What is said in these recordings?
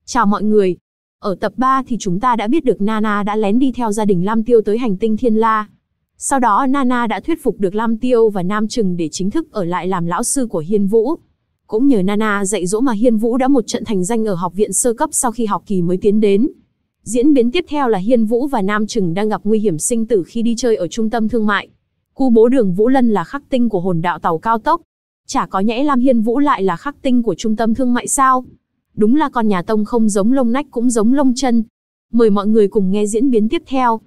Chào mọi người. Ở tập 3 thì chúng ta đã biết được Nana đã lén đi theo gia đình Lam Tiêu tới hành tinh Thiên La. Sau đó Nana đã thuyết phục được Lam Tiêu và Nam Trừng để chính thức ở lại làm lão sư của Hiên Vũ. Cũng nhờ Nana dạy dỗ mà Hiên Vũ đã một trận thành danh ở học viện sơ cấp sau khi học kỳ mới tiến đến. Diễn biến tiếp theo là Hiên Vũ và Nam Trừng đang gặp nguy hiểm sinh tử khi đi chơi ở trung tâm thương mại. Cu bố Đường Vũ Lân là khắc tinh của hồn đạo tàu cao tốc. Chả có nhẽ Lam Hiên Vũ lại là khắc tinh của trung tâm thương mại sao? Đúng là con nhà Tông không giống lông nách cũng giống lông chân. Mời mọi người cùng nghe diễn biến tiếp theo.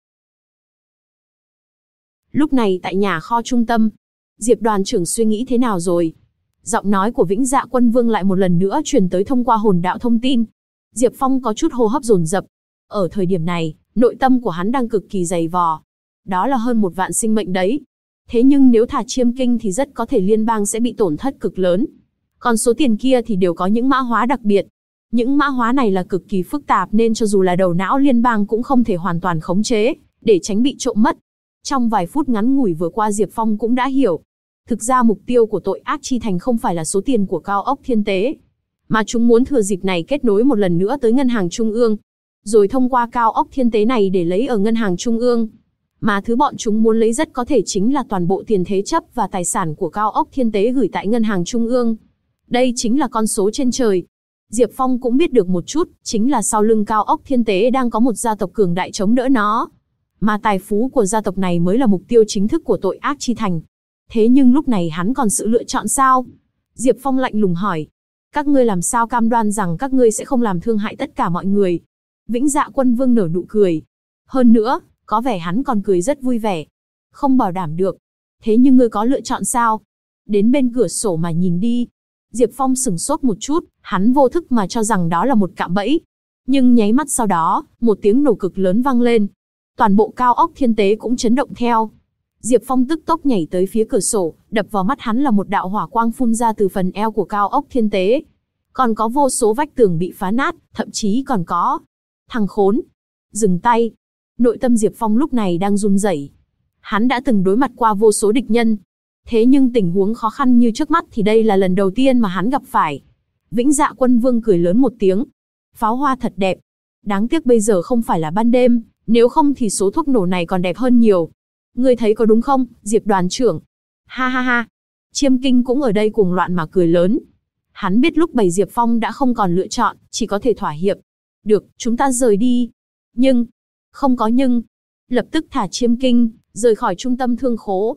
Lúc này tại nhà kho trung tâm, Diệp đoàn trưởng suy nghĩ thế nào rồi? Giọng nói của Vĩnh Dạ Quân Vương lại một lần nữa truyền tới thông qua hồn đạo thông tin. Diệp Phong có chút hô hấp dồn dập. Ở thời điểm này, nội tâm của hắn đang cực kỳ dày vò. Đó là hơn 1 vạn sinh mệnh đấy. Thế nhưng nếu thả Chiêm Kinh thì rất có thể liên bang sẽ bị tổn thất cực lớn. Còn số tiền kia thì đều có những mã hóa đặc biệt. Những mã hóa này là cực kỳ phức tạp nên cho dù là đầu não liên bang cũng không thể hoàn toàn khống chế, để tránh bị trộm mất. Trong vài phút ngắn ngủi vừa qua Diệp Phong cũng đã hiểu. Thực ra mục tiêu của tội ác chi thành không phải là số tiền của Cao ốc Thiên Tế, mà chúng muốn thừa dịp này kết nối một lần nữa tới Ngân hàng Trung ương. Rồi thông qua Cao ốc Thiên Tế này để lấy ở Ngân hàng Trung ương. Mà thứ bọn chúng muốn lấy rất có thể chính là toàn bộ tiền thế chấp và tài sản của Cao ốc Thiên Tế gửi tại Ngân hàng Trung ương. Đây chính là con số trên trời. Diệp Phong cũng biết được một chút, chính là sau lưng Cao ốc Thiên Tế đang có một gia tộc cường đại chống đỡ nó. Mà tài phú của gia tộc này mới là mục tiêu chính thức của tội ác chi thành. Thế nhưng lúc này hắn còn sự lựa chọn sao? Diệp Phong lạnh lùng hỏi. Các ngươi làm sao cam đoan rằng các ngươi sẽ không làm thương hại tất cả mọi người? Vĩnh Dạ Quân Vương nở nụ cười. Hơn nữa, có vẻ hắn còn cười rất vui vẻ. Không bảo đảm được. Thế nhưng ngươi có lựa chọn sao? Đến bên cửa sổ mà nhìn đi. Diệp Phong sửng sốt một chút, hắn vô thức mà cho rằng đó là một cạm bẫy. Nhưng nháy mắt sau đó, một tiếng nổ cực lớn vang lên. Toàn bộ Cao ốc Thiên Tế cũng chấn động theo. Diệp Phong tức tốc nhảy tới phía cửa sổ, đập vào mắt hắn là một đạo hỏa quang phun ra từ phần eo của Cao ốc Thiên Tế. Còn có vô số vách tường bị phá nát, thậm chí còn có... Thằng khốn! Dừng tay! Nội tâm Diệp Phong lúc này đang run rẩy. Hắn đã từng đối mặt qua vô số địch nhân. Thế nhưng tình huống khó khăn như trước mắt thì đây là lần đầu tiên mà hắn gặp phải. Vĩnh Dạ Quân Vương cười lớn một tiếng. Pháo hoa thật đẹp. Đáng tiếc bây giờ không phải là ban đêm, nếu không thì số thuốc nổ này còn đẹp hơn nhiều. Ngươi thấy có đúng không, Diệp đoàn trưởng? Ha ha ha. Chiêm Kinh cũng ở đây cuồng loạn mà cười lớn. Hắn biết lúc bày Diệp Phong đã không còn lựa chọn, chỉ có thể thỏa hiệp. Được, chúng ta rời đi. Nhưng, không có nhưng. Lập tức thả Chiêm Kinh, rời khỏi trung tâm thương khố.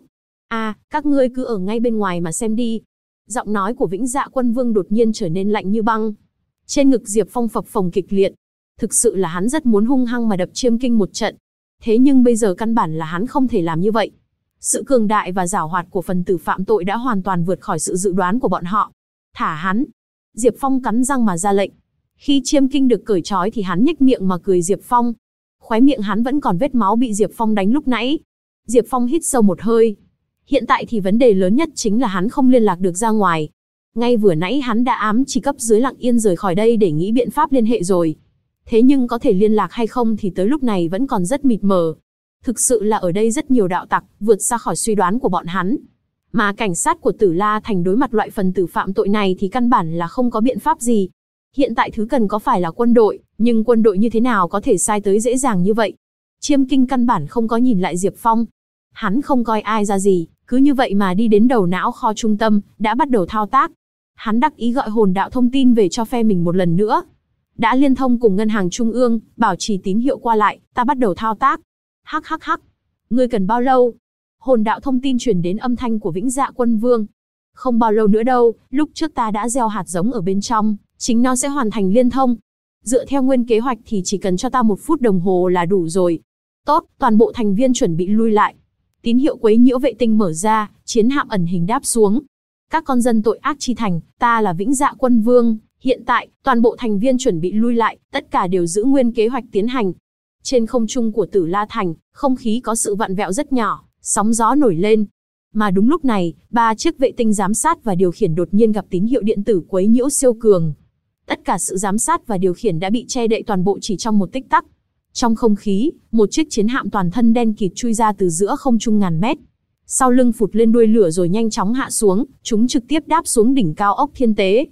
Các ngươi cứ ở ngay bên ngoài mà xem đi. Giọng nói của Vĩnh Dạ Quân Vương đột nhiên trở nên lạnh như băng. Trên ngực Diệp Phong phập phồng kịch liệt. Thực sự là hắn rất muốn hung hăng mà đập Chiêm Kinh một trận. Thế nhưng bây giờ căn bản là hắn không thể làm như vậy. Sự cường đại và giảo hoạt của phần tử phạm tội đã hoàn toàn vượt khỏi sự dự đoán của bọn họ. Thả hắn. Diệp Phong cắn răng mà ra lệnh. Khi Chiêm Kinh được cởi trói thì hắn nhếch miệng mà cười Diệp Phong. Khóe miệng hắn vẫn còn vết máu bị Diệp Phong đánh lúc nãy. Diệp Phong hít sâu một hơi. Hiện tại thì vấn đề lớn nhất chính là hắn không liên lạc được ra ngoài. Ngay vừa nãy hắn đã ám chỉ cấp dưới Lặng Yên rời khỏi đây để nghĩ biện pháp liên hệ rồi. Thế nhưng có thể liên lạc hay không thì tới lúc này vẫn còn rất mịt mờ. Thực sự là ở đây rất nhiều đạo tặc, vượt xa khỏi suy đoán của bọn hắn. Mà cảnh sát của Tử La Thành đối mặt loại phần tử phạm tội này thì căn bản là không có biện pháp gì. Hiện tại thứ cần có phải là quân đội, nhưng quân đội như thế nào có thể sai tới dễ dàng như vậy? Chiêm Kinh căn bản không có nhìn lại Diệp Phong. Hắn không coi ai ra gì, cứ như vậy mà đi đến đầu não kho trung tâm, đã bắt đầu thao tác. Hắn đắc ý gọi hồn đạo thông tin về cho phe mình một lần nữa. Đã liên thông cùng Ngân hàng Trung ương, bảo trì tín hiệu qua lại, ta bắt đầu thao tác. Hắc hắc hắc. Ngươi cần bao lâu? Hồn đạo thông tin truyền đến âm thanh của Vĩnh Dạ Quân Vương. Không bao lâu nữa đâu, lúc trước ta đã gieo hạt giống ở bên trong, chính nó sẽ hoàn thành liên thông. Dựa theo nguyên kế hoạch thì chỉ cần cho ta 1 phút đồng hồ là đủ rồi. Tốt, toàn bộ thành viên chuẩn bị lui lại. Tín hiệu quấy nhiễu vệ tinh mở ra, chiến hạm ẩn hình đáp xuống. Các con dân tội ác chi thành, ta là Vĩnh Dạ Quân Vương. Hiện tại, toàn bộ thành viên chuẩn bị lui lại, tất cả đều giữ nguyên kế hoạch tiến hành. Trên không trung của Tử La Thành, không khí có sự vặn vẹo rất nhỏ, sóng gió nổi lên. Mà đúng lúc này, 3 chiếc vệ tinh giám sát và điều khiển đột nhiên gặp tín hiệu điện tử quấy nhiễu siêu cường. Tất cả sự giám sát và điều khiển đã bị che đậy toàn bộ chỉ trong một tích tắc. Trong không khí, một chiếc chiến hạm toàn thân đen kịt chui ra từ giữa không trung ngàn mét. Sau lưng phụt lên đuôi lửa rồi nhanh chóng hạ xuống, chúng trực tiếp đáp xuống đỉnh Cao ốc Thiên Tế.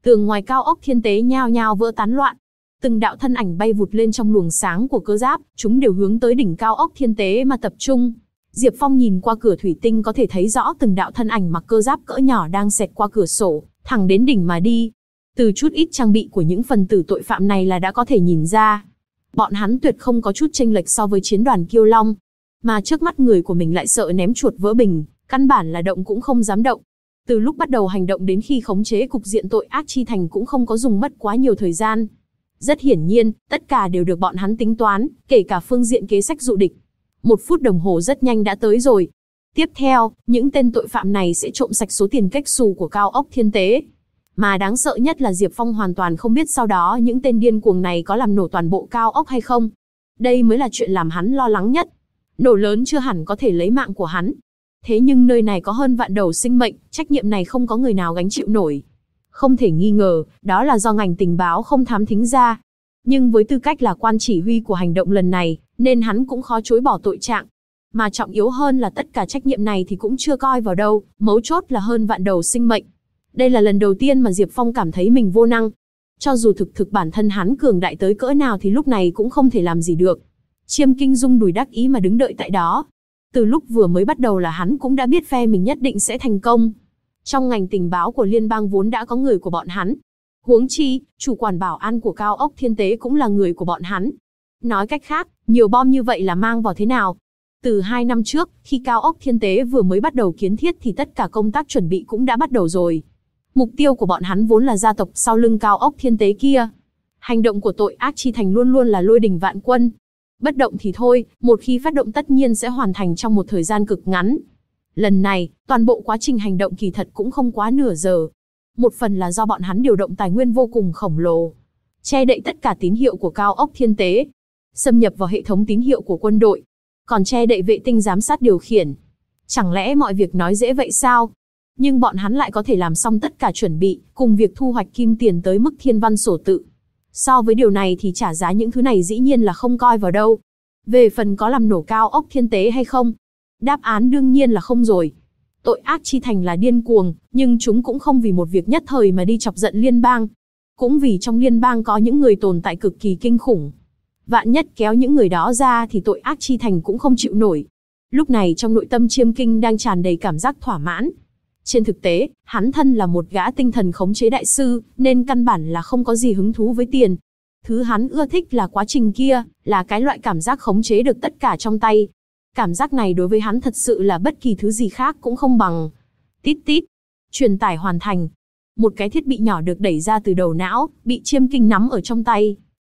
Tường ngoài cao ốc thiên tế nhao nhao vỡ tán loạn. Từng đạo thân ảnh bay vụt lên trong luồng sáng của cơ giáp, chúng đều hướng tới đỉnh cao ốc thiên tế mà tập trung. Diệp Phong nhìn qua cửa thủy tinh có thể thấy rõ từng đạo thân ảnh mặc cơ giáp cỡ nhỏ đang xẹt qua cửa sổ, thẳng đến đỉnh mà đi. Từ chút ít trang bị của những phần tử tội phạm này là đã có thể nhìn ra. Bọn hắn tuyệt không có chút chênh lệch so với chiến đoàn Kiêu Long. Mà trước mắt người của mình lại sợ ném chuột vỡ bình, căn bản là động cũng không dám động. Từ lúc bắt đầu hành động đến khi khống chế cục diện tội ác chi thành cũng không có dùng mất quá nhiều thời gian. Rất hiển nhiên, tất cả đều được bọn hắn tính toán, kể cả phương diện kế sách dụ địch. 1 phút đồng hồ rất nhanh đã tới rồi. Tiếp theo, những tên tội phạm này sẽ trộm sạch số tiền cách xù của cao ốc thiên tế. Mà đáng sợ nhất là Diệp Phong hoàn toàn không biết sau đó những tên điên cuồng này có làm nổ toàn bộ cao ốc hay không. Đây mới là chuyện làm hắn lo lắng nhất. Nổ lớn chưa hẳn có thể lấy mạng của hắn. Thế nhưng nơi này có hơn vạn đầu sinh mệnh, trách nhiệm này không có người nào gánh chịu nổi. Không thể nghi ngờ, đó là do ngành tình báo không thám thính ra. Nhưng với tư cách là quan chỉ huy của hành động lần này, nên hắn cũng khó chối bỏ tội trạng. Mà trọng yếu hơn là tất cả trách nhiệm này thì cũng chưa coi vào đâu, mấu chốt là hơn vạn đầu sinh mệnh. Đây là lần đầu tiên mà Diệp Phong cảm thấy mình vô năng. Cho dù thực bản thân hắn cường đại tới cỡ nào thì lúc này cũng không thể làm gì được. Chiêm Kinh rung đùi đắc ý mà đứng đợi tại đó. Từ lúc vừa mới bắt đầu là hắn cũng đã biết phe mình nhất định sẽ thành công. Trong ngành tình báo của liên bang vốn đã có người của bọn hắn. Huống chi, chủ quản bảo an của cao ốc thiên tế cũng là người của bọn hắn. Nói cách khác, nhiều bom như vậy là mang vào thế nào? Từ 2 năm trước, khi cao ốc thiên tế vừa mới bắt đầu kiến thiết thì tất cả công tác chuẩn bị cũng đã bắt đầu rồi. Mục tiêu của bọn hắn vốn là gia tộc sau lưng cao ốc thiên tế kia. Hành động của tội ác chi thành luôn luôn là lôi đình vạn quân. Bất động thì thôi, một khi phát động tất nhiên sẽ hoàn thành trong một thời gian cực ngắn. Lần này, toàn bộ quá trình hành động kỳ thật cũng không quá nửa giờ. Một phần là do bọn hắn điều động tài nguyên vô cùng khổng lồ, che đậy tất cả tín hiệu của cao ốc thiên tế, xâm nhập vào hệ thống tín hiệu của quân đội, còn che đậy vệ tinh giám sát điều khiển. Chẳng lẽ mọi việc nói dễ vậy sao? Nhưng bọn hắn lại có thể làm xong tất cả chuẩn bị, cùng việc thu hoạch kim tiền tới mức thiên văn sổ tự. So với điều này thì trả giá những thứ này dĩ nhiên là không coi vào đâu. Về phần có làm nổ cao ốc thiên tế hay không? Đáp án đương nhiên là không rồi. Tội ác chi thành là điên cuồng, nhưng chúng cũng không vì một việc nhất thời mà đi chọc giận liên bang. Cũng vì trong liên bang có những người tồn tại cực kỳ kinh khủng. Vạn nhất kéo những người đó ra thì tội ác chi thành cũng không chịu nổi. Lúc này trong nội tâm Chiêm Kinh đang tràn đầy cảm giác thỏa mãn. Trên thực tế, hắn thân là một gã tinh thần khống chế đại sư, nên căn bản là không có gì hứng thú với tiền. Thứ hắn ưa thích là quá trình kia, là cái loại cảm giác khống chế được tất cả trong tay. Cảm giác này đối với hắn thật sự là bất kỳ thứ gì khác cũng không bằng. Tít tít. Truyền tải hoàn thành. Một cái thiết bị nhỏ được đẩy ra từ đầu não, bị Chiêm Kinh nắm ở trong tay.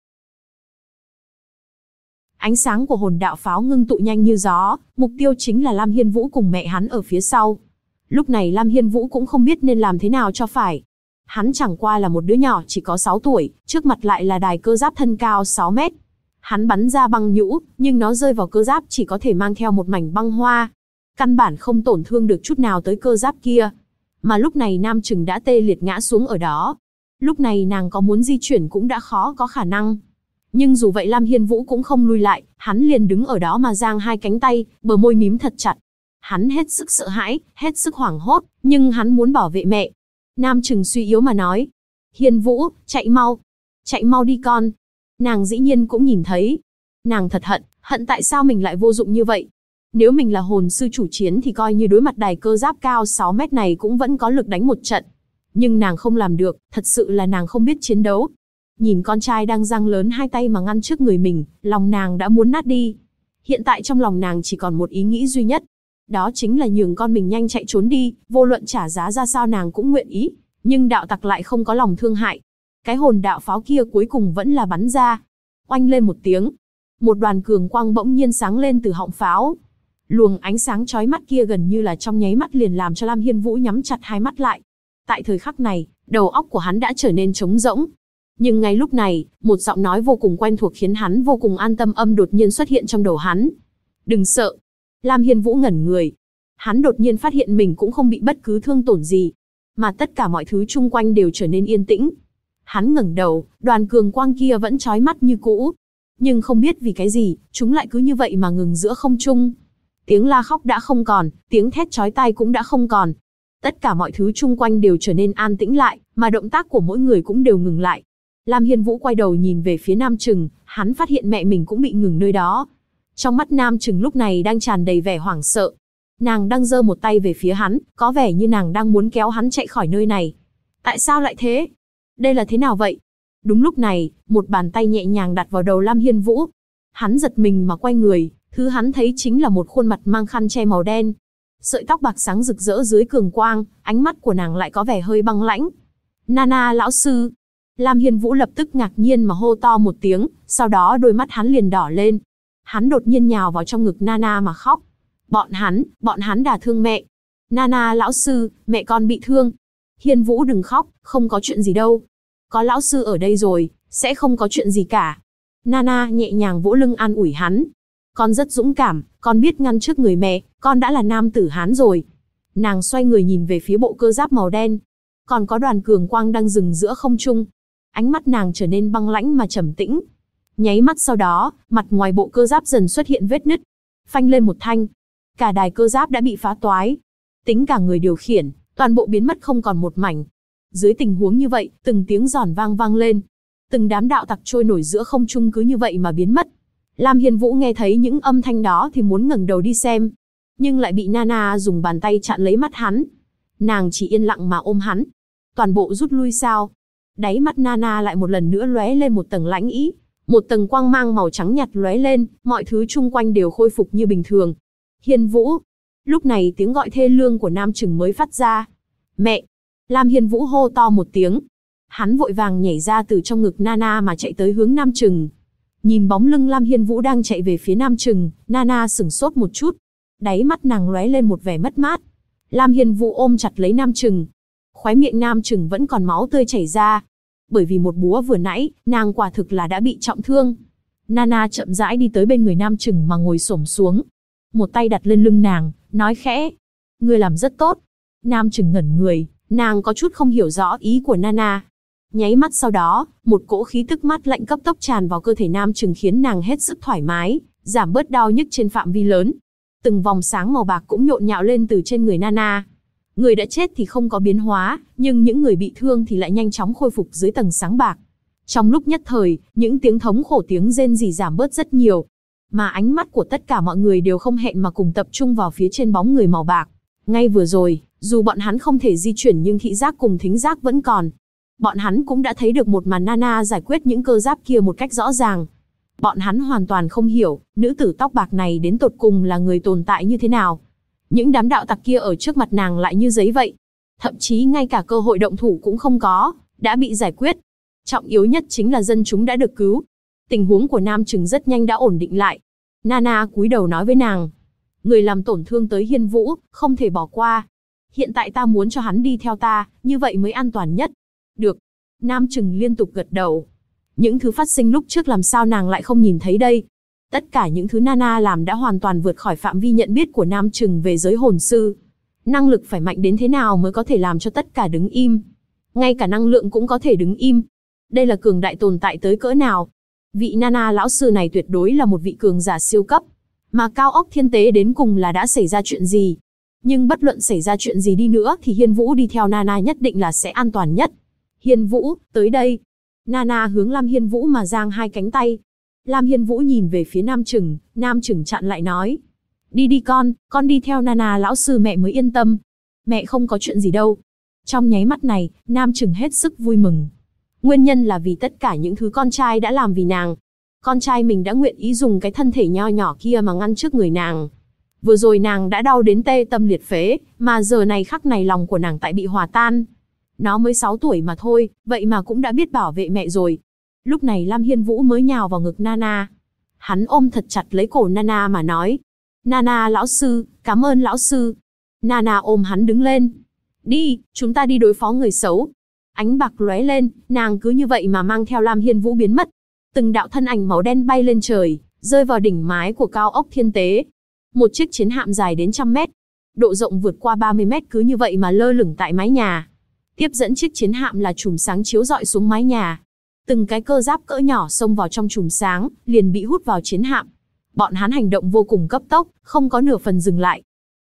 Ánh sáng của hồn đạo pháo ngưng tụ nhanh như gió, mục tiêu chính là Lam Hiên Vũ cùng mẹ hắn ở phía sau. Lúc này Lam Hiên Vũ cũng không biết nên làm thế nào cho phải. Hắn chẳng qua là một đứa nhỏ chỉ có 6 tuổi, trước mặt lại là đài cơ giáp thân cao 6 mét. Hắn bắn ra băng nhũ, nhưng nó rơi vào cơ giáp chỉ có thể mang theo một mảnh băng hoa. Căn bản không tổn thương được chút nào tới cơ giáp kia. Mà lúc này Nam Trừng đã tê liệt ngã xuống ở đó. Lúc này nàng có muốn di chuyển cũng đã khó có khả năng. Nhưng dù vậy Lam Hiên Vũ cũng không lui lại, hắn liền đứng ở đó mà giang hai cánh tay, bờ môi mím thật chặt. Hắn hết sức sợ hãi, hết sức hoảng hốt, nhưng hắn muốn bảo vệ mẹ. Nam Trừng suy yếu mà nói. Hiên Vũ, chạy mau đi con. Nàng dĩ nhiên cũng nhìn thấy. Nàng thật hận tại sao mình lại vô dụng như vậy. Nếu mình là hồn sư chủ chiến thì coi như đối mặt đài cơ giáp cao 6 mét này cũng vẫn có lực đánh một trận. Nhưng nàng không làm được, thật sự là nàng không biết chiến đấu. Nhìn con trai đang giang lớn hai tay mà ngăn trước người mình, lòng nàng đã muốn nát đi. Hiện tại trong lòng nàng chỉ còn một ý nghĩ duy nhất. Đó chính là nhường con mình nhanh chạy trốn đi, vô luận trả giá ra sao nàng cũng nguyện ý. Nhưng đạo tặc lại không có lòng thương hại. Cái hồn đạo pháo kia cuối cùng vẫn là bắn ra. Oanh lên một tiếng. Một đoàn cường quang bỗng nhiên sáng lên từ họng pháo. Luồng ánh sáng chói mắt kia gần như là trong nháy mắt liền làm cho Lam Hiên Vũ nhắm chặt hai mắt lại. Tại thời khắc này, đầu óc của hắn đã trở nên trống rỗng. Nhưng ngay lúc này, một giọng nói vô cùng quen thuộc khiến hắn vô cùng an tâm âm đột nhiên xuất hiện trong đầu hắn. Đừng sợ. Lam Hiên Vũ ngẩn người. Hắn đột nhiên phát hiện mình cũng không bị bất cứ thương tổn gì. Mà tất cả mọi thứ chung quanh đều trở nên yên tĩnh. Hắn ngẩng đầu, đoàn cường quang kia vẫn chói mắt như cũ. Nhưng không biết vì cái gì, chúng lại cứ như vậy mà ngừng giữa không trung. Tiếng la khóc đã không còn, tiếng thét chói tai cũng đã không còn. Tất cả mọi thứ chung quanh đều trở nên an tĩnh lại, mà động tác của mỗi người cũng đều ngừng lại. Lam Hiên Vũ quay đầu nhìn về phía Nam Trừng, hắn phát hiện mẹ mình cũng bị ngừng nơi đó. Trong mắt Nam Trừng lúc này đang tràn đầy vẻ hoảng sợ. Nàng đang giơ một tay về phía hắn, có vẻ như nàng đang muốn kéo hắn chạy khỏi nơi này. Tại sao lại thế? Đây là thế nào vậy? Đúng lúc này, một bàn tay nhẹ nhàng đặt vào đầu Lam Hiên Vũ. Hắn giật mình mà quay người, thứ hắn thấy chính là một khuôn mặt mang khăn che màu đen. Sợi tóc bạc sáng rực rỡ dưới cường quang, ánh mắt của nàng lại có vẻ hơi băng lãnh. Nana lão sư. Lam Hiên Vũ lập tức ngạc nhiên mà hô to một tiếng, sau đó đôi mắt hắn liền đỏ lên. Hắn đột nhiên nhào vào trong ngực Nana mà khóc. Bọn hắn đả thương mẹ. Nana lão sư, mẹ con bị thương. Hiên Vũ đừng khóc, không có chuyện gì đâu. Có lão sư ở đây rồi, sẽ không có chuyện gì cả. Nana nhẹ nhàng vỗ lưng an ủi hắn. Con rất dũng cảm, con biết ngăn trước người mẹ, con đã là nam tử Hán rồi. Nàng xoay người nhìn về phía bộ cơ giáp màu đen. Còn có đoàn cường quang đang dừng giữa không trung. Ánh mắt nàng trở nên băng lãnh mà trầm tĩnh. Nháy mắt sau đó, mặt ngoài bộ cơ giáp dần xuất hiện vết nứt. Phanh lên một thanh. Cả đài cơ giáp đã bị phá toái. Tính cả người điều khiển, toàn bộ biến mất không còn một mảnh. Dưới tình huống như vậy, từng tiếng giòn vang lên. Từng đám đạo tặc trôi nổi giữa không trung cứ như vậy mà biến mất. Lam Hiên Vũ nghe thấy những âm thanh đó thì muốn ngẩng đầu đi xem. Nhưng lại bị Nana dùng bàn tay chặn lấy mắt hắn. Nàng chỉ yên lặng mà ôm hắn. Toàn bộ rút lui sao? Đáy mắt Nana lại một lần nữa lóe lên một tầng lãnh ý. Một tầng quang mang màu trắng nhạt lóe lên, mọi thứ chung quanh đều khôi phục như bình thường. Hiên Vũ. Lúc này tiếng gọi thê lương của Nam Trừng mới phát ra. Mẹ. Lam Hiên Vũ hô to một tiếng. Hắn vội vàng nhảy ra từ trong ngực Nana mà chạy tới hướng Nam Trừng. Nhìn bóng lưng Lam Hiên Vũ đang chạy về phía Nam Trừng, Nana sửng sốt một chút. Đáy mắt nàng lóe lên một vẻ mất mát. Lam Hiên Vũ ôm chặt lấy Nam Trừng. Khóe miệng Nam Trừng vẫn còn máu tươi chảy ra. Bởi vì một búa vừa nãy, nàng quả thực là đã bị trọng thương. Nana chậm rãi đi tới bên người Nam Trừng mà ngồi xổm xuống. Một tay đặt lên lưng nàng, nói khẽ. Ngươi làm rất tốt. Nam Trừng ngẩn người, nàng có chút không hiểu rõ ý của Nana. Nháy mắt sau đó, một cỗ khí tức mát lạnh cấp tốc tràn vào cơ thể Nam Trừng khiến nàng hết sức thoải mái, giảm bớt đau nhức trên phạm vi lớn. Từng vòng sáng màu bạc cũng nhộn nhạo lên từ trên người Nana. Người đã chết thì không có biến hóa, nhưng những người bị thương thì lại nhanh chóng khôi phục dưới tầng sáng bạc. Trong lúc nhất thời, những tiếng thống khổ tiếng rên rỉ giảm bớt rất nhiều. Mà ánh mắt của tất cả mọi người đều không hẹn mà cùng tập trung vào phía trên bóng người màu bạc. Ngay vừa rồi, dù bọn hắn không thể di chuyển nhưng thị giác cùng thính giác vẫn còn. Bọn hắn cũng đã thấy được một màn Nana giải quyết những cơ giáp kia một cách rõ ràng. Bọn hắn hoàn toàn không hiểu, nữ tử tóc bạc này đến tột cùng là người tồn tại như thế nào. Những đám đạo tặc kia ở trước mặt nàng lại như giấy vậy. Thậm chí ngay cả cơ hội động thủ cũng không có, đã bị giải quyết. Trọng yếu nhất chính là dân chúng đã được cứu. Tình huống của Nam Trừng rất nhanh đã ổn định lại. Nana cúi đầu nói với nàng. Người làm tổn thương tới Hiên Vũ, không thể bỏ qua. Hiện tại ta muốn cho hắn đi theo ta, như vậy mới an toàn nhất. Được. Nam Trừng liên tục gật đầu. Những thứ phát sinh lúc trước làm sao nàng lại không nhìn thấy đây. Tất cả những thứ Nana làm đã hoàn toàn vượt khỏi phạm vi nhận biết của Nam Trừng về giới hồn sư. Năng lực phải mạnh đến thế nào mới có thể làm cho tất cả đứng im. Ngay cả năng lượng cũng có thể đứng im. Đây là cường đại tồn tại tới cỡ nào. Vị Nana lão sư này tuyệt đối là một vị cường giả siêu cấp. Mà cao ốc thiên tế đến cùng là đã xảy ra chuyện gì. Nhưng bất luận xảy ra chuyện gì đi nữa thì Hiên Vũ đi theo Nana nhất định là sẽ an toàn nhất. Hiên Vũ, tới đây. Nana hướng Lam Hiên Vũ mà giang hai cánh tay. Lam Hiên Vũ nhìn về phía Nam Trừng chặn lại nói. Đi đi con đi theo Nana lão sư mẹ mới yên tâm. Mẹ không có chuyện gì đâu. Trong nháy mắt này, Nam Trừng hết sức vui mừng. Nguyên nhân là vì tất cả những thứ con trai đã làm vì nàng. Con trai mình đã nguyện ý dùng cái thân thể nho nhỏ kia mà ngăn trước người nàng. Vừa rồi nàng đã đau đến tê tâm liệt phế, mà giờ này khắc này lòng của nàng tại bị hòa tan. Nó mới 6 tuổi mà thôi, vậy mà cũng đã biết bảo vệ mẹ rồi. Lúc này Lam Hiên Vũ mới nhào vào ngực Nana. Hắn ôm thật chặt lấy cổ Nana mà nói. Nana lão sư, cảm ơn lão sư. Nana ôm hắn đứng lên. Đi, chúng ta đi đối phó người xấu. Ánh bạc lóe lên, nàng cứ như vậy mà mang theo Lam Hiên Vũ biến mất. Từng đạo thân ảnh màu đen bay lên trời, rơi vào đỉnh mái của cao ốc thiên tế. Một chiếc chiến hạm dài đến 100 mét, độ rộng vượt qua 30 mét cứ như vậy mà lơ lửng tại mái nhà. Tiếp dẫn chiếc chiến hạm là chùm sáng chiếu rọi xuống mái nhà. Từng cái cơ giáp cỡ nhỏ xông vào trong chùm sáng, liền bị hút vào chiến hạm. Bọn hắn hành động vô cùng cấp tốc, không có nửa phần dừng lại.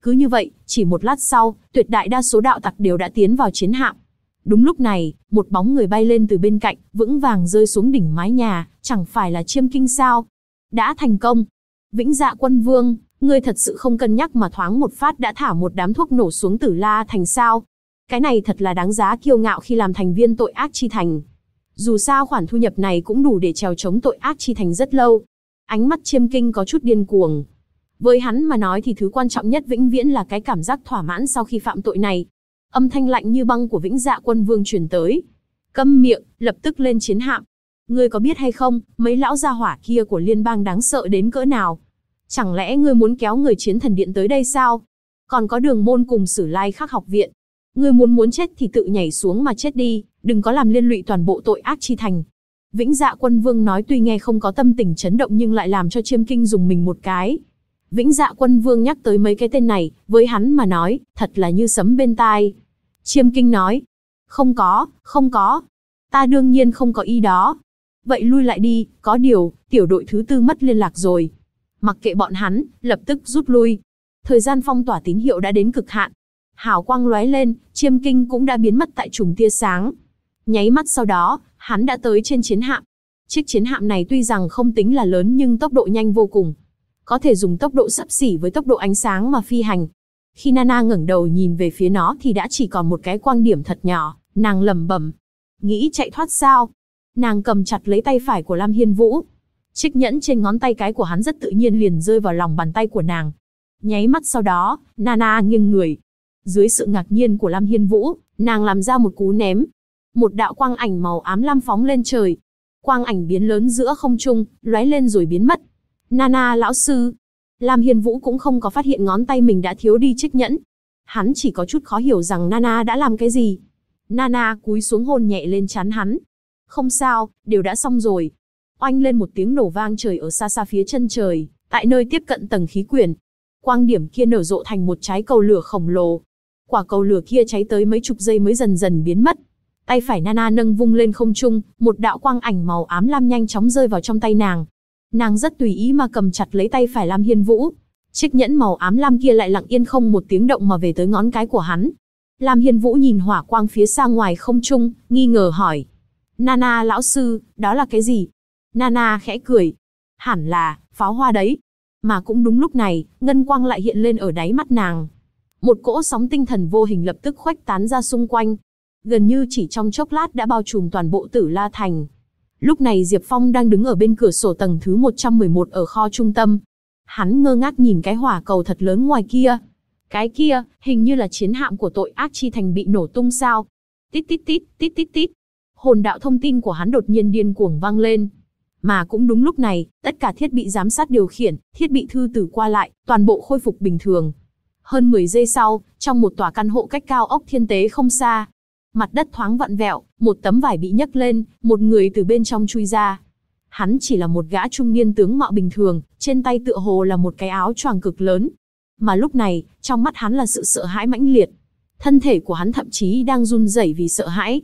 Cứ như vậy, chỉ một lát sau, tuyệt đại đa số đạo tặc đều đã tiến vào chiến hạm. Đúng lúc này, một bóng người bay lên từ bên cạnh, vững vàng rơi xuống đỉnh mái nhà, chẳng phải là Chiêm Kinh sao? Đã thành công. Vĩnh Dạ Quân Vương, ngươi thật sự không cân nhắc mà thoáng một phát đã thả một đám thuốc nổ xuống Tử La Thành sao? Cái này thật là đáng giá kiêu ngạo khi làm thành viên tội ác chi thành. Dù sao khoản thu nhập này cũng đủ để trèo chống tội ác chi thành rất lâu. Ánh mắt Chiêm Kinh có chút điên cuồng. Với hắn mà nói thì thứ quan trọng nhất vĩnh viễn là cái cảm giác thỏa mãn sau khi phạm tội này. Âm thanh lạnh như băng của Vĩnh Dạ Quân Vương truyền tới. Câm miệng, lập tức lên chiến hạm. Ngươi có biết hay không, mấy lão gia hỏa kia của liên bang đáng sợ đến cỡ nào? Chẳng lẽ ngươi muốn kéo người Chiến Thần Điện tới đây sao? Còn có Đường Môn cùng Sử Lai Khắc học viện. Ngươi muốn chết thì tự nhảy xuống mà chết đi, đừng có làm liên lụy toàn bộ tội ác chi thành. Vĩnh Dạ Quân Vương nói tuy nghe không có tâm tình chấn động nhưng lại làm cho Chiêm Kinh dùng mình một cái. Vĩnh Dạ Quân Vương nhắc tới mấy cái tên này, với hắn mà nói, thật là như sấm bên tai. Chiêm Kinh nói, không có. Ta đương nhiên không có ý đó. Vậy lui lại đi, có điều, tiểu đội thứ 4 mất liên lạc rồi. Mặc kệ bọn hắn, lập tức rút lui. Thời gian phong tỏa tín hiệu đã đến cực hạn. Hào quang lóe lên, Chiêm Kinh cũng đã biến mất tại chùm tia sáng. Nháy mắt sau đó, hắn đã tới trên chiến hạm. Chiếc chiến hạm này tuy rằng không tính là lớn nhưng tốc độ nhanh vô cùng. Có thể dùng tốc độ xấp xỉ với tốc độ ánh sáng mà phi hành. Khi Nana ngẩng đầu nhìn về phía nó thì đã chỉ còn một cái quang điểm thật nhỏ, nàng lẩm bẩm. Nghĩ chạy thoát sao? Nàng cầm chặt lấy tay phải của Lam Hiên Vũ. Chiếc nhẫn trên ngón tay cái của hắn rất tự nhiên liền rơi vào lòng bàn tay của nàng. Nháy mắt sau đó, Nana nghiêng người. Dưới sự ngạc nhiên của Lam Hiên Vũ, nàng làm ra một cú ném. Một đạo quang ảnh màu ám lam phóng lên trời. Quang ảnh biến lớn giữa không trung, lóe lên rồi biến mất. Nana lão sư. Lam Hiên Vũ cũng không có phát hiện ngón tay mình đã thiếu đi chiếc nhẫn. Hắn chỉ có chút khó hiểu rằng Nana đã làm cái gì. Nana cúi xuống hôn nhẹ lên trán hắn. Không sao, đều đã xong rồi. Oanh lên một tiếng nổ vang trời ở xa xa phía chân trời, tại nơi tiếp cận tầng khí quyển. Quang điểm kia nở rộ thành một trái cầu lửa khổng lồ. Quả cầu lửa kia cháy tới mấy chục giây mới dần dần biến mất. Tay phải Nana nâng vung lên không trung, một đạo quang ảnh màu ám lam nhanh chóng rơi vào trong tay nàng. Nàng rất tùy ý mà cầm chặt lấy tay phải Lam Hiên Vũ. Chiếc nhẫn màu ám lam kia lại lặng yên không một tiếng động mà về tới ngón cái của hắn. Lam Hiên Vũ nhìn hỏa quang phía xa ngoài không trung, nghi ngờ hỏi. Nana lão sư, đó là cái gì? Nana khẽ cười. Hẳn là, pháo hoa đấy. Mà cũng đúng lúc này, ngân quang lại hiện lên ở đáy mắt nàng. Một cỗ sóng tinh thần vô hình lập tức khuếch tán ra xung quanh. Gần như chỉ trong chốc lát đã bao trùm toàn bộ Tử La Thành. Lúc này Diệp Phong đang đứng ở bên cửa sổ tầng thứ 111 ở kho trung tâm. Hắn ngơ ngác nhìn cái hỏa cầu thật lớn ngoài kia. Cái kia, hình như là chiến hạm của tội ác chi thành bị nổ tung sao. Tít tít tít, tít tít tít. Hồn đạo thông tin của hắn đột nhiên điên cuồng vang lên. Mà cũng đúng lúc này, tất cả thiết bị giám sát điều khiển, thiết bị thư tử qua lại, toàn bộ khôi phục bình thường. Hơn 10 giây sau, trong một tòa căn hộ cách cao ốc thiên tế không xa. Mặt đất thoáng vặn vẹo, một tấm vải bị nhấc lên, một người từ bên trong chui ra. Hắn chỉ là một gã trung niên tướng mạo bình thường, trên tay tựa hồ là một cái áo choàng cực lớn. Mà lúc này, trong mắt hắn là sự sợ hãi mãnh liệt. Thân thể của hắn thậm chí đang run rẩy vì sợ hãi.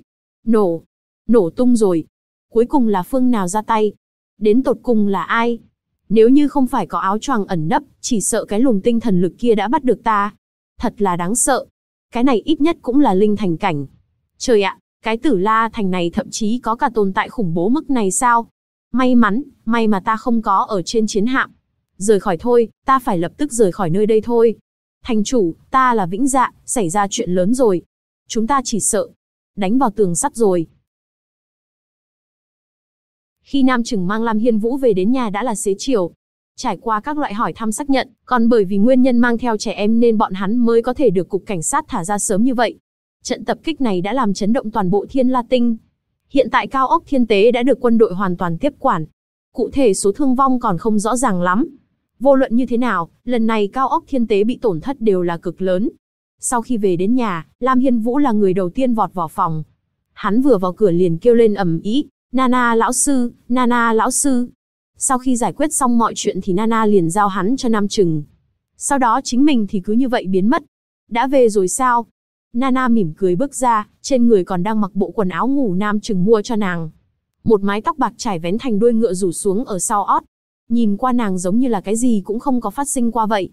Nổ tung rồi. Cuối cùng là phương nào ra tay? Đến tột cùng là ai? Nếu như không phải có áo choàng ẩn nấp, chỉ sợ cái luồng tinh thần lực kia đã bắt được ta. Thật là đáng sợ. Cái này ít nhất cũng là linh thành cảnh. Trời ạ, cái Tử La Thành này thậm chí có cả tồn tại khủng bố mức này sao? May mà ta không có ở trên chiến hạm. Rời khỏi thôi, ta phải lập tức rời khỏi nơi đây thôi. Thành chủ, ta là Vĩnh Dạ, xảy ra chuyện lớn rồi. Chúng ta chỉ sợ đánh vào tường sắt rồi. Khi Nam Trừng mang Lam Hiên Vũ về đến nhà đã là xế chiều. Trải qua các loại hỏi thăm xác nhận, còn bởi vì nguyên nhân mang theo trẻ em nên bọn hắn mới có thể được cục cảnh sát thả ra sớm như vậy. Trận tập kích này đã làm chấn động toàn bộ Thiên La Tinh. Hiện tại cao ốc thiên tế đã được quân đội hoàn toàn tiếp quản. Cụ thể số thương vong còn không rõ ràng lắm. Vô luận như thế nào, lần này cao ốc thiên tế bị tổn thất đều là cực lớn. Sau khi về đến nhà, Lam Hiên Vũ là người đầu tiên vọt vào phòng. Hắn vừa vào cửa liền kêu lên ầm ĩ, Nana lão sư, Nana lão sư. Sau khi giải quyết xong mọi chuyện thì Nana liền giao hắn cho Nam Trừng. Sau đó chính mình thì cứ như vậy biến mất. Đã về rồi sao? Nana mỉm cười bước ra, trên người còn đang mặc bộ quần áo ngủ Nam Trừng mua cho nàng. Một mái tóc bạc trải vén thành đuôi ngựa rủ xuống ở sau ót. Nhìn qua nàng giống như là cái gì cũng không có phát sinh qua vậy.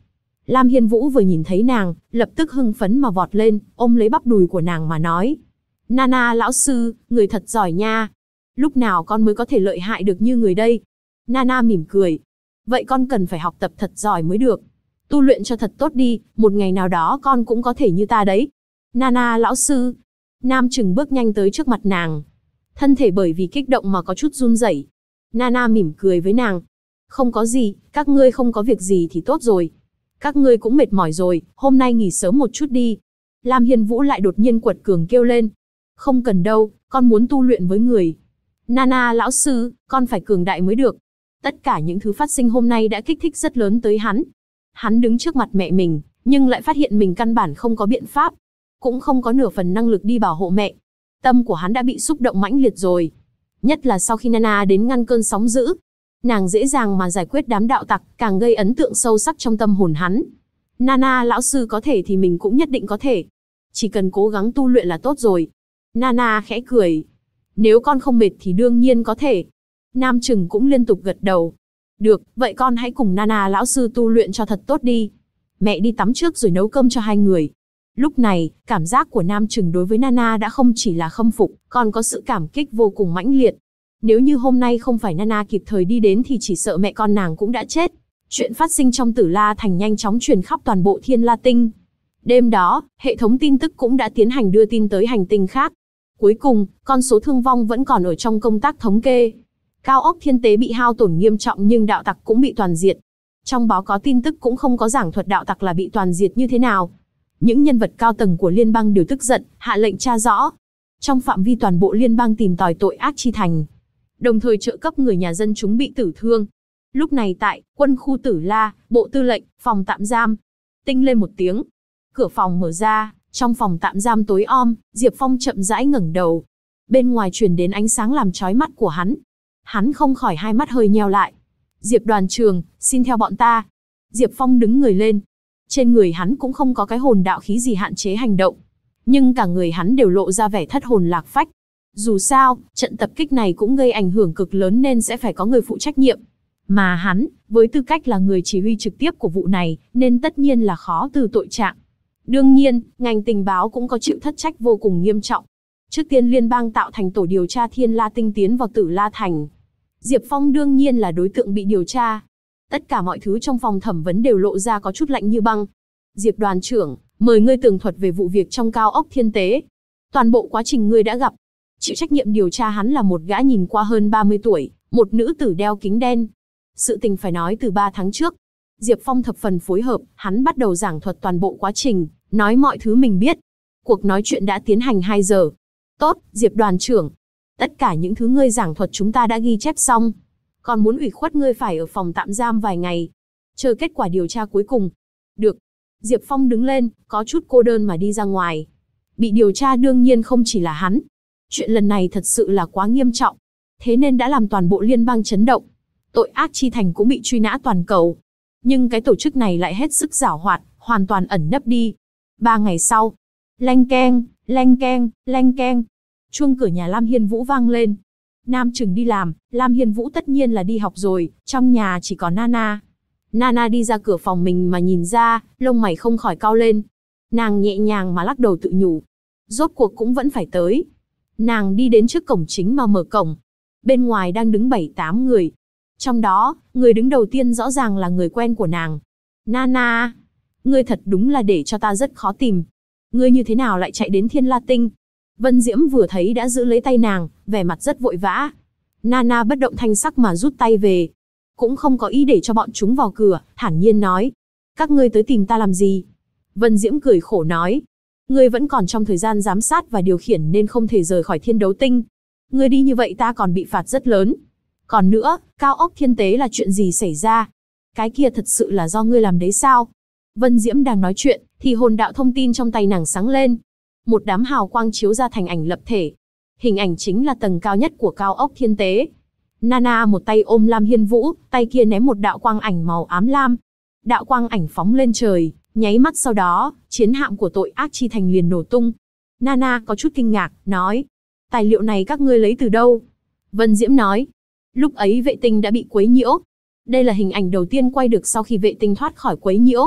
Lam Hiên Vũ vừa nhìn thấy nàng, lập tức hưng phấn mà vọt lên, ôm lấy bắp đùi của nàng mà nói. Nana lão sư, người thật giỏi nha. Lúc nào con mới có thể lợi hại được như người đây? Nana mỉm cười. Vậy con cần phải học tập thật giỏi mới được. Tu luyện cho thật tốt đi, một ngày nào đó con cũng có thể như ta đấy. Nana lão sư. Nam Trừng bước nhanh tới trước mặt nàng. Thân thể bởi vì kích động mà có chút run rẩy. Nana mỉm cười với nàng. Không có gì, các ngươi không có việc gì thì tốt rồi. Các ngươi cũng mệt mỏi rồi, hôm nay nghỉ sớm một chút đi. Lam Hiên Vũ lại đột nhiên quật cường kêu lên. Không cần đâu, con muốn tu luyện với người. Nana lão sư, con phải cường đại mới được. Tất cả những thứ phát sinh hôm nay đã kích thích rất lớn tới hắn. Hắn đứng trước mặt mẹ mình, nhưng lại phát hiện mình căn bản không có biện pháp. Cũng không có nửa phần năng lực đi bảo hộ mẹ. Tâm của hắn đã bị xúc động mãnh liệt rồi. Nhất là sau khi Nana đến ngăn cơn sóng dữ. Nàng dễ dàng mà giải quyết đám đạo tặc, càng gây ấn tượng sâu sắc trong tâm hồn hắn. Nana lão sư có thể thì mình cũng nhất định có thể. Chỉ cần cố gắng tu luyện là tốt rồi. Nana khẽ cười. Nếu con không mệt thì đương nhiên có thể. Nam Trừng cũng liên tục gật đầu. Được, vậy con hãy cùng Nana lão sư tu luyện cho thật tốt đi. Mẹ đi tắm trước rồi nấu cơm cho hai người. Lúc này, cảm giác của Nam Trừng đối với Nana đã không chỉ là khâm phục, còn có sự cảm kích vô cùng mãnh liệt. Nếu như hôm nay không phải Nana kịp thời đi đến thì chỉ sợ mẹ con nàng cũng đã chết. Chuyện phát sinh trong Tử La Thành nhanh chóng truyền khắp toàn bộ Thiên La Tinh. Đêm đó, hệ thống tin tức cũng đã tiến hành đưa tin tới hành tinh khác. Cuối cùng, con số thương vong vẫn còn ở trong công tác thống kê. Cao ốc Thiên Tế bị hao tổn nghiêm trọng nhưng đạo tặc cũng bị toàn diệt. Trong báo cáo tin tức cũng không có giảng thuật đạo tặc là bị toàn diệt như thế nào. Những nhân vật cao tầng của liên bang đều tức giận, hạ lệnh tra rõ. Trong phạm vi toàn bộ liên bang tìm tòi tội ác chi thành. Đồng thời trợ cấp người nhà dân chúng bị tử thương. Lúc này tại quân khu Tử La, bộ tư lệnh, phòng tạm giam. Tinh lên một tiếng. Cửa phòng mở ra, trong phòng tạm giam tối om, Diệp Phong chậm rãi ngẩng đầu. Bên ngoài truyền đến ánh sáng làm chói mắt của hắn. Hắn không khỏi hai mắt hơi nheo lại. Diệp đoàn trường, xin theo bọn ta. Diệp Phong đứng người lên. Trên người hắn cũng không có cái hồn đạo khí gì hạn chế hành động. Nhưng cả người hắn đều lộ ra vẻ thất hồn lạc phách. Dù sao, trận tập kích này cũng gây ảnh hưởng cực lớn nên sẽ phải có người phụ trách nhiệm. Mà hắn, với tư cách là người chỉ huy trực tiếp của vụ này, nên tất nhiên là khó từ tội trạng. Đương nhiên, ngành tình báo cũng có chịu thất trách vô cùng nghiêm trọng. Trước tiên liên bang tạo thành tổ điều tra Thiên La Tinh tiến vào Tử La Thành. Diệp Phong đương nhiên là đối tượng bị điều tra. Tất cả mọi thứ trong phòng thẩm vấn đều lộ ra có chút lạnh như băng. Diệp đoàn trưởng, mời ngươi tường thuật về vụ việc trong cao ốc Thiên Tế. Toàn bộ quá trình ngươi đã gặp. Chịu trách nhiệm điều tra hắn là một gã nhìn qua hơn 30 tuổi, một nữ tử đeo kính đen. Sự tình phải nói từ 3 tháng trước. Diệp Phong thập phần phối hợp, hắn bắt đầu giảng thuật toàn bộ quá trình, nói mọi thứ mình biết. Cuộc nói chuyện đã tiến hành 2 giờ. Tốt, Diệp đoàn trưởng. Tất cả những thứ ngươi giảng thuật chúng ta đã ghi chép xong. Còn muốn ủy khuất ngươi phải ở phòng tạm giam vài ngày. Chờ kết quả điều tra cuối cùng. Được. Diệp Phong đứng lên, có chút cô đơn mà đi ra ngoài. Bị điều tra đương nhiên không chỉ là hắn. Chuyện lần này thật sự là quá nghiêm trọng. Thế nên đã làm toàn bộ liên bang chấn động. Tội ác chi thành cũng bị truy nã toàn cầu. Nhưng cái tổ chức này lại hết sức giảo hoạt, hoàn toàn ẩn nấp đi. 3 ngày sau. Leng keng, leng keng, leng keng. Chuông cửa nhà Lam Hiên Vũ vang lên. Nam Trừng đi làm, Lam Hiên Vũ tất nhiên là đi học rồi, trong nhà chỉ có Nana. Nana đi ra cửa phòng mình mà nhìn ra, lông mày không khỏi cau lên. Nàng nhẹ nhàng mà lắc đầu tự nhủ. Rốt cuộc cũng vẫn phải tới. Nàng đi đến trước cổng chính mà mở cổng. Bên ngoài đang đứng 7-8 người. Trong đó, người đứng đầu tiên rõ ràng là người quen của nàng. Nana, ngươi thật đúng là để cho ta rất khó tìm. Ngươi như thế nào lại chạy đến Thiên La Tinh? Vân Diễm vừa thấy đã giữ lấy tay nàng, vẻ mặt rất vội vã. Nana bất động thanh sắc mà rút tay về. Cũng không có ý để cho bọn chúng vào cửa, thản nhiên nói. Các ngươi tới tìm ta làm gì? Vân Diễm cười khổ nói. Ngươi vẫn còn trong thời gian giám sát và điều khiển nên không thể rời khỏi Thiên Đấu Tinh. Ngươi đi như vậy ta còn bị phạt rất lớn. Còn nữa, cao ốc Thiên Tế là chuyện gì xảy ra? Cái kia thật sự là do ngươi làm đấy sao? Vân Diễm đang nói chuyện, thì hồn đạo thông tin trong tay nàng sáng lên. Một đám hào quang chiếu ra thành ảnh lập thể. Hình ảnh chính là tầng cao nhất của cao ốc Thiên Tế. Nana một tay ôm Lam Hiên Vũ, tay kia ném một đạo quang ảnh màu ám lam. Đạo quang ảnh phóng lên trời, nháy mắt sau đó, chiến hạm của tội ác chi thành liền nổ tung. Nana có chút kinh ngạc, nói. Tài liệu này các ngươi lấy từ đâu? Vân Diễm nói. Lúc ấy vệ tinh đã bị quấy nhiễu. Đây là hình ảnh đầu tiên quay được sau khi vệ tinh thoát khỏi quấy nhiễu.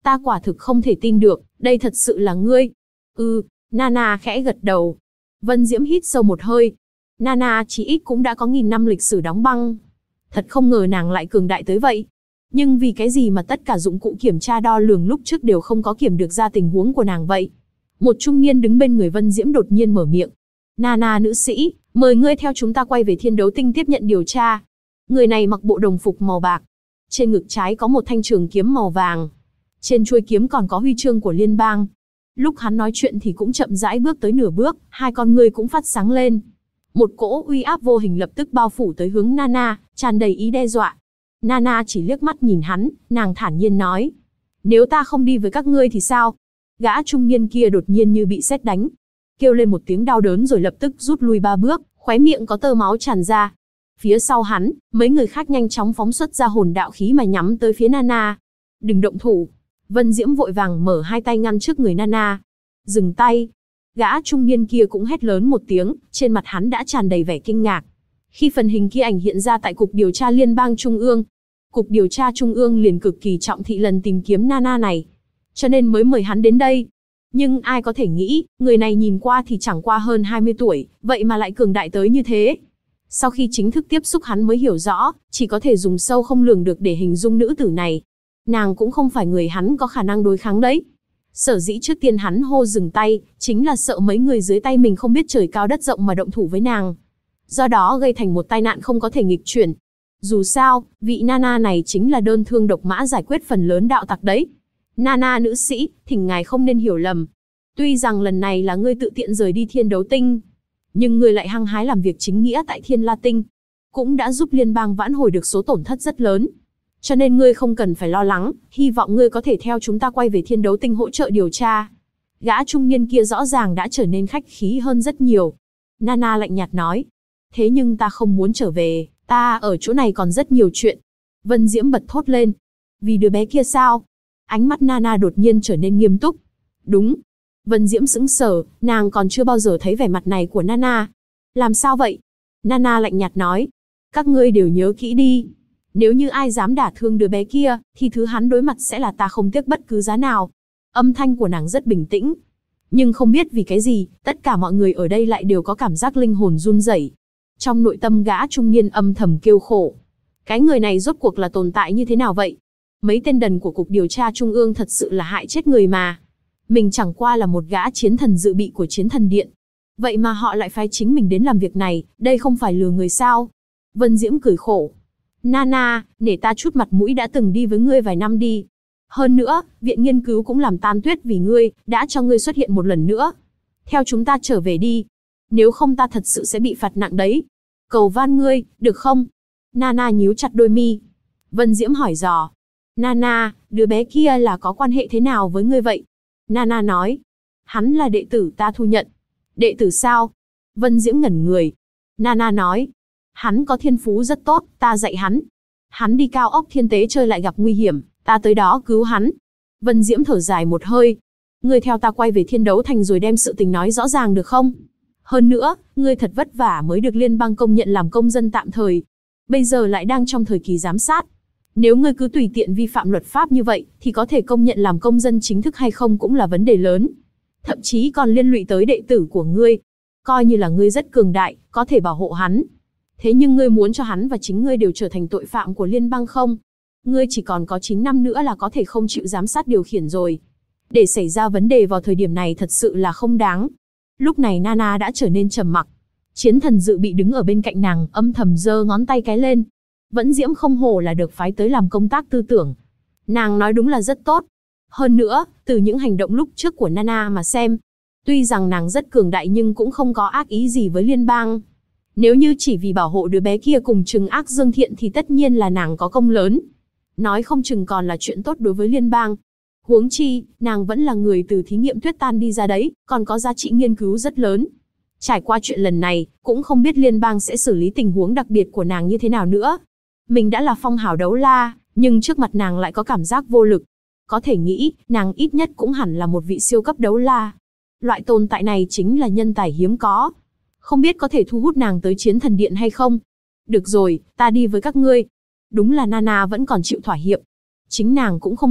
Ta quả thực không thể tin được, đây thật sự là ngươi. Nana khẽ gật đầu. Vân Diễm hít sâu một hơi. Nana chí ít cũng đã có 1000 năm lịch sử đóng băng. Thật không ngờ nàng lại cường đại tới vậy. Nhưng vì cái gì mà tất cả dụng cụ kiểm tra đo lường lúc trước đều không có kiểm được ra tình huống của nàng vậy? Một trung niên đứng bên người Vân Diễm đột nhiên mở miệng. Nana nữ sĩ, mời ngươi theo chúng ta quay về Thiên Đấu Tinh tiếp nhận điều tra. Người này mặc bộ đồng phục màu bạc. Trên ngực trái có một thanh trường kiếm màu vàng. Trên chuôi kiếm còn có huy chương của liên bang. Lúc hắn nói chuyện thì cũng chậm rãi bước tới nửa bước, hai con ngươi cũng phát sáng lên. Một cỗ uy áp vô hình lập tức bao phủ tới hướng Nana, tràn đầy ý đe dọa. Nana chỉ liếc mắt nhìn hắn, nàng thản nhiên nói. Nếu ta không đi với các ngươi thì sao? Gã trung niên kia đột nhiên như bị sét đánh. Kêu lên một tiếng đau đớn rồi lập tức rút lui 3 bước, khóe miệng có tơ máu tràn ra. Phía sau hắn, mấy người khác nhanh chóng phóng xuất ra hồn đạo khí mà nhắm tới phía Nana. Đừng động thủ. Vân Diễm vội vàng mở hai tay ngăn trước người Nana. Dừng tay. Gã trung niên kia cũng hét lớn một tiếng, trên mặt hắn đã tràn đầy vẻ kinh ngạc. Khi phần hình kia ảnh hiện ra tại Cục Điều tra Liên bang Trung ương, Cục Điều tra Trung ương liền cực kỳ trọng thị lần tìm kiếm Nana này. Cho nên mới mời hắn đến đây. Nhưng ai có thể nghĩ, người này nhìn qua thì chẳng qua hơn 20 tuổi, vậy mà lại cường đại tới như thế. Sau khi chính thức tiếp xúc hắn mới hiểu rõ, chỉ có thể dùng sâu không lường được để hình dung nữ tử này. Nàng cũng không phải người hắn có khả năng đối kháng đấy. Sở dĩ trước tiên hắn hô dừng tay, chính là sợ mấy người dưới tay mình không biết trời cao đất rộng mà động thủ với nàng. Do đó gây thành một tai nạn không có thể nghịch chuyển. Dù sao, vị Nana này chính là đơn thương độc mã giải quyết phần lớn đạo tặc đấy. Nana nữ sĩ, thỉnh ngài không nên hiểu lầm. Tuy rằng lần này là ngươi tự tiện rời đi Thiên Đấu Tinh, nhưng ngươi lại hăng hái làm việc chính nghĩa tại Thiên La Tinh, cũng đã giúp liên bang vãn hồi được số tổn thất rất lớn. Cho nên ngươi không cần phải lo lắng, hy vọng ngươi có thể theo chúng ta quay về Thiên Đấu Tinh hỗ trợ điều tra. Gã trung niên kia rõ ràng đã trở nên khách khí hơn rất nhiều. Nana lạnh nhạt nói. Thế nhưng ta không muốn trở về, ta ở chỗ này còn rất nhiều chuyện. Vân Diễm bật thốt lên. Vì đứa bé kia sao? Ánh mắt Nana đột nhiên trở nên nghiêm túc. Đúng. Vân Diễm sững sờ, nàng còn chưa bao giờ thấy vẻ mặt này của Nana. Làm sao vậy? Nana lạnh nhạt nói. Các ngươi đều nhớ kỹ đi. Nếu như ai dám đả thương đứa bé kia, thì thứ hắn đối mặt sẽ là ta không tiếc bất cứ giá nào. Âm thanh của nàng rất bình tĩnh. Nhưng không biết vì cái gì, tất cả mọi người ở đây lại đều có cảm giác linh hồn run rẩy. Trong nội tâm gã trung niên âm thầm kêu khổ. Cái người này rốt cuộc là tồn tại như thế nào vậy? Mấy tên đần của Cục Điều tra Trung ương thật sự là hại chết người mà. Mình chẳng qua là một gã chiến thần dự bị của Chiến Thần Điện. Vậy mà họ lại phái chính mình đến làm việc này, đây không phải lừa người sao? Vân Diễm cười khổ. Nana, nể ta chút mặt mũi đã từng đi với ngươi vài năm đi. Hơn nữa, viện nghiên cứu cũng làm tan tuyết vì ngươi, đã cho ngươi xuất hiện một lần nữa. Theo chúng ta trở về đi. Nếu không ta thật sự sẽ bị phạt nặng đấy. Cầu van ngươi, được không? Nana nhíu chặt đôi mi. Vân Diễm hỏi dò. Nana, đứa bé kia là có quan hệ thế nào với ngươi vậy? Nana nói. Hắn là đệ tử ta thu nhận. Đệ tử sao? Vân Diễm ngẩn người. Nana nói. Hắn có thiên phú rất tốt, ta dạy hắn. Hắn đi cao ốc thiên tế chơi lại gặp nguy hiểm, ta tới đó cứu hắn. Vân Diễm thở dài một hơi. Ngươi theo ta quay về Thiên Đấu Thành rồi đem sự tình nói rõ ràng được không? Hơn nữa, ngươi thật vất vả mới được liên bang công nhận làm công dân tạm thời. Bây giờ lại đang trong thời kỳ giám sát. Nếu ngươi cứ tùy tiện vi phạm luật pháp như vậy, thì có thể công nhận làm công dân chính thức hay không cũng là vấn đề lớn. Thậm chí còn liên lụy tới đệ tử của ngươi. Coi như là ngươi rất cường đại, có thể bảo hộ hắn. Thế nhưng ngươi muốn cho hắn và chính ngươi đều trở thành tội phạm của liên bang không? Ngươi chỉ còn có 9 năm nữa là có thể không chịu giám sát điều khiển rồi. Để xảy ra vấn đề vào thời điểm này thật sự là không đáng. Lúc này Nana đã trở nên trầm mặc. Chiến thần dự bị đứng ở bên cạnh nàng, âm thầm giơ ngón tay cái lên. Vẫn Diễm không hổ là được phái tới làm công tác tư tưởng. Nàng nói đúng là rất tốt. Hơn nữa, từ những hành động lúc trước của Nana mà xem, tuy rằng nàng rất cường đại nhưng cũng không có ác ý gì với liên bang. Nếu như chỉ vì bảo hộ đứa bé kia cùng trừng ác dương thiện thì tất nhiên là nàng có công lớn. Nói không chừng còn là chuyện tốt đối với liên bang. Huống chi, nàng vẫn là người từ thí nghiệm tuyết tan đi ra đấy, còn có giá trị nghiên cứu rất lớn. Trải qua chuyện lần này, cũng không biết liên bang sẽ xử lý tình huống đặc biệt của nàng như thế nào nữa. Mình đã là phong hào đấu la, nhưng trước mặt nàng lại có cảm giác vô lực. Có thể nghĩ, nàng ít nhất cũng hẳn là một vị siêu cấp đấu la. Loại tồn tại này chính là nhân tài hiếm có. Không biết có thể thu hút nàng tới Chiến Thần Điện hay không? Được rồi, ta đi với các ngươi. Đúng là Nana vẫn còn chịu thỏa hiệp. Chính nàng cũng không sợ,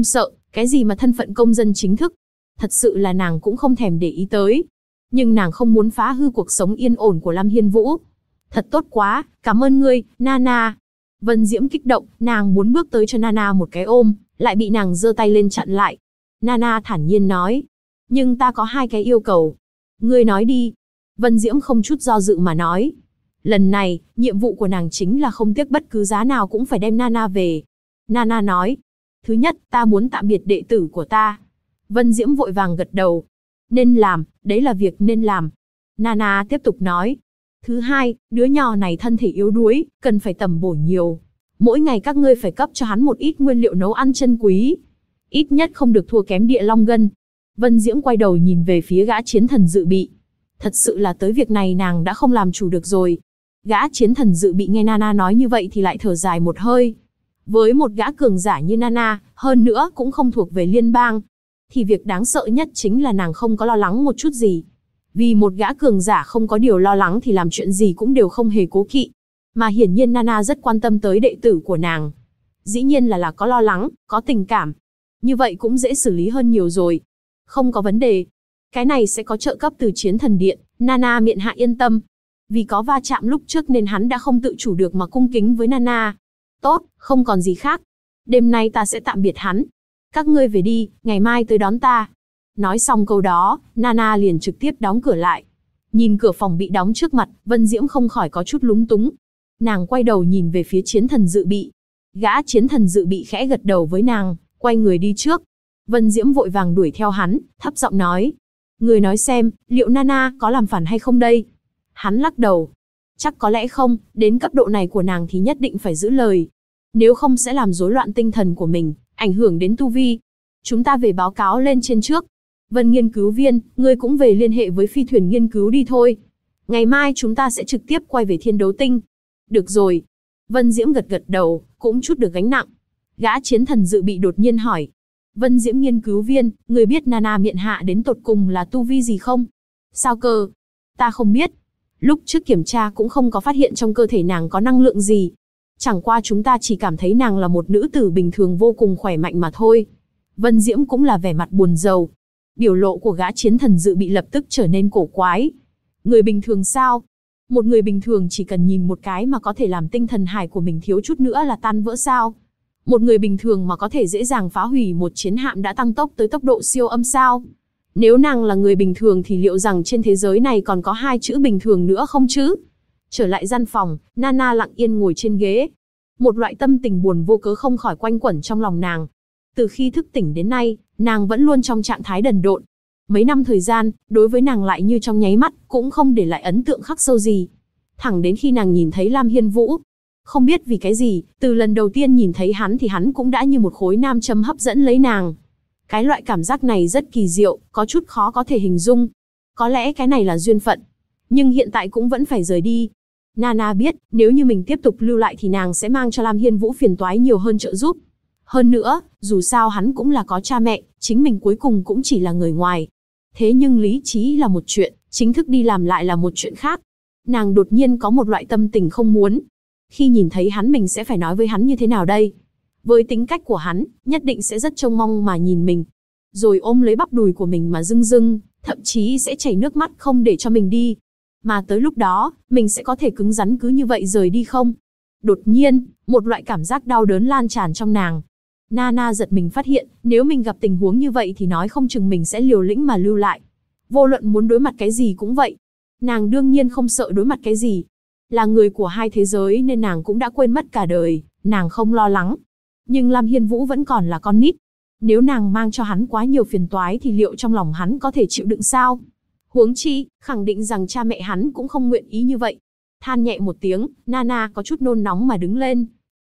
Cái gì mà thân phận công dân chính thức, thật sự là nàng cũng không thèm để ý tới. Nhưng nàng không muốn phá hư cuộc sống yên ổn của Lam Hiên Vũ. Thật tốt quá, cảm ơn ngươi, Nana. Vân Diễm kích động, nàng muốn bước tới cho Nana một cái ôm, lại bị nàng giơ tay lên chặn lại. Nana thản nhiên nói, nhưng ta có 2 cái yêu cầu. Ngươi nói đi. Vân Diễm không chút do dự mà nói. Lần này, nhiệm vụ của nàng chính là không tiếc bất cứ giá nào cũng phải đem Nana về. Nana nói, thứ nhất, ta muốn tạm biệt đệ tử của ta. Vân Diễm vội vàng gật đầu. Nên làm, đấy là việc nên làm. Nana tiếp tục nói. Thứ hai, đứa nhỏ này thân thể yếu đuối, cần phải tầm bổ nhiều. Mỗi ngày các ngươi phải cấp cho hắn một ít nguyên liệu nấu ăn chân quý. Ít nhất không được thua kém địa long gân. Vân Diễm quay đầu nhìn về phía gã chiến thần dự bị. Thật sự là tới việc này nàng đã không làm chủ được rồi. Gã chiến thần dự bị nghe Nana nói như vậy thì lại thở dài một hơi. Với một gã cường giả như Nana, hơn nữa cũng không thuộc về liên bang, thì việc đáng sợ nhất chính là nàng không có lo lắng một chút gì. Vì một gã cường giả không có điều lo lắng thì làm chuyện gì cũng đều không hề cố kỵ. Mà hiển nhiên Nana rất quan tâm tới đệ tử của nàng. Dĩ nhiên là có lo lắng, có tình cảm. Như vậy cũng dễ xử lý hơn nhiều rồi. Không có vấn đề. Cái này sẽ có trợ cấp từ chiến thần điện, Nana miện hạ yên tâm. Vì có va chạm lúc trước nên hắn đã không tự chủ được mà cung kính với Nana. Tốt, không còn gì khác. Đêm nay ta sẽ tạm biệt hắn. Các ngươi về đi, ngày mai tới đón ta. Nói xong câu đó, Nana liền trực tiếp đóng cửa lại. Nhìn cửa phòng bị đóng trước mặt, Vân Diễm không khỏi có chút lúng túng. Nàng quay đầu nhìn về phía chiến thần dự bị. Gã chiến thần dự bị khẽ gật đầu với nàng, quay người đi trước. Vân Diễm vội vàng đuổi theo hắn, thấp giọng nói. Người nói xem, liệu Nana có làm phản hay không đây? Hắn lắc đầu. Chắc có lẽ không, đến cấp độ này của nàng thì nhất định phải giữ lời. Nếu không sẽ làm rối loạn tinh thần của mình, ảnh hưởng đến tu vi. Chúng ta về báo cáo lên trên trước. Vân nghiên cứu viên, ngươi cũng về liên hệ với phi thuyền nghiên cứu đi thôi. Ngày mai chúng ta sẽ trực tiếp quay về Thiên Đấu Tinh. Được rồi. Vân Diễm gật gật đầu, cũng chút được gánh nặng. Gã chiến thần dự bị đột nhiên hỏi. Vân Diễm nghiên cứu viên, người biết Nana miện hạ đến tột cùng là tu vi gì không? Sao cơ? Ta không biết. Lúc trước kiểm tra cũng không có phát hiện trong cơ thể nàng có năng lượng gì. Chẳng qua chúng ta chỉ cảm thấy nàng là một nữ tử bình thường vô cùng khỏe mạnh mà thôi. Vân Diễm cũng là vẻ mặt buồn rầu. Biểu lộ của gã chiến thần dự bị lập tức trở nên cổ quái. Người bình thường sao? Một người bình thường chỉ cần nhìn một cái mà có thể làm tinh thần hải của mình thiếu chút nữa là tan vỡ sao? Một người bình thường mà có thể dễ dàng phá hủy một chiến hạm đã tăng tốc tới tốc độ siêu âm sao? Nếu nàng là người bình thường thì liệu rằng trên thế giới này còn có 2 chữ bình thường nữa không chứ? Trở lại gian phòng, Nana lặng yên ngồi trên ghế. Một loại tâm tình buồn vô cớ không khỏi quanh quẩn trong lòng nàng. Từ khi thức tỉnh đến nay, nàng vẫn luôn trong trạng thái đần độn. Mấy năm thời gian, đối với nàng lại như trong nháy mắt, cũng không để lại ấn tượng khắc sâu gì. Thẳng đến khi nàng nhìn thấy Lam Hiên Vũ. Không biết vì cái gì, từ lần đầu tiên nhìn thấy hắn thì hắn cũng đã như một khối nam châm hấp dẫn lấy nàng. Cái loại cảm giác này rất kỳ diệu, có chút khó có thể hình dung. Có lẽ cái này là duyên phận. Nhưng hiện tại cũng vẫn phải rời đi. Nana biết, nếu như mình tiếp tục lưu lại thì nàng sẽ mang cho Lam Hiên Vũ phiền toái nhiều hơn trợ giúp. Hơn nữa, dù sao hắn cũng là có cha mẹ, chính mình cuối cùng cũng chỉ là người ngoài. Thế nhưng lý trí là một chuyện, chính thức đi làm lại là một chuyện khác. Nàng đột nhiên có một loại tâm tình không muốn. Khi nhìn thấy hắn mình sẽ phải nói với hắn như thế nào đây? Với tính cách của hắn, nhất định sẽ rất trông mong mà nhìn mình. Rồi ôm lấy bắp đùi của mình mà rưng rưng, thậm chí sẽ chảy nước mắt không để cho mình đi. Mà tới lúc đó, mình sẽ có thể cứng rắn cứ như vậy rời đi không? Đột nhiên, một loại cảm giác đau đớn lan tràn trong nàng. Nana giật mình phát hiện, nếu mình gặp tình huống như vậy thì nói không chừng mình sẽ liều lĩnh mà lưu lại. Vô luận muốn đối mặt cái gì cũng vậy. Nàng đương nhiên không sợ đối mặt cái gì. Là người của 2 thế giới nên nàng cũng đã quên mất cả đời, nàng không lo lắng. Nhưng Lam Hiên Vũ vẫn còn là con nít. Nếu nàng mang cho hắn quá nhiều phiền toái thì liệu trong lòng hắn có thể chịu đựng sao? Huống chi, khẳng định rằng cha mẹ hắn cũng không nguyện ý như vậy. Than nhẹ một tiếng, Nana có chút nôn nóng mà đứng lên.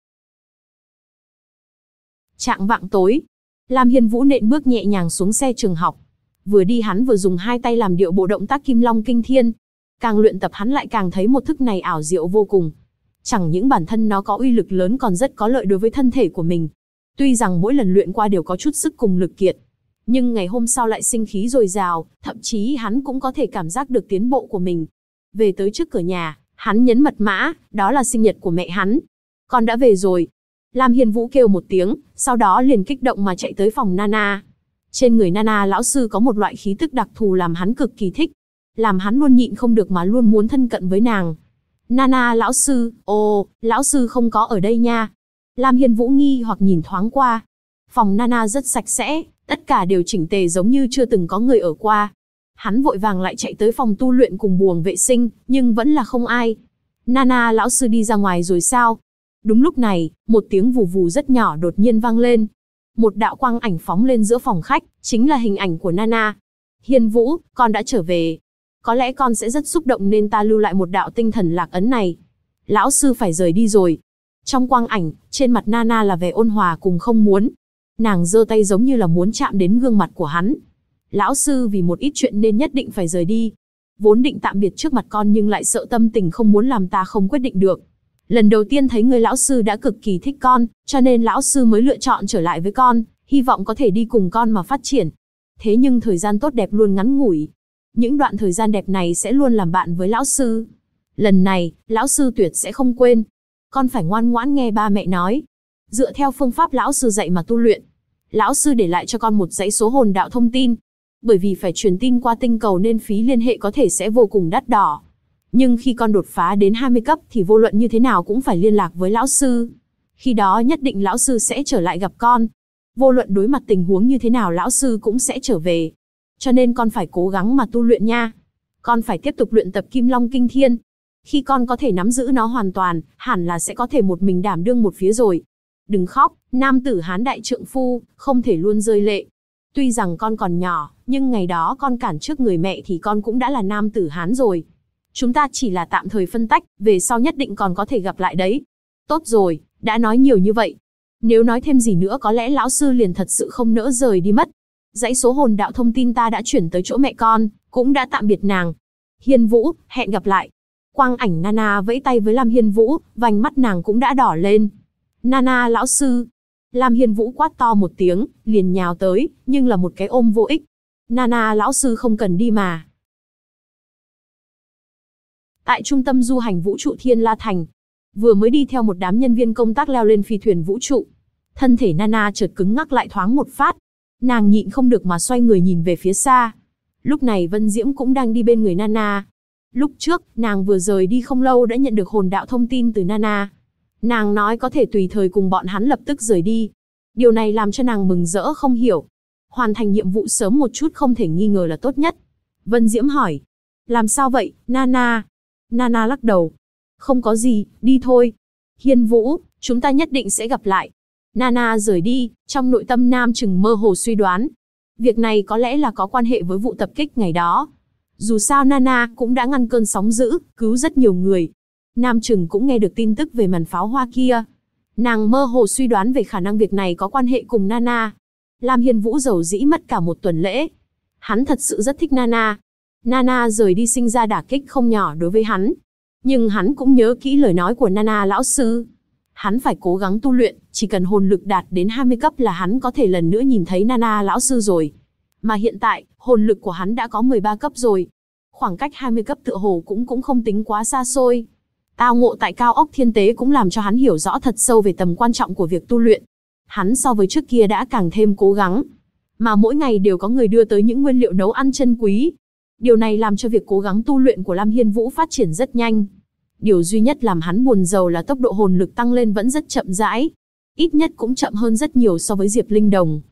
Chạng vạng tối, Lam Hiên Vũ nện bước nhẹ nhàng xuống xe trường học. Vừa đi hắn vừa dùng 2 tay làm điệu bộ động tác Kim Long Kinh Thiên. Càng luyện tập hắn lại càng thấy một thức này ảo diệu vô cùng. Chẳng những bản thân nó có uy lực lớn còn rất có lợi đối với thân thể của mình. Tuy rằng mỗi lần luyện qua đều có chút sức cùng lực kiệt, nhưng ngày hôm sau lại sinh khí dồi dào, thậm chí hắn cũng có thể cảm giác được tiến bộ của mình. Về tới trước cửa nhà, hắn nhấn mật mã, đó là sinh nhật của mẹ hắn. Con đã về rồi. Lam Hiên Vũ kêu một tiếng, sau đó liền kích động mà chạy tới phòng Nana. Trên người Nana lão sư có một loại khí tức đặc thù làm hắn cực kỳ thích, làm hắn luôn nhịn không được mà luôn muốn thân cận với nàng. Nana lão sư, ồ, lão sư không có ở đây nha. Lam Hiên Vũ nghi hoặc nhìn thoáng qua. Phòng Nana rất sạch sẽ, tất cả đều chỉnh tề giống như chưa từng có người ở qua. Hắn vội vàng lại chạy tới phòng tu luyện cùng buồng vệ sinh, nhưng vẫn là không ai. Nana lão sư đi ra ngoài rồi sao? Đúng lúc này, một tiếng vù vù rất nhỏ đột nhiên vang lên. Một đạo quang ảnh phóng lên giữa phòng khách, chính là hình ảnh của Nana. Hiên Vũ, con đã trở về. Có lẽ con sẽ rất xúc động nên ta lưu lại một đạo tinh thần lạc ấn này. Lão sư phải rời đi rồi. Trong quang ảnh, trên mặt Nana là vẻ ôn hòa cùng không muốn. Nàng giơ tay giống như là muốn chạm đến gương mặt của hắn. Lão sư vì một ít chuyện nên nhất định phải rời đi. Vốn định tạm biệt trước mặt con nhưng lại sợ tâm tình không muốn làm ta không quyết định được. Lần đầu tiên thấy người lão sư đã cực kỳ thích con, cho nên lão sư mới lựa chọn trở lại với con, hy vọng có thể đi cùng con mà phát triển. Thế nhưng thời gian tốt đẹp luôn ngắn ngủi. Những đoạn thời gian đẹp này sẽ luôn làm bạn với lão sư. Lần này, lão sư tuyệt sẽ không quên. Con phải ngoan ngoãn nghe ba mẹ nói. Dựa theo phương pháp lão sư dạy mà tu luyện. Lão sư để lại cho con một dãy số hồn đạo thông tin. Bởi vì phải truyền tin qua tinh cầu nên phí liên hệ có thể sẽ vô cùng đắt đỏ. Nhưng khi con đột phá đến 20 cấp thì vô luận như thế nào cũng phải liên lạc với lão sư. Khi đó nhất định lão sư sẽ trở lại gặp con. Vô luận đối mặt tình huống như thế nào lão sư cũng sẽ trở về. Cho nên con phải cố gắng mà tu luyện nha. Con phải tiếp tục luyện tập Kim Long Kinh Thiên. Khi con có thể nắm giữ nó hoàn toàn, hẳn là sẽ có thể một mình đảm đương một phía rồi. Đừng khóc, nam tử Hán đại trượng phu, không thể luôn rơi lệ. Tuy rằng con còn nhỏ, nhưng ngày đó con cản trước người mẹ thì con cũng đã là nam tử Hán rồi. Chúng ta chỉ là tạm thời phân tách, về sau nhất định còn có thể gặp lại đấy. Tốt rồi, đã nói nhiều như vậy. Nếu nói thêm gì nữa có lẽ lão sư liền thật sự không nỡ rời đi mất. Dãy số hồn đạo thông tin ta đã chuyển tới chỗ mẹ con, cũng đã tạm biệt nàng. Hiên Vũ, hẹn gặp lại. Quang ảnh Nana vẫy tay với Lam Hiên Vũ, vành mắt nàng cũng đã đỏ lên. Nana lão sư. Lam Hiên Vũ quát to một tiếng, liền nhào tới, nhưng là một cái ôm vô ích. Nana lão sư không cần đi mà. Tại trung tâm du hành vũ trụ Thiên La Thành, vừa mới đi theo một đám nhân viên công tác leo lên phi thuyền vũ trụ. Thân thể Nana chợt cứng ngắc lại thoáng một phát. Nàng nhịn không được mà xoay người nhìn về phía xa. Lúc này Vân Diễm cũng đang đi bên người Nana. Lúc trước, nàng vừa rời đi không lâu đã nhận được hồn đạo thông tin từ Nana. Nàng nói có thể tùy thời cùng bọn hắn lập tức rời đi. Điều này làm cho nàng mừng rỡ không hiểu. Hoàn thành nhiệm vụ sớm một chút không thể nghi ngờ là tốt nhất. Vân Diễm hỏi. Làm sao vậy, Nana? Nana lắc đầu. Không có gì, đi thôi. Hiên Vũ, chúng ta nhất định sẽ gặp lại. Nana rời đi, trong nội tâm Nam Trừng mơ hồ suy đoán. Việc này có lẽ là có quan hệ với vụ tập kích ngày đó. Dù sao Nana cũng đã ngăn cơn sóng dữ, cứu rất nhiều người. Nam Trừng cũng nghe được tin tức về màn pháo hoa kia. Nàng mơ hồ suy đoán về khả năng việc này có quan hệ cùng Nana. Lam Hiên Vũ dầu dĩ mất cả một tuần lễ. Hắn thật sự rất thích Nana. Nana rời đi sinh ra đả kích không nhỏ đối với hắn. Nhưng hắn cũng nhớ kỹ lời nói của Nana lão sư. Hắn phải cố gắng tu luyện, chỉ cần hồn lực đạt đến 20 cấp là hắn có thể lần nữa nhìn thấy Nana lão sư rồi. Mà hiện tại, hồn lực của hắn đã có 13 cấp rồi. Khoảng cách 20 cấp tựa hồ cũng không tính quá xa xôi. Tao ngộ tại cao ốc thiên tế cũng làm cho hắn hiểu rõ thật sâu về tầm quan trọng của việc tu luyện. Hắn so với trước kia đã càng thêm cố gắng. Mà mỗi ngày đều có người đưa tới những nguyên liệu nấu ăn chân quý. Điều này làm cho việc cố gắng tu luyện của Lam Hiên Vũ phát triển rất nhanh. Điều duy nhất làm hắn buồn rầu là tốc độ hồn lực tăng lên vẫn rất chậm rãi. Ít nhất cũng chậm hơn rất nhiều so với Diệp Linh Đồng.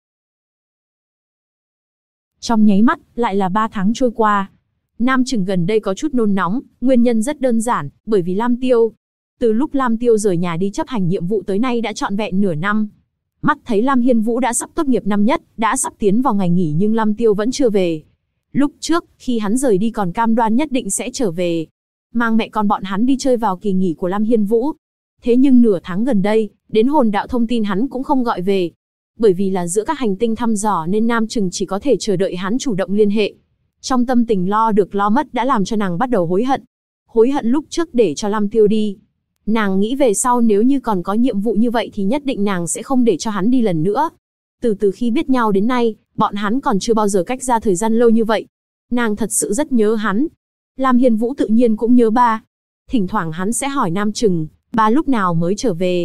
Trong nháy mắt, lại là 3 tháng trôi qua. Nam Trừng gần đây có chút nôn nóng, nguyên nhân rất đơn giản, bởi vì Lam Tiêu. Từ lúc Lam Tiêu rời nhà đi chấp hành nhiệm vụ tới nay đã trọn vẹn nửa năm. Mắt thấy Lam Hiên Vũ đã sắp tốt nghiệp năm nhất, đã sắp tiến vào ngày nghỉ nhưng Lam Tiêu vẫn chưa về. Lúc trước, khi hắn rời đi còn cam đoan nhất định sẽ trở về. Mang mẹ con bọn hắn đi chơi vào kỳ nghỉ của Lam Hiên Vũ. Thế nhưng nửa tháng gần đây, đến hồn đạo thông tin hắn cũng không gọi về. Bởi vì là giữa các hành tinh thăm dò nên Nam Trừng chỉ có thể chờ đợi hắn chủ động liên hệ. Trong tâm tình lo được lo mất đã làm cho nàng bắt đầu hối hận. Hối hận lúc trước để cho Lam Tiêu đi. Nàng nghĩ về sau nếu như còn có nhiệm vụ như vậy thì nhất định nàng sẽ không để cho hắn đi lần nữa. Từ khi biết nhau đến nay, bọn hắn còn chưa bao giờ cách ra thời gian lâu như vậy. Nàng thật sự rất nhớ hắn. Lam Hiên Vũ tự nhiên cũng nhớ ba. Thỉnh thoảng hắn sẽ hỏi Nam Trừng, ba lúc nào mới trở về.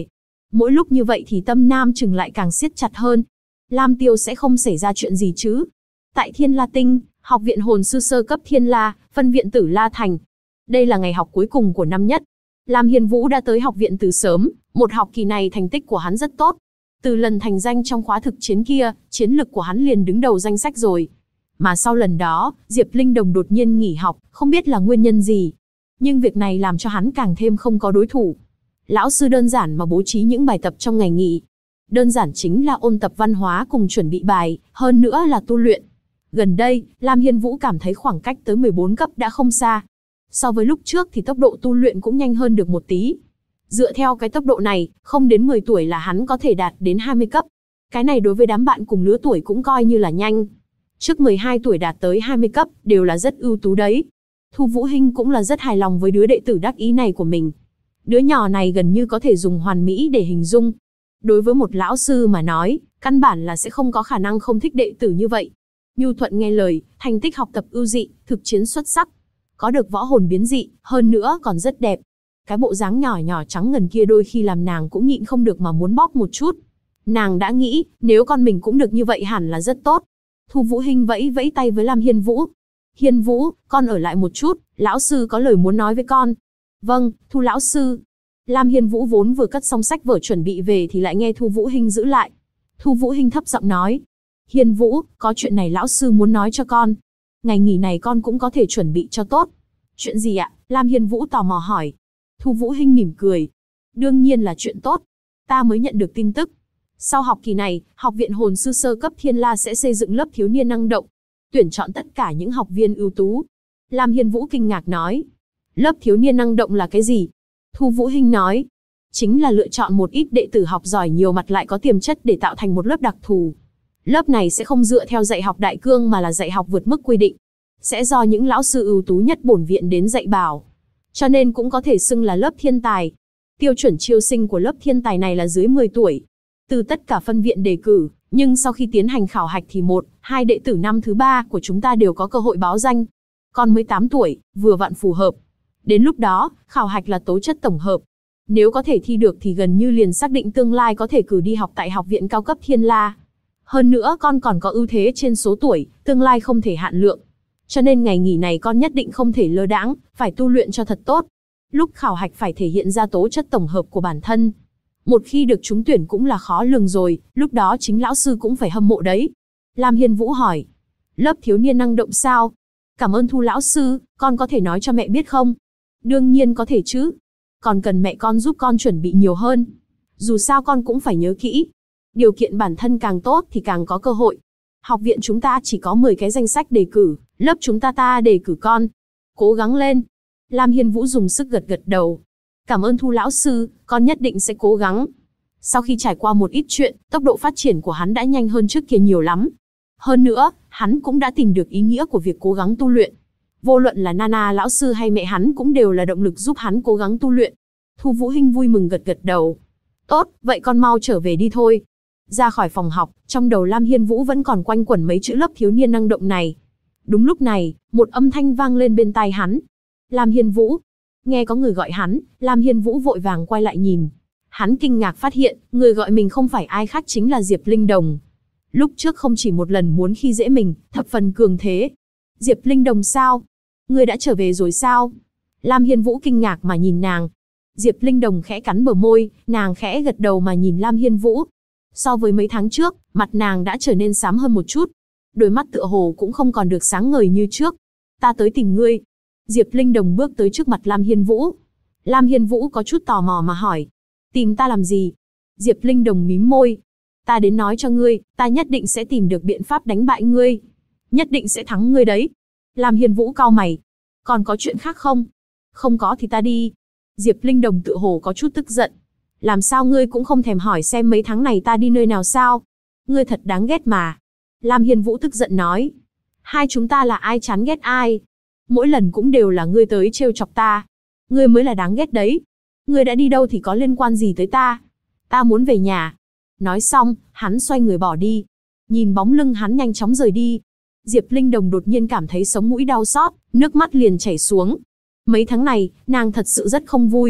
Mỗi lúc như vậy thì tâm Nam Trừng lại càng siết chặt hơn. Lam Tiêu sẽ không xảy ra chuyện gì chứ? Tại Thiên La Tinh, học viện hồn sư sơ cấp Thiên La, phân viện Tử La Thành. Đây là ngày học cuối cùng của năm nhất. Lam Hiên Vũ đã tới học viện từ sớm, một học kỳ này thành tích của hắn rất tốt. Từ lần thành danh trong khóa thực chiến kia, chiến lực của hắn liền đứng đầu danh sách rồi. Mà sau lần đó, Diệp Linh Đồng đột nhiên nghỉ học, không biết là nguyên nhân gì. Nhưng việc này làm cho hắn càng thêm không có đối thủ. Lão sư đơn giản mà bố trí những bài tập trong ngày nghỉ. Đơn giản chính là ôn tập văn hóa cùng chuẩn bị bài, hơn nữa là tu luyện. Gần đây, Lam Hiên Vũ cảm thấy khoảng cách tới 14 cấp đã không xa. So với lúc trước thì tốc độ tu luyện cũng nhanh hơn được một tí. Dựa theo cái tốc độ này, không đến 10 tuổi là hắn có thể đạt đến 20 cấp. Cái này đối với đám bạn cùng lứa tuổi cũng coi như là nhanh. Trước 12 tuổi đạt tới 20 cấp, đều là rất ưu tú đấy. Thu Vũ Hinh cũng là rất hài lòng với đứa đệ tử đắc ý này của mình. Đứa nhỏ này gần như có thể dùng hoàn mỹ để hình dung. Đối với một lão sư mà nói, căn bản là sẽ không có khả năng không thích đệ tử như vậy. Nhu thuận nghe lời, thành tích học tập ưu dị, thực chiến xuất sắc. Có được võ hồn biến dị, hơn nữa còn rất đẹp. Cái bộ dáng nhỏ nhỏ trắng ngần kia đôi khi làm nàng cũng nhịn không được mà muốn bóp một chút. Nàng đã nghĩ, nếu con mình cũng được như vậy hẳn là rất tốt. Thu Vũ Hinh vẫy vẫy tay với Lam Hiên Vũ. Hiên Vũ, con ở lại một chút, lão sư có lời muốn nói với con. Vâng, Thu lão sư. Lam Hiên Vũ vốn vừa cất xong sách vở chuẩn bị về thì lại nghe Thu Vũ Hinh giữ lại. Thu Vũ Hinh thấp giọng nói. Hiên Vũ, có chuyện này lão sư muốn nói cho con. Ngày nghỉ này con cũng có thể chuẩn bị cho tốt. Chuyện gì ạ? Lam Hiên Vũ tò mò hỏi. Thu Vũ Hinh mỉm cười. Đương nhiên là chuyện tốt. Ta mới nhận được tin tức. Sau học kỳ này, học viện hồn sư sơ cấp Thiên La sẽ xây dựng lớp thiếu niên năng động. Tuyển chọn tất cả những học viên ưu tú. Lam Hiên Vũ kinh ngạc nói. Lớp thiếu niên năng động là cái gì? Thu Vũ Hinh nói. Chính là lựa chọn một ít đệ tử học giỏi nhiều mặt lại có tiềm chất để tạo thành một lớp đặc thù. Lớp này sẽ không dựa theo dạy học đại cương mà là dạy học vượt mức quy định. Sẽ do những lão sư ưu tú nhất bổn viện đến dạy bảo. Cho nên cũng có thể xưng là lớp thiên tài. Tiêu chuẩn chiêu sinh của lớp thiên tài này là dưới 10 tuổi. Từ tất cả phân viện đề cử, nhưng sau khi tiến hành khảo hạch thì 1-2 đệ tử năm thứ 3 của chúng ta đều có cơ hội báo danh. Con mới 8 tuổi, vừa vặn phù hợp. Đến lúc đó, khảo hạch là tố chất tổng hợp. Nếu có thể thi được thì gần như liền xác định tương lai có thể cử đi học tại học viện cao cấp Thiên La. Hơn nữa con còn có ưu thế trên số tuổi, tương lai không thể hạn lượng. Cho nên ngày nghỉ này con nhất định không thể lơ đãng, phải tu luyện cho thật tốt. Lúc khảo hạch phải thể hiện ra tố chất tổng hợp của bản thân. Một khi được trúng tuyển cũng là khó lường rồi, lúc đó chính lão sư cũng phải hâm mộ đấy. Lam Hiên Vũ hỏi. Lớp thiếu niên năng động sao? Cảm ơn Thu lão sư, con có thể nói cho mẹ biết không? Đương nhiên có thể chứ. Còn cần mẹ con giúp con chuẩn bị nhiều hơn. Dù sao con cũng phải nhớ kỹ. Điều kiện bản thân càng tốt thì càng có cơ hội. Học viện chúng ta chỉ có 10 cái danh sách đề cử, lớp chúng ta đề cử con. Cố gắng lên. Lam Hiên Vũ dùng sức gật gật đầu. Cảm ơn Thu lão sư, con nhất định sẽ cố gắng. Sau khi trải qua một ít chuyện, tốc độ phát triển của hắn đã nhanh hơn trước kia nhiều lắm. Hơn nữa, hắn cũng đã tìm được ý nghĩa của việc cố gắng tu luyện. Vô luận là Nana lão sư hay mẹ hắn cũng đều là động lực giúp hắn cố gắng tu luyện. Thu Vũ Hinh vui mừng gật gật đầu. Tốt, vậy con mau trở về đi thôi. Ra khỏi phòng học, trong đầu Lam Hiên Vũ vẫn còn quanh quẩn mấy chữ lớp thiếu niên năng động này. Đúng lúc này, một âm thanh vang lên bên tai hắn. Lam Hiên Vũ. Nghe có người gọi hắn, Lam Hiên Vũ vội vàng quay lại nhìn. Hắn kinh ngạc phát hiện, người gọi mình không phải ai khác chính là Diệp Linh Đồng. Lúc trước không chỉ một lần muốn khi dễ mình, thập phần cường thế. Diệp Linh Đồng sao? Ngươi đã trở về rồi sao? Lam Hiên Vũ kinh ngạc mà nhìn nàng. Diệp Linh Đồng khẽ cắn bờ môi, nàng khẽ gật đầu mà nhìn Lam Hiên Vũ. So với mấy tháng trước, mặt nàng đã trở nên xám hơn một chút. Đôi mắt tựa hồ cũng không còn được sáng ngời như trước. Ta tới tìm ngươi. Diệp Linh Đồng bước tới trước mặt Lam Hiên Vũ. Lam Hiên Vũ có chút tò mò mà hỏi. Tìm ta làm gì? Diệp Linh Đồng mím môi. Ta đến nói cho ngươi, ta nhất định sẽ tìm được biện pháp đánh bại ngươi. Nhất định sẽ thắng ngươi đấy. Lam Hiên Vũ cau mày. Còn có chuyện khác không? Không có thì ta đi. Diệp Linh Đồng tựa hồ có chút tức giận. Làm sao ngươi cũng không thèm hỏi xem mấy tháng này ta đi nơi nào sao? Ngươi thật đáng ghét mà. Lam Hiên Vũ tức giận nói. Hai chúng ta là ai chán ghét ai? Mỗi lần cũng đều là ngươi tới trêu chọc ta. Ngươi mới là đáng ghét đấy. Ngươi đã đi đâu thì có liên quan gì tới ta? Ta muốn về nhà. Nói xong, hắn xoay người bỏ đi. Nhìn bóng lưng hắn nhanh chóng rời đi. Diệp Linh Đồng đột nhiên cảm thấy sống mũi đau xót, nước mắt liền chảy xuống. Mấy tháng này, nàng thật sự rất không vui.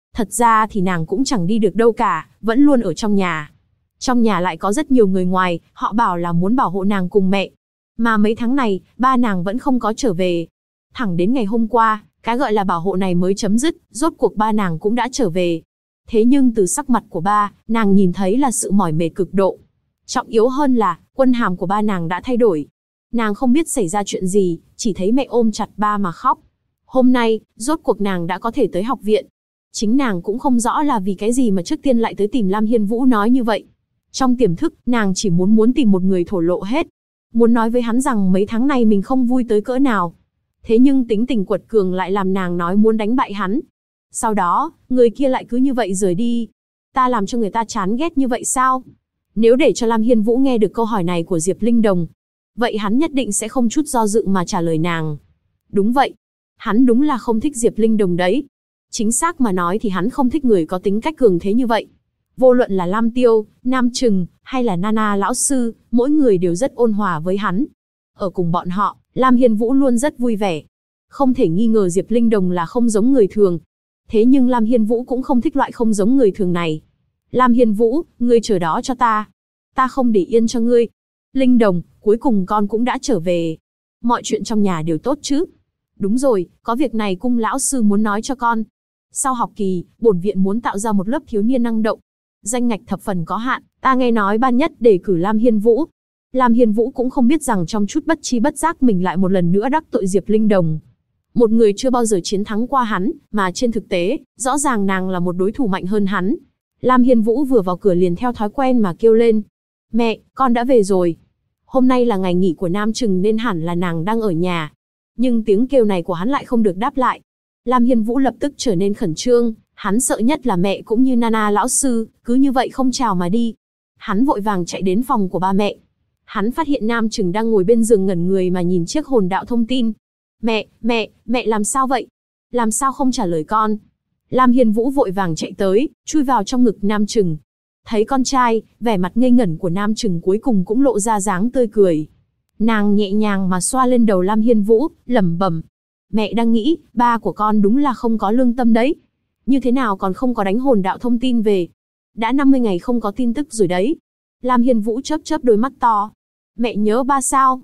Thật ra thì nàng cũng chẳng đi được đâu cả, vẫn luôn ở trong nhà. Trong nhà lại có rất nhiều người ngoài, họ bảo là muốn bảo hộ nàng cùng mẹ. Mà mấy tháng này, ba nàng vẫn không có trở về. Thẳng đến ngày hôm qua, cái gọi là bảo hộ này mới chấm dứt, rốt cuộc ba nàng cũng đã trở về. Thế nhưng từ sắc mặt của ba, nàng nhìn thấy là sự mỏi mệt cực độ. Trọng yếu hơn là, quân hàm của ba nàng đã thay đổi. Nàng không biết xảy ra chuyện gì, chỉ thấy mẹ ôm chặt ba mà khóc. Hôm nay, rốt cuộc nàng đã có thể tới học viện. Chính nàng cũng không rõ là vì cái gì mà trước tiên lại tới tìm Lam Hiên Vũ nói như vậy. Trong tiềm thức, nàng chỉ muốn tìm một người thổ lộ hết. Muốn nói với hắn rằng mấy tháng này mình không vui tới cỡ nào. Thế nhưng tính tình quật cường lại làm nàng nói muốn đánh bại hắn. Sau đó, người kia lại cứ như vậy rời đi. Ta làm cho người ta chán ghét như vậy sao? Nếu để cho Lam Hiên Vũ nghe được câu hỏi này của Diệp Linh Đồng, vậy hắn nhất định sẽ không chút do dự mà trả lời nàng. Đúng vậy. Hắn đúng là không thích Diệp Linh Đồng đấy. Chính xác mà nói thì hắn không thích người có tính cách cường thế như vậy. Vô luận là Lam Tiêu, Nam Trừng, hay là Nana lão sư, mỗi người đều rất ôn hòa với hắn. Ở cùng bọn họ, Lam Hiên Vũ luôn rất vui vẻ. Không thể nghi ngờ Diệp Linh Đồng là không giống người thường. Thế nhưng Lam Hiên Vũ cũng không thích loại không giống người thường này. Lam Hiên Vũ, ngươi chờ đó cho ta. Ta không để yên cho ngươi. Linh Đồng, cuối cùng con cũng đã trở về. Mọi chuyện trong nhà đều tốt chứ? Đúng rồi, có việc này cung lão sư muốn nói cho con. Sau học kỳ, bổn viện muốn tạo ra một lớp thiếu niên năng động. Danh ngạch thập phần có hạn, ta nghe nói ban nhất đề cử Lam Hiên Vũ. Lam Hiên Vũ cũng không biết rằng trong chút bất chi bất giác mình lại một lần nữa đắc tội Diệp Linh Đồng. Một người chưa bao giờ chiến thắng qua hắn, mà trên thực tế, rõ ràng nàng là một đối thủ mạnh hơn hắn. Lam Hiên Vũ vừa vào cửa liền theo thói quen mà kêu lên. Mẹ, con đã về rồi. Hôm nay là ngày nghỉ của Nam Trừng nên hẳn là nàng đang ở nhà. Nhưng tiếng kêu này của hắn lại không được đáp lại. Lam Hiên Vũ lập tức trở nên khẩn trương, hắn sợ nhất là mẹ cũng như Nana lão sư, cứ như vậy không chào mà đi. Hắn vội vàng chạy đến phòng của ba mẹ. Hắn phát hiện Nam Trừng đang ngồi bên giường ngẩn người mà nhìn chiếc hồn đạo thông tin. Mẹ làm sao vậy? Làm sao không trả lời con? Lam Hiên Vũ vội vàng chạy tới, chui vào trong ngực Nam Trừng. Thấy con trai, vẻ mặt ngây ngẩn của Nam Trừng cuối cùng cũng lộ ra dáng tươi cười. Nàng nhẹ nhàng mà xoa lên đầu Lam Hiên Vũ, lẩm bẩm. Mẹ đang nghĩ, ba của con đúng là không có lương tâm đấy. Như thế nào còn không có đánh hồn đạo thông tin về? Đã 50 ngày không có tin tức rồi đấy. Lam Hiên Vũ chớp chớp đôi mắt to. Mẹ nhớ ba sao?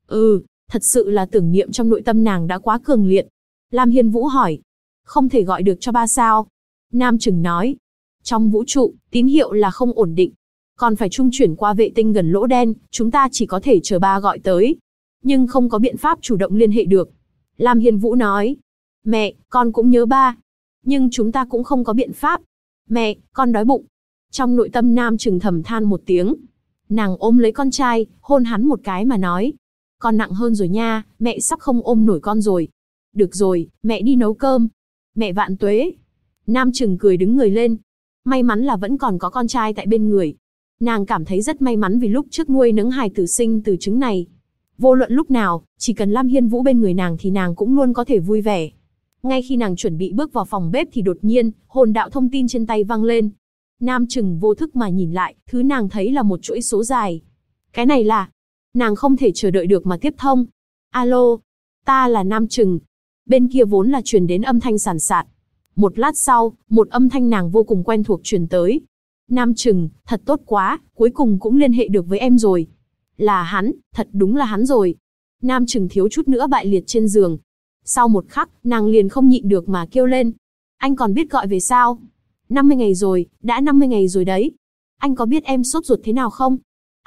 Thật sự là tưởng niệm trong nội tâm nàng đã quá cường liệt. Lam Hiên Vũ hỏi. Không thể gọi được cho ba sao? Nam Trừng nói. Trong vũ trụ, tín hiệu là không ổn định. Còn phải trung chuyển qua vệ tinh gần lỗ đen, chúng ta chỉ có thể chờ ba gọi tới. Nhưng không có biện pháp chủ động liên hệ được. Lam Hiên Vũ nói. Mẹ, con cũng nhớ ba. Nhưng chúng ta cũng không có biện pháp. Mẹ, con đói bụng. Trong nội tâm Nam Trừng thầm than một tiếng. Nàng ôm lấy con trai, hôn hắn một cái mà nói. Con nặng hơn rồi nha, mẹ sắp không ôm nổi con rồi. Được rồi, mẹ đi nấu cơm. Mẹ vạn tuế. Nam Trừng cười đứng người lên. May mắn là vẫn còn có con trai tại bên người. Nàng cảm thấy rất may mắn vì lúc trước nuôi nấng hài tử sinh từ trứng này. Vô luận lúc nào, chỉ cần Lam Hiên Vũ bên người nàng thì nàng cũng luôn có thể vui vẻ. Ngay khi nàng chuẩn bị bước vào phòng bếp thì đột nhiên, hồn đạo thông tin trên tay vang lên. Nam Trừng vô thức mà nhìn lại, thứ nàng thấy là một chuỗi số dài. Cái này là... Nàng không thể chờ đợi được mà tiếp thông. Alo, ta là Nam Trừng. Bên kia vốn là truyền đến âm thanh sàn sạt. Một lát sau, một âm thanh nàng vô cùng quen thuộc truyền tới. Nam Trừng, thật tốt quá, cuối cùng cũng liên hệ được với em rồi. Là hắn, thật đúng là hắn rồi. Nam Trừng thiếu chút nữa bại liệt trên giường. Sau một khắc, nàng liền không nhịn được mà kêu lên. Anh còn biết gọi về sao? 50 ngày rồi, đã 50 ngày rồi đấy. Anh có biết em sốt ruột thế nào không?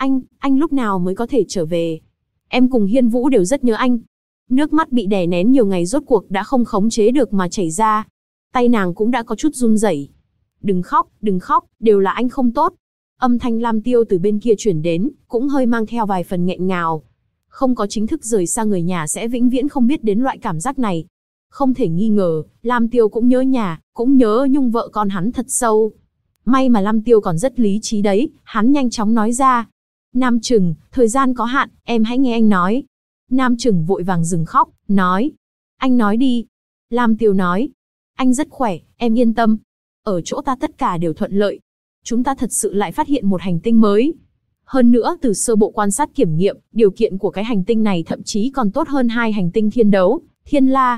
Anh lúc nào mới có thể trở về? Em cùng Hiên Vũ đều rất nhớ anh. Nước mắt bị đè nén nhiều ngày rốt cuộc đã không khống chế được mà chảy ra. Tay nàng cũng đã có chút run rẩy. Đừng khóc, đều là anh không tốt. Âm thanh Lam Tiêu từ bên kia chuyển đến, cũng hơi mang theo vài phần nghẹn ngào. Không có chính thức rời xa người nhà sẽ vĩnh viễn không biết đến loại cảm giác này. Không thể nghi ngờ, Lam Tiêu cũng nhớ nhà, cũng nhớ Nhung vợ con hắn thật sâu. May mà Lam Tiêu còn rất lý trí đấy, hắn nhanh chóng nói ra. Nam Trừng, thời gian có hạn, em hãy nghe anh nói. Nam Trừng vội vàng dừng khóc, nói. Anh nói đi. Lam Tiêu nói. Anh rất khỏe, em yên tâm. Ở chỗ ta tất cả đều thuận lợi. Chúng ta thật sự lại phát hiện một hành tinh mới. Hơn nữa từ sơ bộ quan sát kiểm nghiệm, điều kiện của cái hành tinh này thậm chí còn tốt hơn hai hành tinh thiên đấu, Thiên La.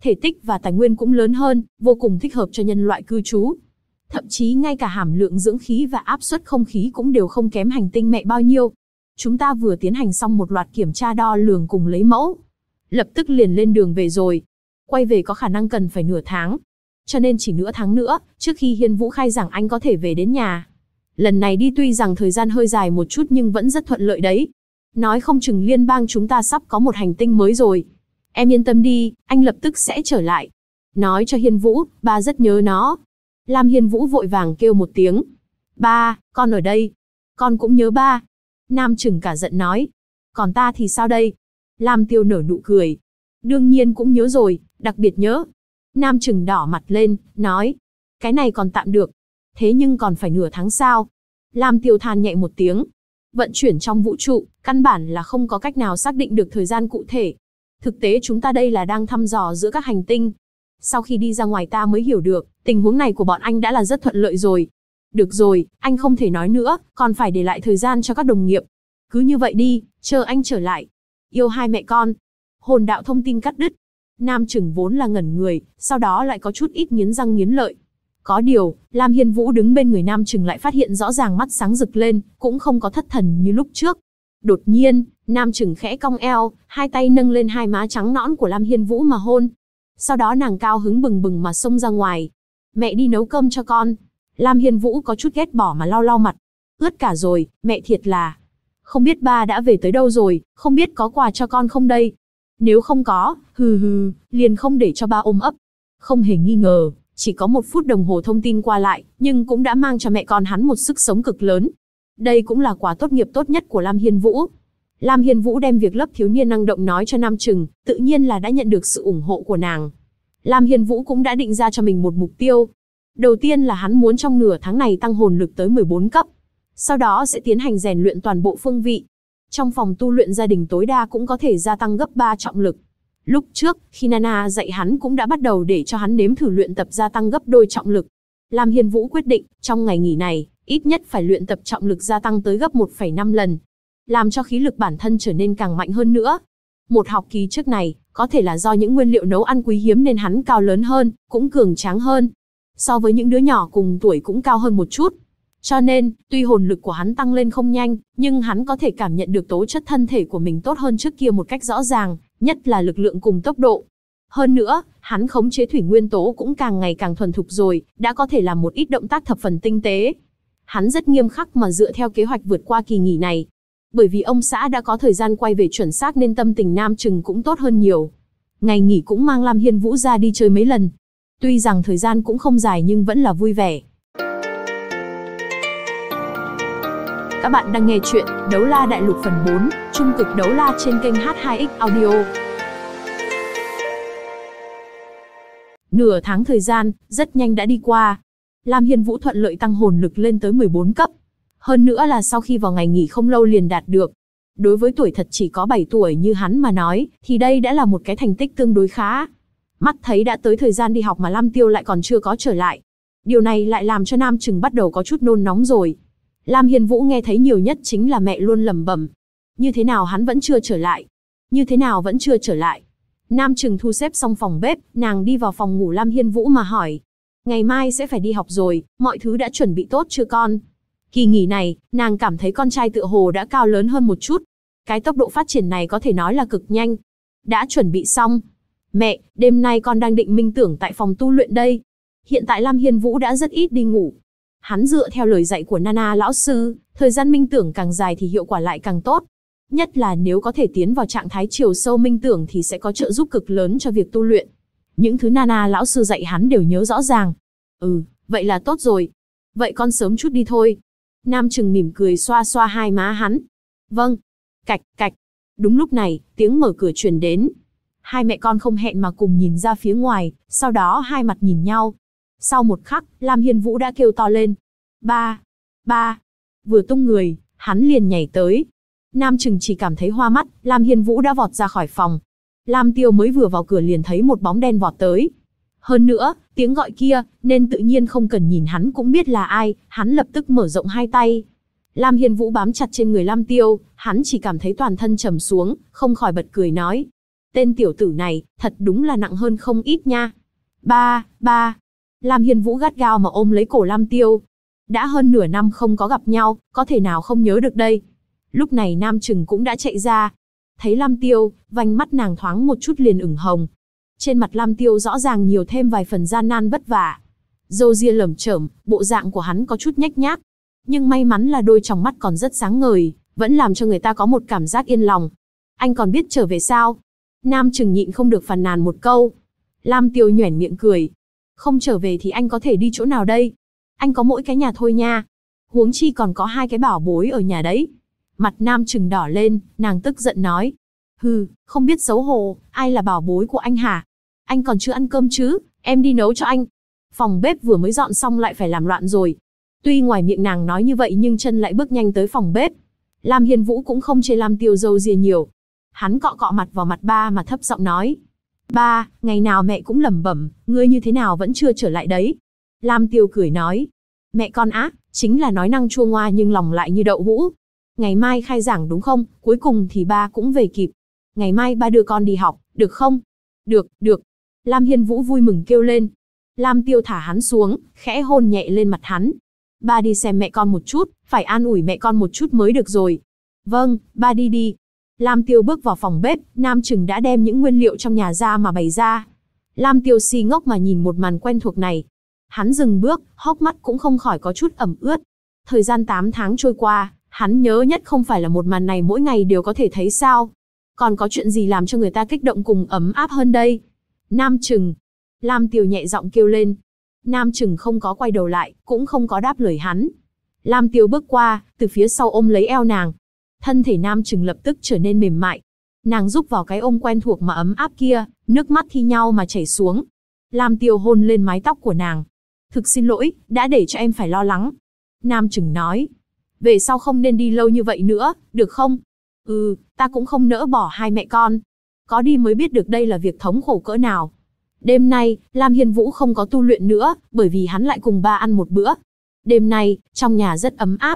Thể tích và tài nguyên cũng lớn hơn, vô cùng thích hợp cho nhân loại cư trú. Thậm chí ngay cả hàm lượng dưỡng khí và áp suất không khí cũng đều không kém hành tinh mẹ bao nhiêu. Chúng ta vừa tiến hành xong một loạt kiểm tra đo lường cùng lấy mẫu. Lập tức liền lên đường về rồi. Quay về có khả năng cần phải nửa tháng. Cho nên chỉ nửa tháng nữa, trước khi Hiên Vũ khai giảng anh có thể về đến nhà. Lần này đi tuy rằng thời gian hơi dài một chút nhưng vẫn rất thuận lợi đấy. Nói không chừng liên bang chúng ta sắp có một hành tinh mới rồi. Em yên tâm đi, anh lập tức sẽ trở lại. Nói cho Hiên Vũ, ba rất nhớ nó. Lam Hiên Vũ vội vàng kêu một tiếng. Ba, con ở đây. Con cũng nhớ ba. Nam Trừng cả giận nói. Còn ta thì sao đây? Lam Tiêu nở nụ cười. Đương nhiên cũng nhớ rồi, đặc biệt nhớ. Nam Trừng đỏ mặt lên, nói. Cái này còn tạm được. Thế nhưng còn phải nửa tháng sao? Lam Tiêu than nhẹ một tiếng. Vận chuyển trong vũ trụ, căn bản là không có cách nào xác định được thời gian cụ thể. Thực tế chúng ta đây là đang thăm dò giữa các hành tinh. Sau khi đi ra ngoài ta mới hiểu được, tình huống này của bọn anh đã là rất thuận lợi rồi. Được rồi, anh không thể nói nữa, còn phải để lại thời gian cho các đồng nghiệp. Cứ như vậy đi, chờ anh trở lại. Yêu hai mẹ con. Hồn đạo thông tin cắt đứt. Nam Trừng vốn là ngẩn người, sau đó lại có chút ít nghiến răng nghiến lợi. Có điều, Lam Hiên Vũ đứng bên người Nam Trừng lại phát hiện rõ ràng mắt sáng rực lên, cũng không có thất thần như lúc trước. Đột nhiên, Nam Trừng khẽ cong eo, hai tay nâng lên hai má trắng nõn của Lam Hiên Vũ mà hôn. Sau đó nàng cao hứng bừng bừng mà xông ra ngoài. Mẹ đi nấu cơm cho con. Lam Hiên Vũ có chút ghét bỏ mà lau lau mặt. Ướt cả rồi, mẹ thiệt là. Không biết ba đã về tới đâu rồi, không biết có quà cho con không đây. Nếu không có, liền không để cho ba ôm ấp. Không hề nghi ngờ, chỉ có 1 phút đồng hồ thông tin qua lại, nhưng cũng đã mang cho mẹ con hắn một sức sống cực lớn. Đây cũng là quà tốt nghiệp tốt nhất của Lam Hiên Vũ. Lam Hiên Vũ đem việc lớp thiếu niên năng động nói cho Nam Trừng, tự nhiên là đã nhận được sự ủng hộ của nàng. Lam Hiên Vũ cũng đã định ra cho mình một mục tiêu. Đầu tiên là hắn muốn trong nửa tháng này tăng hồn lực tới 14 cấp. Sau đó sẽ tiến hành rèn luyện toàn bộ phương vị. Trong phòng tu luyện gia đình tối đa cũng có thể gia tăng gấp 3 trọng lực. Lúc trước, khi Nana dạy hắn cũng đã bắt đầu để cho hắn nếm thử luyện tập gia tăng gấp đôi trọng lực. Lam Hiên Vũ quyết định, trong ngày nghỉ này, ít nhất phải luyện tập trọng lực gia tăng tới gấp 1,5 lần. Làm cho khí lực bản thân trở nên càng mạnh hơn nữa. Một học kỳ trước này, có thể là do những nguyên liệu nấu ăn quý hiếm nên hắn cao lớn hơn, cũng cường tráng hơn. So với những đứa nhỏ cùng tuổi cũng cao hơn một chút. Cho nên, tuy hồn lực của hắn tăng lên không nhanh, nhưng hắn có thể cảm nhận được tố chất thân thể của mình tốt hơn trước kia một cách rõ ràng, nhất là lực lượng cùng tốc độ. Hơn nữa, hắn khống chế thủy nguyên tố cũng càng ngày càng thuần thục rồi, đã có thể làm một ít động tác thập phần tinh tế. Hắn rất nghiêm khắc mà dựa theo kế hoạch vượt qua kỳ nghỉ này. Bởi vì ông xã đã có thời gian quay về chuẩn xác nên tâm tình Nam Trừng cũng tốt hơn nhiều. Ngày nghỉ cũng mang Lam Hiên Vũ ra đi chơi mấy lần. Tuy rằng thời gian cũng không dài nhưng vẫn là vui vẻ. Các bạn đang nghe chuyện Đấu La Đại Lục phần 4, Trung cực đấu la trên kênh H2X Audio. Nửa tháng thời gian, rất nhanh đã đi qua. Lam Hiên Vũ thuận lợi tăng hồn lực lên tới 14 cấp. Hơn nữa là sau khi vào ngày nghỉ không lâu liền đạt được. Đối với tuổi thật chỉ có 7 tuổi như hắn mà nói, thì đây đã là một cái thành tích tương đối khá. Mắt thấy đã tới thời gian đi học mà Lam Tiêu lại còn chưa có trở lại. Điều này lại làm cho Nam Trừng bắt đầu có chút nôn nóng rồi. Lam Hiên Vũ nghe thấy nhiều nhất chính là mẹ luôn lẩm bẩm. Như thế nào hắn vẫn chưa trở lại? Như thế nào vẫn chưa trở lại? Nam Trừng thu xếp xong phòng bếp, nàng đi vào phòng ngủ Lam Hiên Vũ mà hỏi. Ngày mai sẽ phải đi học rồi, mọi thứ đã chuẩn bị tốt chưa con? Kỳ nghỉ này, nàng cảm thấy con trai tựa hồ đã cao lớn hơn một chút. Cái tốc độ phát triển này có thể nói là cực nhanh. Đã chuẩn bị xong. Mẹ, đêm nay con đang định minh tưởng tại phòng tu luyện đây. Hiện tại Lam Hiên Vũ đã rất ít đi ngủ. Hắn dựa theo lời dạy của Nana lão sư, thời gian minh tưởng càng dài thì hiệu quả lại càng tốt. Nhất là nếu có thể tiến vào trạng thái chiều sâu minh tưởng thì sẽ có trợ giúp cực lớn cho việc tu luyện. Những thứ Nana lão sư dạy hắn đều nhớ rõ ràng. Vậy là tốt rồi. Vậy con sớm chút đi thôi. Nam Trừng mỉm cười xoa xoa hai má hắn. Vâng. Cạch, cạch. Đúng lúc này, tiếng mở cửa truyền đến. Hai mẹ con không hẹn mà cùng nhìn ra phía ngoài, sau đó hai mặt nhìn nhau. Sau một khắc, Lam Hiên Vũ đã kêu to lên. Ba, ba. Vừa tung người, hắn liền nhảy tới. Nam Trừng chỉ cảm thấy hoa mắt, Lam Hiên Vũ đã vọt ra khỏi phòng. Lam Tiêu mới vừa vào cửa liền thấy một bóng đen vọt tới. Hơn nữa, tiếng gọi kia, nên tự nhiên không cần nhìn hắn cũng biết là ai, hắn lập tức mở rộng hai tay. Lam Hiên Vũ bám chặt trên người Lam Tiêu, hắn chỉ cảm thấy toàn thân trầm xuống, không khỏi bật cười nói. Tên tiểu tử này, thật đúng là nặng hơn không ít nha. Ba. Lam Hiên Vũ gắt gao mà ôm lấy cổ Lam Tiêu. Đã hơn nửa năm không có gặp nhau, có thể nào không nhớ được đây. Lúc này Nam Trừng cũng đã chạy ra. Thấy Lam Tiêu, vành mắt nàng thoáng một chút liền ửng hồng. Trên mặt Lam Tiêu rõ ràng nhiều thêm vài phần gian nan vất vả. Râu ria lởm chởm, bộ dạng của hắn có chút nhếch nhác. Nhưng may mắn là đôi tròng mắt còn rất sáng ngời, vẫn làm cho người ta có một cảm giác yên lòng. Anh còn biết trở về sao? Nam Trừng nhịn không được phàn nàn một câu. Lam Tiêu nhoẻn miệng cười. Không trở về thì anh có thể đi chỗ nào đây? Anh có mỗi cái nhà thôi nha. Huống chi còn có 2 cái bảo bối ở nhà đấy. Mặt Nam Trừng đỏ lên, nàng tức giận nói. Hừ, không biết xấu hổ, ai là bảo bối của anh hả? Anh còn chưa ăn cơm chứ, em đi nấu cho anh. Phòng bếp vừa mới dọn xong lại phải làm loạn rồi. Tuy ngoài miệng nàng nói như vậy nhưng chân lại bước nhanh tới phòng bếp. Lam Hiên Vũ cũng không chê Lam Tiêu râu ria nhiều. Hắn cọ cọ mặt vào mặt ba mà thấp giọng nói. Ba, ngày nào mẹ cũng lẩm bẩm, ngươi như thế nào vẫn chưa trở lại đấy. Lam Tiêu cười nói. Mẹ con á, chính là nói năng chua ngoa nhưng lòng lại như đậu hũ. Ngày mai khai giảng đúng không, cuối cùng thì ba cũng về kịp. Ngày mai ba đưa con đi học, được không? Được. Lam Hiên Vũ vui mừng kêu lên. Lam Tiêu thả hắn xuống, khẽ hôn nhẹ lên mặt hắn. Ba đi xem mẹ con một chút, phải an ủi mẹ con một chút mới được rồi. Vâng, ba đi. Lam Tiêu bước vào phòng bếp, Nam Trừng đã đem những nguyên liệu trong nhà ra mà bày ra. Lam Tiêu si ngốc mà nhìn một màn quen thuộc này. Hắn dừng bước, hốc mắt cũng không khỏi có chút ẩm ướt. Thời gian 8 tháng trôi qua, hắn nhớ nhất không phải là một màn này mỗi ngày đều có thể thấy sao. Còn có chuyện gì làm cho người ta kích động cùng ấm áp hơn đây? Nam Trừng. Lam Tiêu nhẹ giọng kêu lên. Nam Trừng không có quay đầu lại, cũng không có đáp lời hắn. Lam Tiêu bước qua, từ phía sau ôm lấy eo nàng. Thân thể Nam Trừng lập tức trở nên mềm mại. Nàng rúc vào cái ôm quen thuộc mà ấm áp kia, nước mắt thi nhau mà chảy xuống. Lam Tiêu hôn lên mái tóc của nàng. Thực xin lỗi, đã để cho em phải lo lắng. Nam Trừng nói. Về sau không nên đi lâu như vậy nữa, được không? Ta cũng không nỡ bỏ 2 mẹ con. Có đi mới biết được đây là việc thống khổ cỡ nào. Đêm nay, Lam Hiên Vũ không có tu luyện nữa, bởi vì hắn lại cùng ba ăn một bữa. Đêm nay, trong nhà rất ấm áp.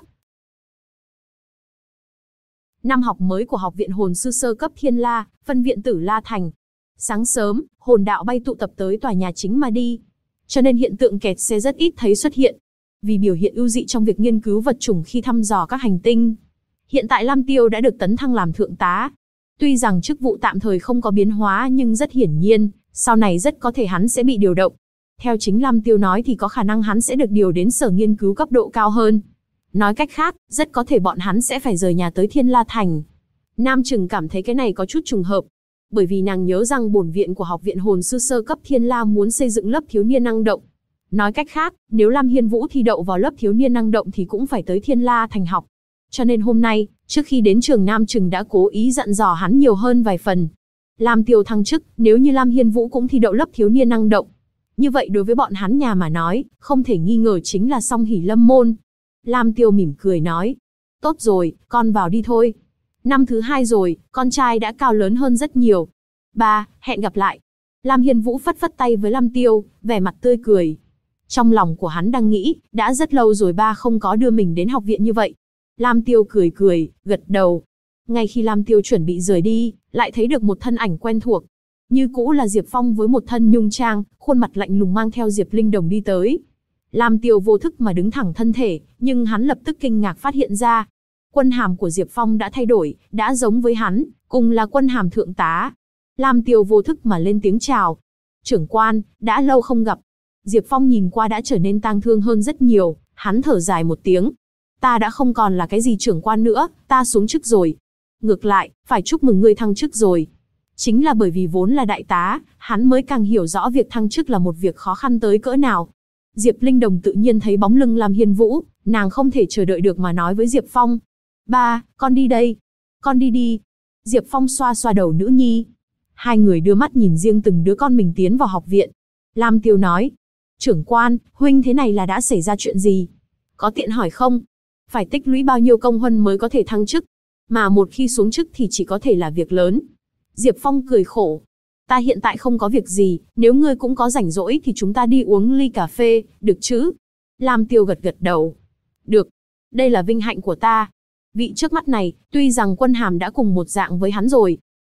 Năm học mới của Học viện Hồn Sư sơ cấp Thiên La, phân viện Tử La Thành. Sáng sớm, hồn đạo bay tụ tập tới tòa nhà chính mà đi. Cho nên hiện tượng kẹt xe rất ít thấy xuất hiện. Vì biểu hiện ưu dị trong việc nghiên cứu vật chủng khi thăm dò các hành tinh. Hiện tại Lam Tiêu đã được tấn thăng làm thượng tá. Tuy rằng chức vụ tạm thời không có biến hóa nhưng rất hiển nhiên, sau này rất có thể hắn sẽ bị điều động. Theo chính Lam Tiêu nói thì có khả năng hắn sẽ được điều đến sở nghiên cứu cấp độ cao hơn. Nói cách khác, rất có thể bọn hắn sẽ phải rời nhà tới Thiên La Thành. Nam Trừng cảm thấy cái này có chút trùng hợp. Bởi vì nàng nhớ rằng bổn viện của Học viện Hồn Sư sơ cấp Thiên La muốn xây dựng lớp thiếu niên năng động. Nói cách khác, nếu Lam Hiên Vũ thi đậu vào lớp thiếu niên năng động thì cũng phải tới Thiên La Thành học. Cho nên hôm nay, trước khi đến trường Nam Trừng đã cố ý dặn dò hắn nhiều hơn vài phần. Lam Tiêu thăng chức, nếu như Lam Hiên Vũ cũng thi đậu lớp thiếu niên năng động. Như vậy đối với bọn hắn nhà mà nói, không thể nghi ngờ chính là song hỷ lâm môn. Lam Tiêu mỉm cười nói. Tốt rồi, con vào đi thôi. Năm thứ 2 rồi, con trai đã cao lớn hơn rất nhiều. Ba, hẹn gặp lại. Lam Hiên Vũ phất phất tay với Lam Tiêu, vẻ mặt tươi cười. Trong lòng của hắn đang nghĩ, đã rất lâu rồi ba không có đưa mình đến học viện như vậy. Lam Tiêu cười cười, gật đầu. Ngay khi Lam Tiêu chuẩn bị rời đi, lại thấy được một thân ảnh quen thuộc. Như cũ là Diệp Phong với một thân nhung trang, khuôn mặt lạnh lùng mang theo Diệp Linh Đồng đi tới. Lam Tiêu vô thức mà đứng thẳng thân thể, nhưng hắn lập tức kinh ngạc phát hiện ra. Quân hàm của Diệp Phong đã thay đổi, đã giống với hắn, cùng là quân hàm thượng tá. Lam Tiêu vô thức mà lên tiếng chào. Trưởng quan, đã lâu không gặp. Diệp Phong nhìn qua đã trở nên tang thương hơn rất nhiều, hắn thở dài một tiếng. Ta đã không còn là cái gì trưởng quan nữa, ta xuống chức rồi. Ngược lại, phải chúc mừng ngươi thăng chức rồi. Chính là bởi vì vốn là đại tá, hắn mới càng hiểu rõ việc thăng chức là một việc khó khăn tới cỡ nào. Diệp Linh Đồng tự nhiên thấy bóng lưng Lam Hiên Vũ, nàng không thể chờ đợi được mà nói với Diệp Phong. Ba, con đi đây. Con đi đi. Diệp Phong xoa xoa đầu nữ nhi. Hai người đưa mắt nhìn riêng từng đứa con mình tiến vào học viện. Lam Tiêu nói. Trưởng quan, huynh thế này là đã xảy ra chuyện gì? Có tiện hỏi không? Phải tích lũy bao nhiêu công huân mới có thể thăng chức? Mà một khi xuống chức thì chỉ có thể là việc lớn. Diệp Phong cười khổ. Ta hiện tại không có việc gì, nếu ngươi cũng có rảnh rỗi thì chúng ta đi uống ly cà phê, được chứ? Lam Tiêu gật gật đầu. Được, đây là vinh hạnh của ta. Vị trước mắt này, tuy rằng quân hàm đã cùng một dạng với hắn rồi,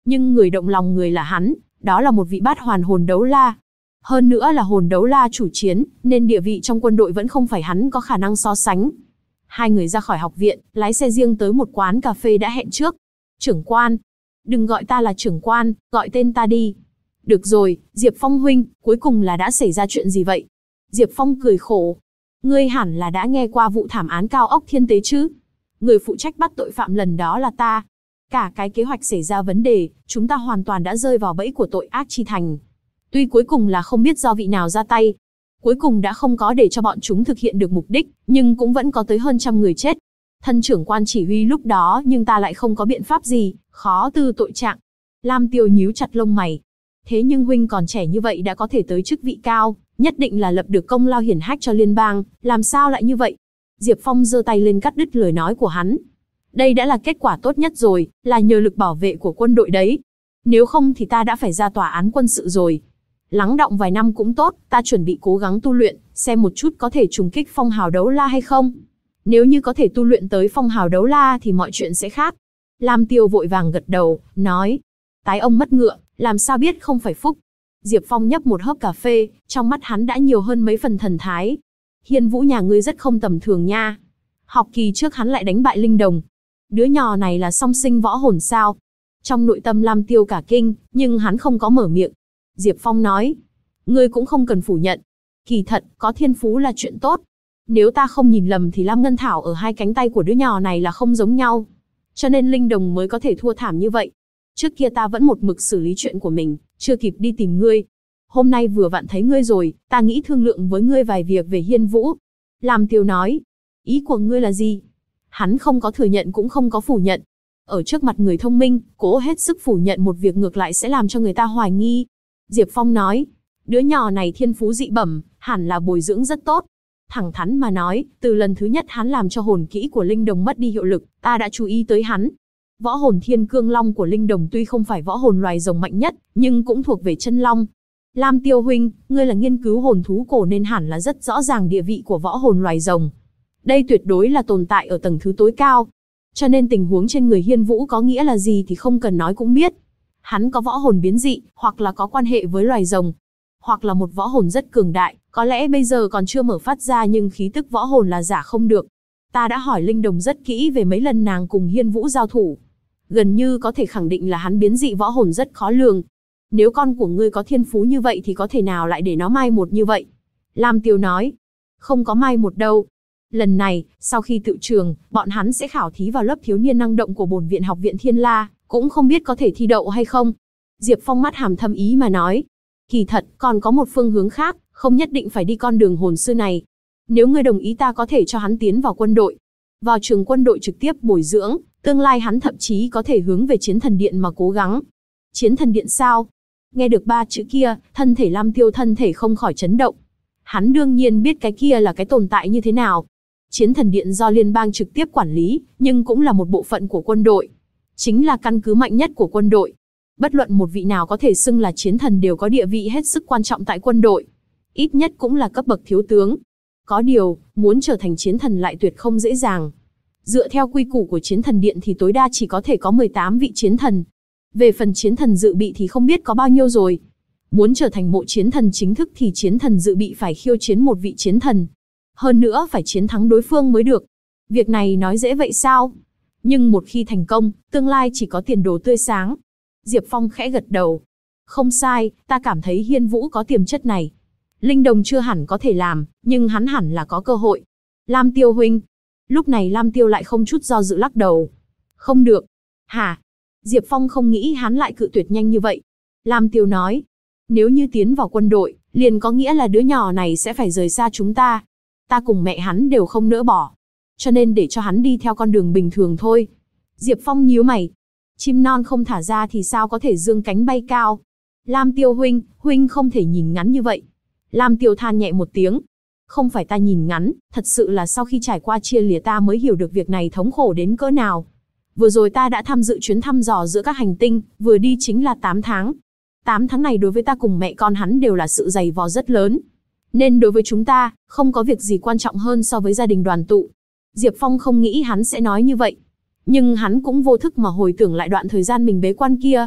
Nhưng người động lòng người là hắn, đó là một vị bát hoàn hồn đấu la. Hơn nữa là hồn đấu la chủ chiến, nên địa vị trong quân đội vẫn không phải hắn có khả năng so sánh. Hai người ra khỏi học viện, lái xe riêng tới một quán cà phê đã hẹn trước. Trưởng quan. Đừng gọi ta là trưởng quan, gọi tên ta đi. Được rồi, Diệp Phong huynh, cuối cùng là đã xảy ra chuyện gì vậy? Diệp Phong cười khổ. Ngươi hẳn là đã nghe qua vụ thảm án cao ốc Thiên Tế chứ? Người phụ trách bắt tội phạm lần đó là ta. Cả cái kế hoạch xảy ra vấn đề, chúng ta hoàn toàn đã rơi vào bẫy của tội ác chi thành. Tuy cuối cùng là không biết do vị nào ra tay, cuối cùng đã không có để cho bọn chúng thực hiện được mục đích, nhưng cũng vẫn có tới hơn 100 người chết. Thân trưởng quan chỉ huy lúc đó nhưng ta lại không có biện pháp gì, khó tư tội trạng. Lam Tiêu nhíu chặt lông mày. Thế nhưng huynh còn trẻ như vậy đã có thể tới chức vị cao, nhất định là lập được công lao hiển hách cho liên bang, làm sao lại như vậy? Diệp Phong giơ tay lên cắt đứt lời nói của hắn. Đây đã là kết quả tốt nhất rồi, là nhờ lực bảo vệ của quân đội đấy. Nếu không thì ta đã phải ra tòa án quân sự rồi. Lắng đọng vài năm cũng tốt, ta chuẩn bị cố gắng tu luyện, xem một chút có thể trùng kích phong hào đấu la hay không. Nếu như có thể tu luyện tới phong hào đấu la thì mọi chuyện sẽ khác. Lam Tiêu vội vàng gật đầu, nói. Tái ông mất ngựa, làm sao biết không phải phúc. Diệp Phong nhấp một hớp cà phê, trong mắt hắn đã nhiều hơn mấy phần thần thái. Hiên Vũ nhà ngươi rất không tầm thường nha. Học kỳ trước hắn lại đánh bại Linh Đồng. Đứa nhỏ này là song sinh võ hồn sao? Trong nội tâm Lam Tiêu cả kinh, nhưng hắn không có mở miệng. Diệp Phong nói. Ngươi cũng không cần phủ nhận. Kỳ thật, có thiên phú là chuyện tốt. Nếu ta không nhìn lầm thì Lam Ngân Thảo ở hai cánh tay của đứa nhỏ này là không giống nhau. Cho nên Linh Đồng mới có thể thua thảm như vậy. Trước kia ta vẫn một mực xử lý chuyện của mình, chưa kịp đi tìm ngươi. Hôm nay vừa vặn thấy ngươi rồi, ta nghĩ thương lượng với ngươi vài việc về Hiên Vũ. Lam Tiêu nói. Ý của ngươi là gì? Hắn không có thừa nhận cũng không có phủ nhận. Ở trước mặt người thông minh, cố hết sức phủ nhận một việc ngược lại sẽ làm cho người ta hoài nghi. Diệp Phong nói. Đứa nhỏ này thiên phú dị bẩm, hẳn là bồi dưỡng rất tốt. Thẳng thắn mà nói, từ lần thứ nhất hắn làm cho hồn kỹ của Linh Đồng mất đi hiệu lực, ta đã chú ý tới hắn. Võ hồn Thiên Cương Long của Linh Đồng tuy không phải võ hồn loài rồng mạnh nhất, nhưng cũng thuộc về chân long. Lam Tiêu huynh, ngươi là nghiên cứu hồn thú cổ nên hẳn là rất rõ ràng địa vị của võ hồn loài rồng. Đây tuyệt đối là tồn tại ở tầng thứ tối cao. Cho nên tình huống trên người Hiên Vũ có nghĩa là gì thì không cần nói cũng biết. Hắn có võ hồn biến dị, hoặc là có quan hệ với loài rồng, hoặc là một võ hồn rất cường đại, có lẽ bây giờ còn chưa mở phát ra nhưng khí tức võ hồn là giả không được. Ta đã hỏi Linh Đồng rất kỹ về mấy lần nàng cùng Hiên Vũ giao thủ. Gần như có thể khẳng định là hắn biến dị võ hồn rất khó lường. Nếu con của ngươi có thiên phú như vậy thì có thể nào lại để nó mai một như vậy? Lam Tiêu nói. Không có mai một đâu. Lần này, sau khi tự trường, bọn hắn sẽ khảo thí vào lớp thiếu niên năng động của bổn viện học viện Thiên La, cũng không biết có thể thi đậu hay không. Diệp Phong mắt hàm thâm ý mà nói. Kỳ thật, còn có một phương hướng khác, không nhất định phải đi con đường hồn sư này. Nếu ngươi đồng ý ta có thể cho hắn tiến vào quân đội. Vào trường quân đội trực tiếp bồi dưỡng, tương lai hắn thậm chí có thể hướng về Chiến Thần Điện mà cố gắng. Chiến Thần Điện sao? Nghe được ba chữ kia, thân thể Lam Tiêu thân thể không khỏi chấn động. Hắn đương nhiên biết cái kia là cái tồn tại như thế nào. Chiến Thần Điện do liên bang trực tiếp quản lý, nhưng cũng là một bộ phận của quân đội. Chính là căn cứ mạnh nhất của quân đội. Bất luận một vị nào có thể xưng là chiến thần đều có địa vị hết sức quan trọng tại quân đội. Ít nhất cũng là cấp bậc thiếu tướng. Có điều, muốn trở thành chiến thần lại tuyệt không dễ dàng. Dựa theo quy củ của Chiến Thần Điện thì tối đa chỉ có thể có 18 vị chiến thần. Về phần chiến thần dự bị thì không biết có bao nhiêu rồi. Muốn trở thành mộ chiến thần chính thức thì chiến thần dự bị phải khiêu chiến một vị chiến thần. Hơn nữa phải chiến thắng đối phương mới được. Việc này nói dễ vậy sao? Nhưng một khi thành công, tương lai chỉ có tiền đồ tươi sáng. Diệp Phong khẽ gật đầu. Không sai, ta cảm thấy Hiên Vũ có tiềm chất này. Linh Đồng chưa hẳn có thể làm, nhưng hắn hẳn là có cơ hội. Lam Tiêu huynh. Lúc này Lam Tiêu lại không chút do dự lắc đầu. Không được. Hả? Diệp Phong không nghĩ hắn lại cự tuyệt nhanh như vậy. Lam Tiêu nói. Nếu như tiến vào quân đội, liền có nghĩa là đứa nhỏ này sẽ phải rời xa chúng ta. Ta cùng mẹ hắn đều không nỡ bỏ. Cho nên để cho hắn đi theo con đường bình thường thôi. Diệp Phong nhíu mày. Chim non không thả ra thì sao có thể dương cánh bay cao? Lam Tiêu huynh, huynh không thể nhìn ngắn như vậy. Lam Tiêu than nhẹ một tiếng. Không phải ta nhìn ngắn, thật sự là sau khi trải qua chia lìa ta mới hiểu được việc này thống khổ đến cỡ nào. Vừa rồi ta đã tham dự chuyến thăm dò giữa các hành tinh, vừa đi chính là 8 tháng. 8 tháng này đối với ta cùng mẹ con hắn đều là sự dày vò rất lớn. Nên đối với chúng ta, không có việc gì quan trọng hơn so với gia đình đoàn tụ. Diệp Phong không nghĩ hắn sẽ nói như vậy. Nhưng hắn cũng vô thức mà hồi tưởng lại đoạn thời gian mình bế quan kia.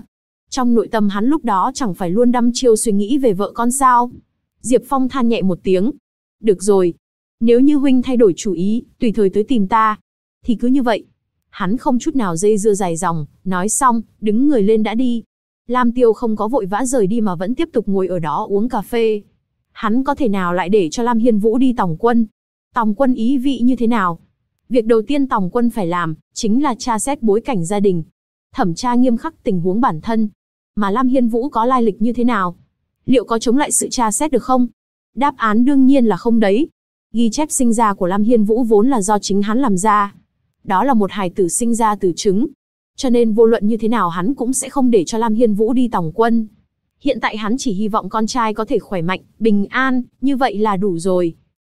Trong nội tâm hắn lúc đó chẳng phải luôn đăm chiêu suy nghĩ về vợ con sao? Diệp Phong than nhẹ một tiếng. Được rồi. Nếu như huynh thay đổi chủ ý, tùy thời tới tìm ta. Thì cứ như vậy. Hắn không chút nào dây dưa dài dòng, nói xong, đứng người lên đã đi. Lam Tiêu không có vội vã rời đi mà vẫn tiếp tục ngồi ở đó uống cà phê. Hắn có thể nào lại để cho Lam Hiên Vũ đi tòng quân? Tòng quân ý vị như thế nào? Việc đầu tiên tòng quân phải làm, chính là tra xét bối cảnh gia đình. Thẩm tra nghiêm khắc tình huống bản thân. Mà Lam Hiên Vũ có lai lịch như thế nào? Liệu có chống lại sự tra xét được không? Đáp án đương nhiên là không đấy. Ghi chép sinh ra của Lam Hiên Vũ vốn là do chính hắn làm ra. Đó là một hài tử sinh ra từ trứng. Cho nên vô luận như thế nào hắn cũng sẽ không để cho Lam Hiên Vũ đi tòng quân. Hiện tại hắn chỉ hy vọng con trai có thể khỏe mạnh, bình an, như vậy là đủ rồi.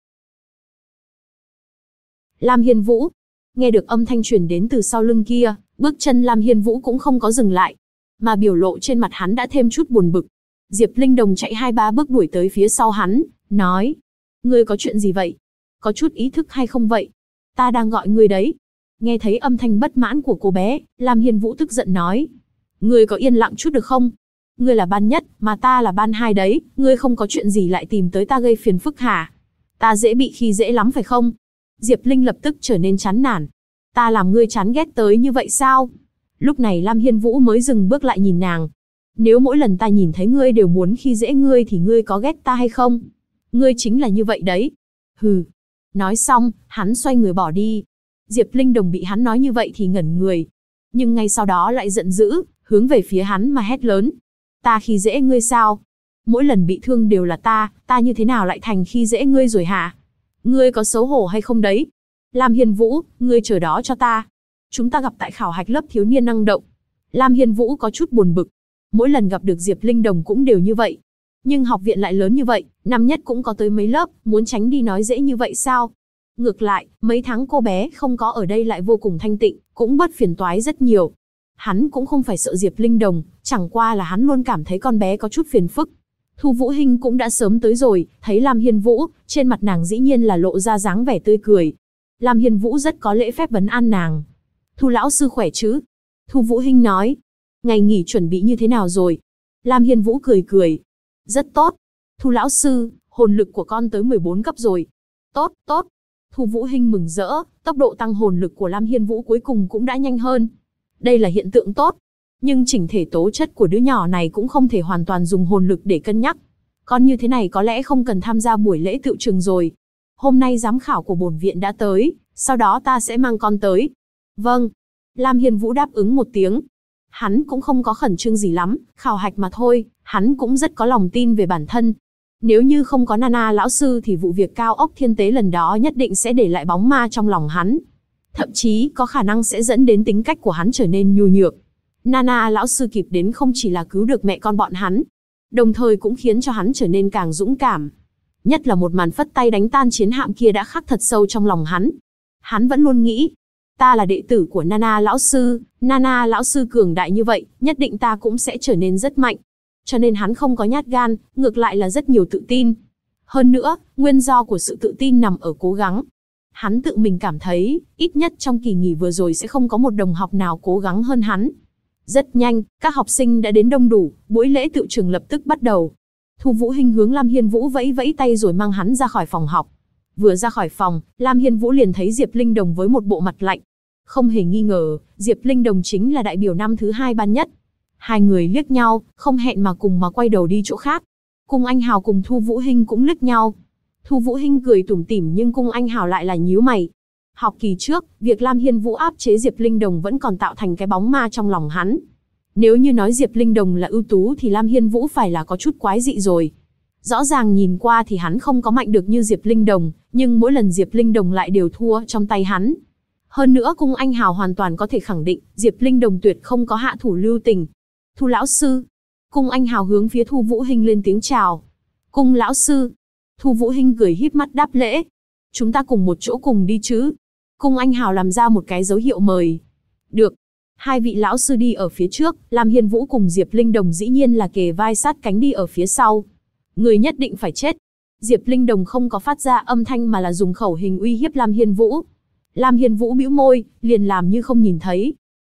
Lam Hiên Vũ. Nghe được âm thanh truyền đến từ sau lưng kia, bước chân Lam Hiên Vũ cũng không có dừng lại. Mà biểu lộ trên mặt hắn đã thêm chút buồn bực. Diệp Linh Đồng chạy 2-3 bước đuổi tới phía sau hắn, nói. Ngươi có chuyện gì vậy? Có chút ý thức hay không vậy? Ta đang gọi ngươi đấy. Nghe thấy âm thanh bất mãn của cô bé, Lam Hiên Vũ tức giận nói. Ngươi có yên lặng chút được không? Ngươi là ban nhất, mà ta là ban hai đấy, ngươi không có chuyện gì lại tìm tới ta gây phiền phức hả? Ta dễ bị khi dễ lắm phải không? Diệp Linh lập tức trở nên chán nản. Ta làm ngươi chán ghét tới như vậy sao? Lúc này Lam Hiên Vũ mới dừng bước lại nhìn nàng. Nếu mỗi lần ta nhìn thấy ngươi đều muốn khi dễ ngươi thì ngươi có ghét ta hay không? Ngươi chính là như vậy đấy. Hừ. Nói xong, hắn xoay người bỏ đi. Diệp Linh Đồng bị hắn nói như vậy thì ngẩn người. Nhưng ngay sau đó lại giận dữ, hướng về phía hắn mà hét lớn. Ta khi dễ ngươi sao? Mỗi lần bị thương đều là ta như thế nào lại thành khi dễ ngươi rồi hả? Ngươi có xấu hổ hay không đấy? Lam Hiên Vũ, ngươi chờ đó cho ta. Chúng ta gặp tại khảo hạch lớp thiếu niên năng động. Lam Hiên Vũ có chút buồn bực. Mỗi lần gặp được Diệp Linh Đồng cũng đều như vậy. Nhưng học viện lại lớn như vậy, năm nhất cũng có tới mấy lớp, muốn tránh đi nói dễ như vậy sao? Ngược lại, mấy tháng cô bé không có ở đây lại vô cùng thanh tịnh, cũng bớt phiền toái rất nhiều. Hắn cũng không phải sợ Diệp Linh Đồng, chẳng qua là hắn luôn cảm thấy con bé có chút phiền phức. Thu Vũ Hinh cũng đã sớm tới rồi, thấy Lam Hiên Vũ, trên mặt nàng dĩ nhiên là lộ ra dáng vẻ tươi cười. Lam Hiên Vũ rất có lễ phép vấn an nàng. Thu lão sư khỏe chứ? Thu Vũ Hinh nói. Ngày nghỉ chuẩn bị như thế nào rồi? Lam Hiên Vũ cười cười. Rất tốt. Thu lão sư, hồn lực của con tới 14 cấp rồi. Tốt, tốt. Thu Vũ Hinh mừng rỡ, tốc độ tăng hồn lực của Lam Hiên Vũ cuối cùng cũng đã nhanh hơn. Đây là hiện tượng tốt. Nhưng chỉnh thể tố chất của đứa nhỏ này cũng không thể hoàn toàn dùng hồn lực để cân nhắc. Con như thế này có lẽ không cần tham gia buổi lễ tựu trường rồi. Hôm nay giám khảo của bổn viện đã tới, sau đó ta sẽ mang con tới. Vâng. Lam Hiên Vũ đáp ứng một tiếng. Hắn cũng không có khẩn trương gì lắm, khảo hạch mà thôi, hắn cũng rất có lòng tin về bản thân. Nếu như không có Nana lão sư thì vụ việc cao ốc thiên tế lần đó nhất định sẽ để lại bóng ma trong lòng hắn. Thậm chí có khả năng sẽ dẫn đến tính cách của hắn trở nên nhu nhược. Nana lão sư kịp đến không chỉ là cứu được mẹ con bọn hắn, đồng thời cũng khiến cho hắn trở nên càng dũng cảm. Nhất là một màn phất tay đánh tan chiến hạm kia đã khắc thật sâu trong lòng hắn. Hắn vẫn luôn nghĩ, ta là đệ tử của Nana lão sư cường đại như vậy, nhất định ta cũng sẽ trở nên rất mạnh. Cho nên hắn không có nhát gan, ngược lại là rất nhiều tự tin. Hơn nữa, nguyên do của sự tự tin nằm ở cố gắng. Hắn tự mình cảm thấy, ít nhất trong kỳ nghỉ vừa rồi sẽ không có một đồng học nào cố gắng hơn hắn. Rất nhanh, các học sinh đã đến đông đủ, buổi lễ tựu trường lập tức bắt đầu. Thu Vũ Hinh hướng Lam Hiên Vũ vẫy vẫy tay rồi mang hắn ra khỏi phòng học. Vừa ra khỏi phòng, Lam Hiên Vũ liền thấy Diệp Linh Đồng với một bộ mặt lạnh. Không hề nghi ngờ, Diệp Linh Đồng chính là đại biểu năm thứ 2 ban nhất. Hai người liếc nhau, không hẹn mà cùng mà quay đầu đi chỗ khác. Cung Anh Hào cùng Thu Vũ Hinh cũng liếc nhau. Thu Vũ Hinh cười tủm tỉm nhưng Cung Anh Hào lại là nhíu mày. Học kỳ trước, việc Lam Hiên Vũ áp chế Diệp Linh Đồng vẫn còn tạo thành cái bóng ma trong lòng hắn. Nếu như nói Diệp Linh Đồng là ưu tú thì Lam Hiên Vũ phải là có chút quái dị rồi. Rõ ràng nhìn qua thì hắn không có mạnh được như Diệp Linh Đồng, nhưng mỗi lần Diệp Linh Đồng lại đều thua trong tay hắn. Hơn nữa Cung Anh Hào hoàn toàn có thể khẳng định, Diệp Linh Đồng tuyệt không có hạ thủ lưu tình. Thu lão sư. Cung Anh Hào hướng phía Thu Vũ Hinh lên tiếng chào. Cung lão sư. Thu Vũ Hinh cười híp mắt đáp lễ. Chúng ta cùng một chỗ cùng đi chứ? Cung Anh Hào làm ra một cái dấu hiệu mời. Được. Hai vị lão sư đi ở phía trước, Lam Hiên Vũ cùng Diệp Linh Đồng dĩ nhiên là kề vai sát cánh đi ở phía sau. Người nhất định phải chết. Diệp Linh Đồng không có phát ra âm thanh mà là dùng khẩu hình uy hiếp Lam Hiên Vũ. Lam Hiên Vũ bĩu môi, liền làm như không nhìn thấy.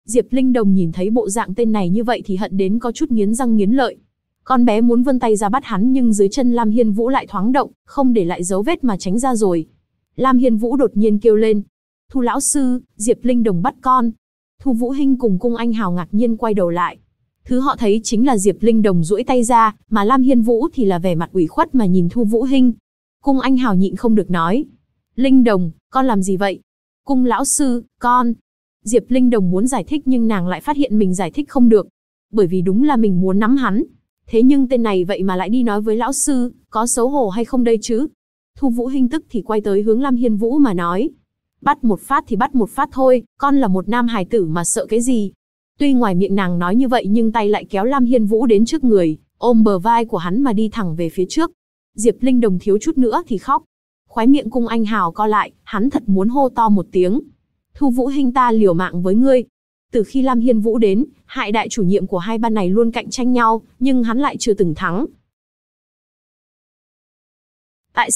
Diệp Linh Đồng nhìn thấy bộ dạng tên này như vậy thì hận đến có chút nghiến răng nghiến lợi. Con bé muốn vươn tay ra bắt hắn nhưng dưới chân Lam Hiên Vũ lại thoáng động, không để lại dấu vết mà tránh ra rồi. Lam Hiên Vũ đột nhiên kêu lên. Thu lão sư, Diệp Linh Đồng bắt con. Thu Vũ Hinh cùng Cung Anh Hào ngạc nhiên quay đầu lại. Thứ họ thấy chính là Diệp Linh Đồng duỗi tay ra, mà Lam Hiên Vũ thì là vẻ mặt ủy khuất mà nhìn Thu Vũ Hinh. Cung Anh Hào nhịn không được nói. Linh Đồng, con làm gì vậy? Cung lão sư, con. Diệp Linh Đồng muốn giải thích nhưng nàng lại phát hiện mình giải thích không được. Bởi vì đúng là mình muốn nắm hắn. Thế nhưng tên này vậy mà lại đi nói với lão sư, có xấu hổ hay không đây chứ? Thu Vũ Hinh tức thì quay tới hướng Lam Hiên Vũ mà nói. Bắt một phát thì bắt một phát thôi, con là một nam hài tử mà sợ cái gì? Tuy ngoài miệng nàng nói như vậy nhưng tay lại kéo Lam Hiên Vũ đến trước người, ôm bờ vai của hắn mà đi thẳng về phía trước. Diệp Linh Đồng thiếu chút nữa thì khóc. Khóe miệng Cung Anh Hào co lại, hắn thật muốn hô to một tiếng. Thu Vũ Hinh, ta liều mạng với ngươi. Từ khi Lam Hiên Vũ đến, hai đại chủ nhiệm của hai ban này luôn cạnh tranh nhau, nhưng hắn lại chưa từng thắng. Tại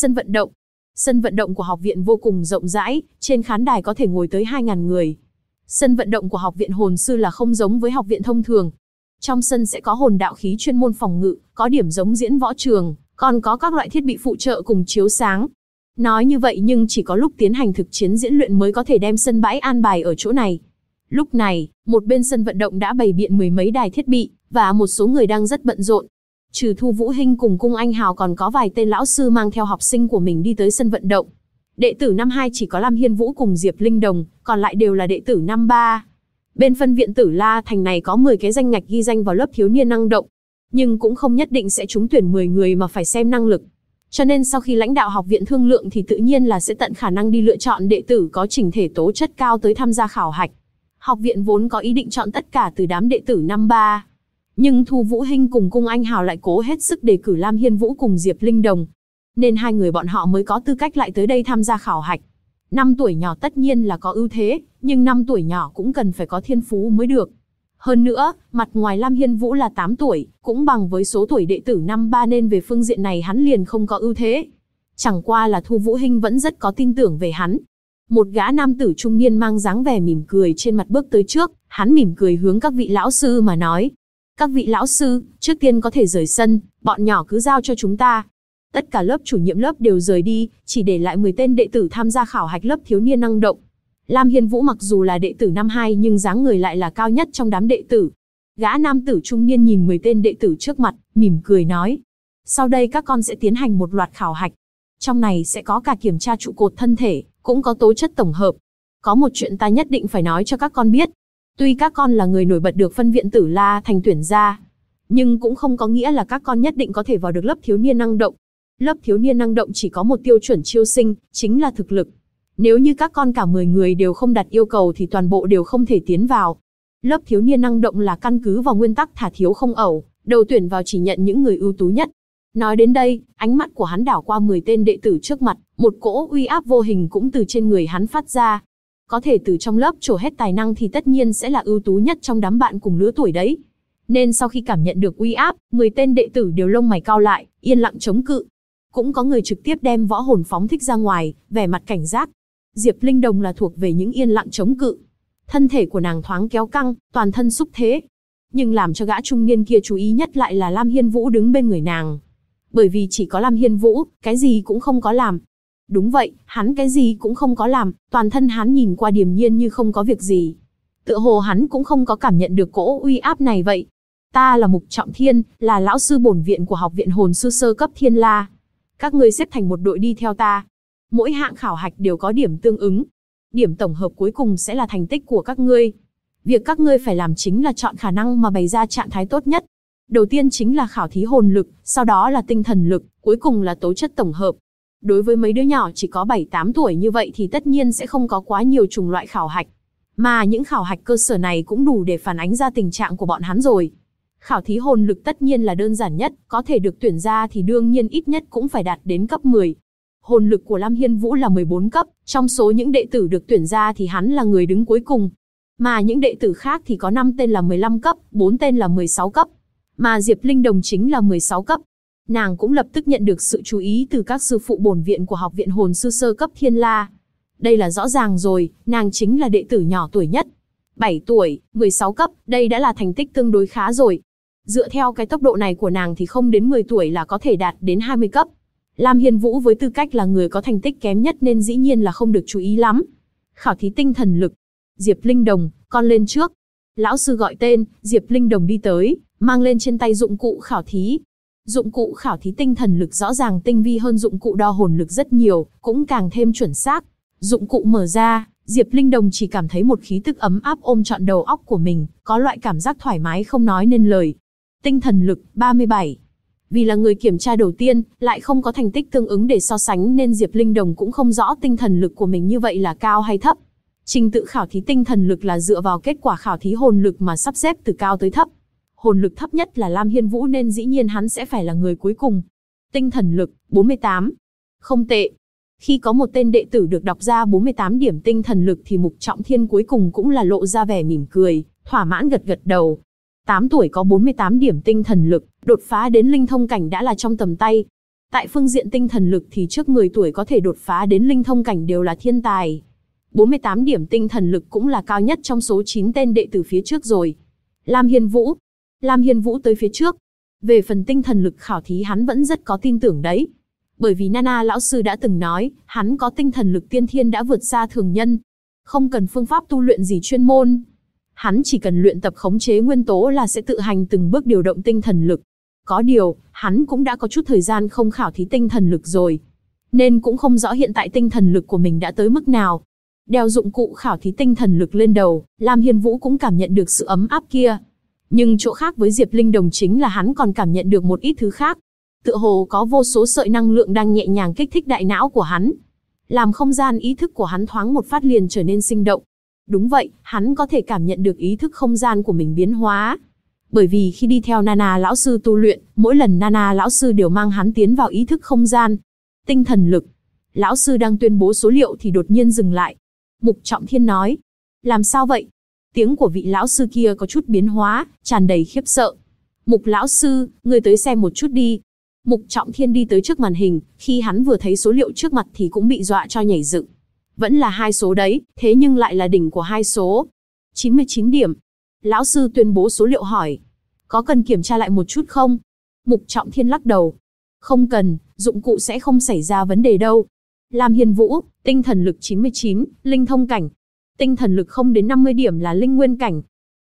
sân vận động của học viện vô cùng rộng rãi, trên khán đài có thể ngồi tới 2.000 người. Sân vận động của học viện hồn sư là không giống với học viện thông thường. Trong sân sẽ có hồn đạo khí chuyên môn phòng ngự, có điểm giống diễn võ trường, còn có các loại thiết bị phụ trợ cùng chiếu sáng. Nói như vậy nhưng chỉ có lúc tiến hành thực chiến diễn luyện mới có thể đem sân bãi an bài ở chỗ này. Lúc này, một bên sân vận động đã bày biện mười mấy đài thiết bị, và một số người đang rất bận rộn. Trừ Thu Vũ Hinh cùng Cung Anh Hào còn có vài tên lão sư mang theo học sinh của mình đi tới sân vận động. Đệ tử năm 2 chỉ có Lam Hiên Vũ cùng Diệp Linh Đồng, còn lại đều là đệ tử năm 3. Bên phân viện Tử La Thành này có 10 cái danh ngạch ghi danh vào lớp thiếu niên năng động, nhưng cũng không nhất định sẽ trúng tuyển 10 người mà phải xem năng lực. Cho nên sau khi lãnh đạo học viện thương lượng thì tự nhiên là sẽ tận khả năng đi lựa chọn đệ tử có trình thể tố chất cao tới tham gia khảo hạch. Học viện vốn có ý định chọn tất cả từ đám đệ tử năm 3. Nhưng Thu Vũ Hinh cùng Cung Anh Hào lại cố hết sức đề cử Lam Hiên Vũ cùng Diệp Linh Đồng, nên hai người bọn họ mới có tư cách lại tới đây tham gia khảo hạch. 5 tuổi nhỏ tất nhiên là có ưu thế, nhưng 5 tuổi nhỏ cũng cần phải có thiên phú mới được. Hơn nữa, mặt ngoài Lam Hiên Vũ là 8 tuổi, cũng bằng với số tuổi đệ tử năm 3 nên về phương diện này hắn liền không có ưu thế. Chẳng qua là Thu Vũ Hinh vẫn rất có tin tưởng về hắn. Một gã nam tử trung niên mang dáng vẻ mỉm cười trên mặt bước tới trước, hắn mỉm cười hướng các vị lão sư mà nói. Các vị lão sư, trước tiên có thể rời sân, bọn nhỏ cứ giao cho chúng ta. Tất cả lớp chủ nhiệm lớp đều rời đi, chỉ để lại 10 tên đệ tử tham gia khảo hạch lớp thiếu niên năng động. Lam Hiên Vũ mặc dù là đệ tử năm 2 nhưng dáng người lại là cao nhất trong đám đệ tử. Gã nam tử trung niên nhìn 10 tên đệ tử trước mặt, mỉm cười nói. Sau đây các con sẽ tiến hành một loạt khảo hạch. Trong này sẽ có cả kiểm tra trụ cột thân thể, cũng có tố chất tổng hợp. Có một chuyện ta nhất định phải nói cho các con biết. Tuy các con là người nổi bật được phân viện Tử La Thành tuyển ra, nhưng cũng không có nghĩa là các con nhất định có thể vào được lớp thiếu niên năng động. Lớp thiếu niên năng động chỉ có một tiêu chuẩn chiêu sinh, chính là thực lực. Nếu như các con cả 10 người đều không đạt yêu cầu thì toàn bộ đều không thể tiến vào. Lớp thiếu niên năng động là căn cứ vào nguyên tắc thả thiếu không ẩu, đầu tuyển vào chỉ nhận những người ưu tú nhất. Nói đến đây, ánh mắt của hắn đảo qua 10 tên đệ tử trước mặt, một cỗ uy áp vô hình cũng từ trên người hắn phát ra. Có thể từ trong lớp trổ hết tài năng thì tất nhiên sẽ là ưu tú nhất trong đám bạn cùng lứa tuổi đấy. Nên sau khi cảm nhận được uy áp, 10 tên đệ tử đều lông mày cau lại, yên lặng chống cự. Cũng có người trực tiếp đem võ hồn phóng thích ra ngoài, vẻ mặt cảnh giác. Diệp Linh Đồng là thuộc về những yên lặng chống cự. Thân thể của nàng thoáng kéo căng, toàn thân xúc thế. Nhưng làm cho gã trung niên kia chú ý nhất lại là Lam Hiên Vũ đứng bên người nàng. Bởi vì chỉ có Lam Hiên Vũ, cái gì cũng không có làm. Đúng vậy, hắn cái gì cũng không có làm, toàn thân hắn nhìn qua điềm nhiên như không có việc gì. Tựa hồ hắn cũng không có cảm nhận được cỗ uy áp này vậy. Ta là Mục Trọng Thiên, là lão sư bổn viện của học viện hồn sư sơ cấp Thiên La. Các ngươi xếp thành một đội đi theo ta. Mỗi hạng khảo hạch đều có điểm tương ứng. Điểm tổng hợp cuối cùng sẽ là thành tích của các ngươi. Việc các ngươi phải làm chính là chọn khả năng mà bày ra trạng thái tốt nhất. Đầu tiên chính là khảo thí hồn lực, sau đó là tinh thần lực, cuối cùng là tố chất tổng hợp. Đối với mấy đứa nhỏ chỉ có 7-8 tuổi như vậy thì tất nhiên sẽ không có quá nhiều chủng loại khảo hạch. Mà những khảo hạch cơ sở này cũng đủ để phản ánh ra tình trạng của bọn hắn rồi. Khảo thí hồn lực tất nhiên là đơn giản nhất, có thể được tuyển ra thì đương nhiên ít nhất cũng phải đạt đến cấp 10. Hồn lực của Lam Hiên Vũ là 14 cấp, trong số những đệ tử được tuyển ra thì hắn là người đứng cuối cùng. Mà những đệ tử khác thì có 5 tên là 15 cấp, 4 tên là 16 cấp. Mà Diệp Linh Đồng chính là 16 cấp. Nàng cũng lập tức nhận được sự chú ý từ các sư phụ bổn viện của học viện hồn sư sơ cấp Thiên La. Đây là rõ ràng rồi, nàng chính là đệ tử nhỏ tuổi nhất. 7 tuổi, 16 cấp, đây đã là thành tích tương đối khá rồi. Dựa theo cái tốc độ này của nàng thì không đến 10 tuổi là có thể đạt đến 20 cấp. Lam Hiên Vũ với tư cách là người có thành tích kém nhất nên dĩ nhiên là không được chú ý lắm. Khảo thí tinh thần lực. Diệp Linh Đồng, con lên trước. Lão sư gọi tên, Diệp Linh Đồng đi tới, mang lên trên tay dụng cụ khảo thí. Dụng cụ khảo thí tinh thần lực rõ ràng tinh vi hơn dụng cụ đo hồn lực rất nhiều, cũng càng thêm chuẩn xác. Dụng cụ mở ra, Diệp Linh Đồng chỉ cảm thấy một khí tức ấm áp ôm trọn đầu óc của mình, có loại cảm giác thoải mái không nói nên lời. Tinh thần lực, 37. Vì là người kiểm tra đầu tiên, lại không có thành tích tương ứng để so sánh nên Diệp Linh Đồng cũng không rõ tinh thần lực của mình như vậy là cao hay thấp. Trình tự khảo thí tinh thần lực là dựa vào kết quả khảo thí hồn lực mà sắp xếp từ cao tới thấp. Hồn lực thấp nhất là Lam Hiên Vũ nên dĩ nhiên hắn sẽ phải là người cuối cùng. Tinh thần lực, 48. Không tệ. Khi có một tên đệ tử được đọc ra 48 điểm tinh thần lực thì Mục Trọng Thiên cuối cùng cũng là lộ ra vẻ mỉm cười, thỏa mãn gật gật đầu. 8 tuổi có 48 điểm tinh thần lực, đột phá đến linh thông cảnh đã là trong tầm tay. Tại phương diện tinh thần lực thì trước 10 tuổi có thể đột phá đến linh thông cảnh đều là thiên tài. 48 điểm tinh thần lực cũng là cao nhất trong số 9 tên đệ tử phía trước rồi. Lam Hiên Vũ. Lam Hiên Vũ tới phía trước. Về phần tinh thần lực khảo thí hắn vẫn rất có tin tưởng đấy. Bởi vì Nana lão sư đã từng nói, hắn có tinh thần lực tiên thiên đã vượt xa thường nhân. Không cần phương pháp tu luyện gì chuyên môn. Hắn chỉ cần luyện tập khống chế nguyên tố là sẽ tự hành từng bước điều động tinh thần lực. Có điều, hắn cũng đã có chút thời gian không khảo thí tinh thần lực rồi. Nên cũng không rõ hiện tại tinh thần lực của mình đã tới mức nào. Đeo dụng cụ khảo thí tinh thần lực lên đầu, Lam Hiên Vũ cũng cảm nhận được sự ấm áp kia. Nhưng chỗ khác với Diệp Linh Đồng chính là hắn còn cảm nhận được một ít thứ khác. Tựa hồ có vô số sợi năng lượng đang nhẹ nhàng kích thích đại não của hắn. Làm không gian ý thức của hắn thoáng một phát liền trở nên sinh động. Đúng vậy, hắn có thể cảm nhận được ý thức không gian của mình biến hóa. Bởi vì khi đi theo Nana lão sư tu luyện, mỗi lần Nana lão sư đều mang hắn tiến vào ý thức không gian. Tinh thần lực. Lão sư đang tuyên bố số liệu thì đột nhiên dừng lại. Mục Trọng Thiên nói. Làm sao vậy? Tiếng của vị lão sư kia có chút biến hóa, tràn đầy khiếp sợ. Mục lão sư, người tới xem một chút đi. Mục Trọng Thiên đi tới trước màn hình, khi hắn vừa thấy số liệu trước mặt thì cũng bị dọa cho nhảy dựng. Vẫn là hai số đấy, thế nhưng lại là đỉnh của hai số. 99 điểm. Lão sư tuyên bố số liệu hỏi. Có cần kiểm tra lại một chút không? Mục Trọng Thiên lắc đầu. Không cần, dụng cụ sẽ không xảy ra vấn đề đâu. Lam Hiên Vũ, tinh thần lực 99, linh thông cảnh. Tinh thần lực không đến 50 điểm là linh nguyên cảnh.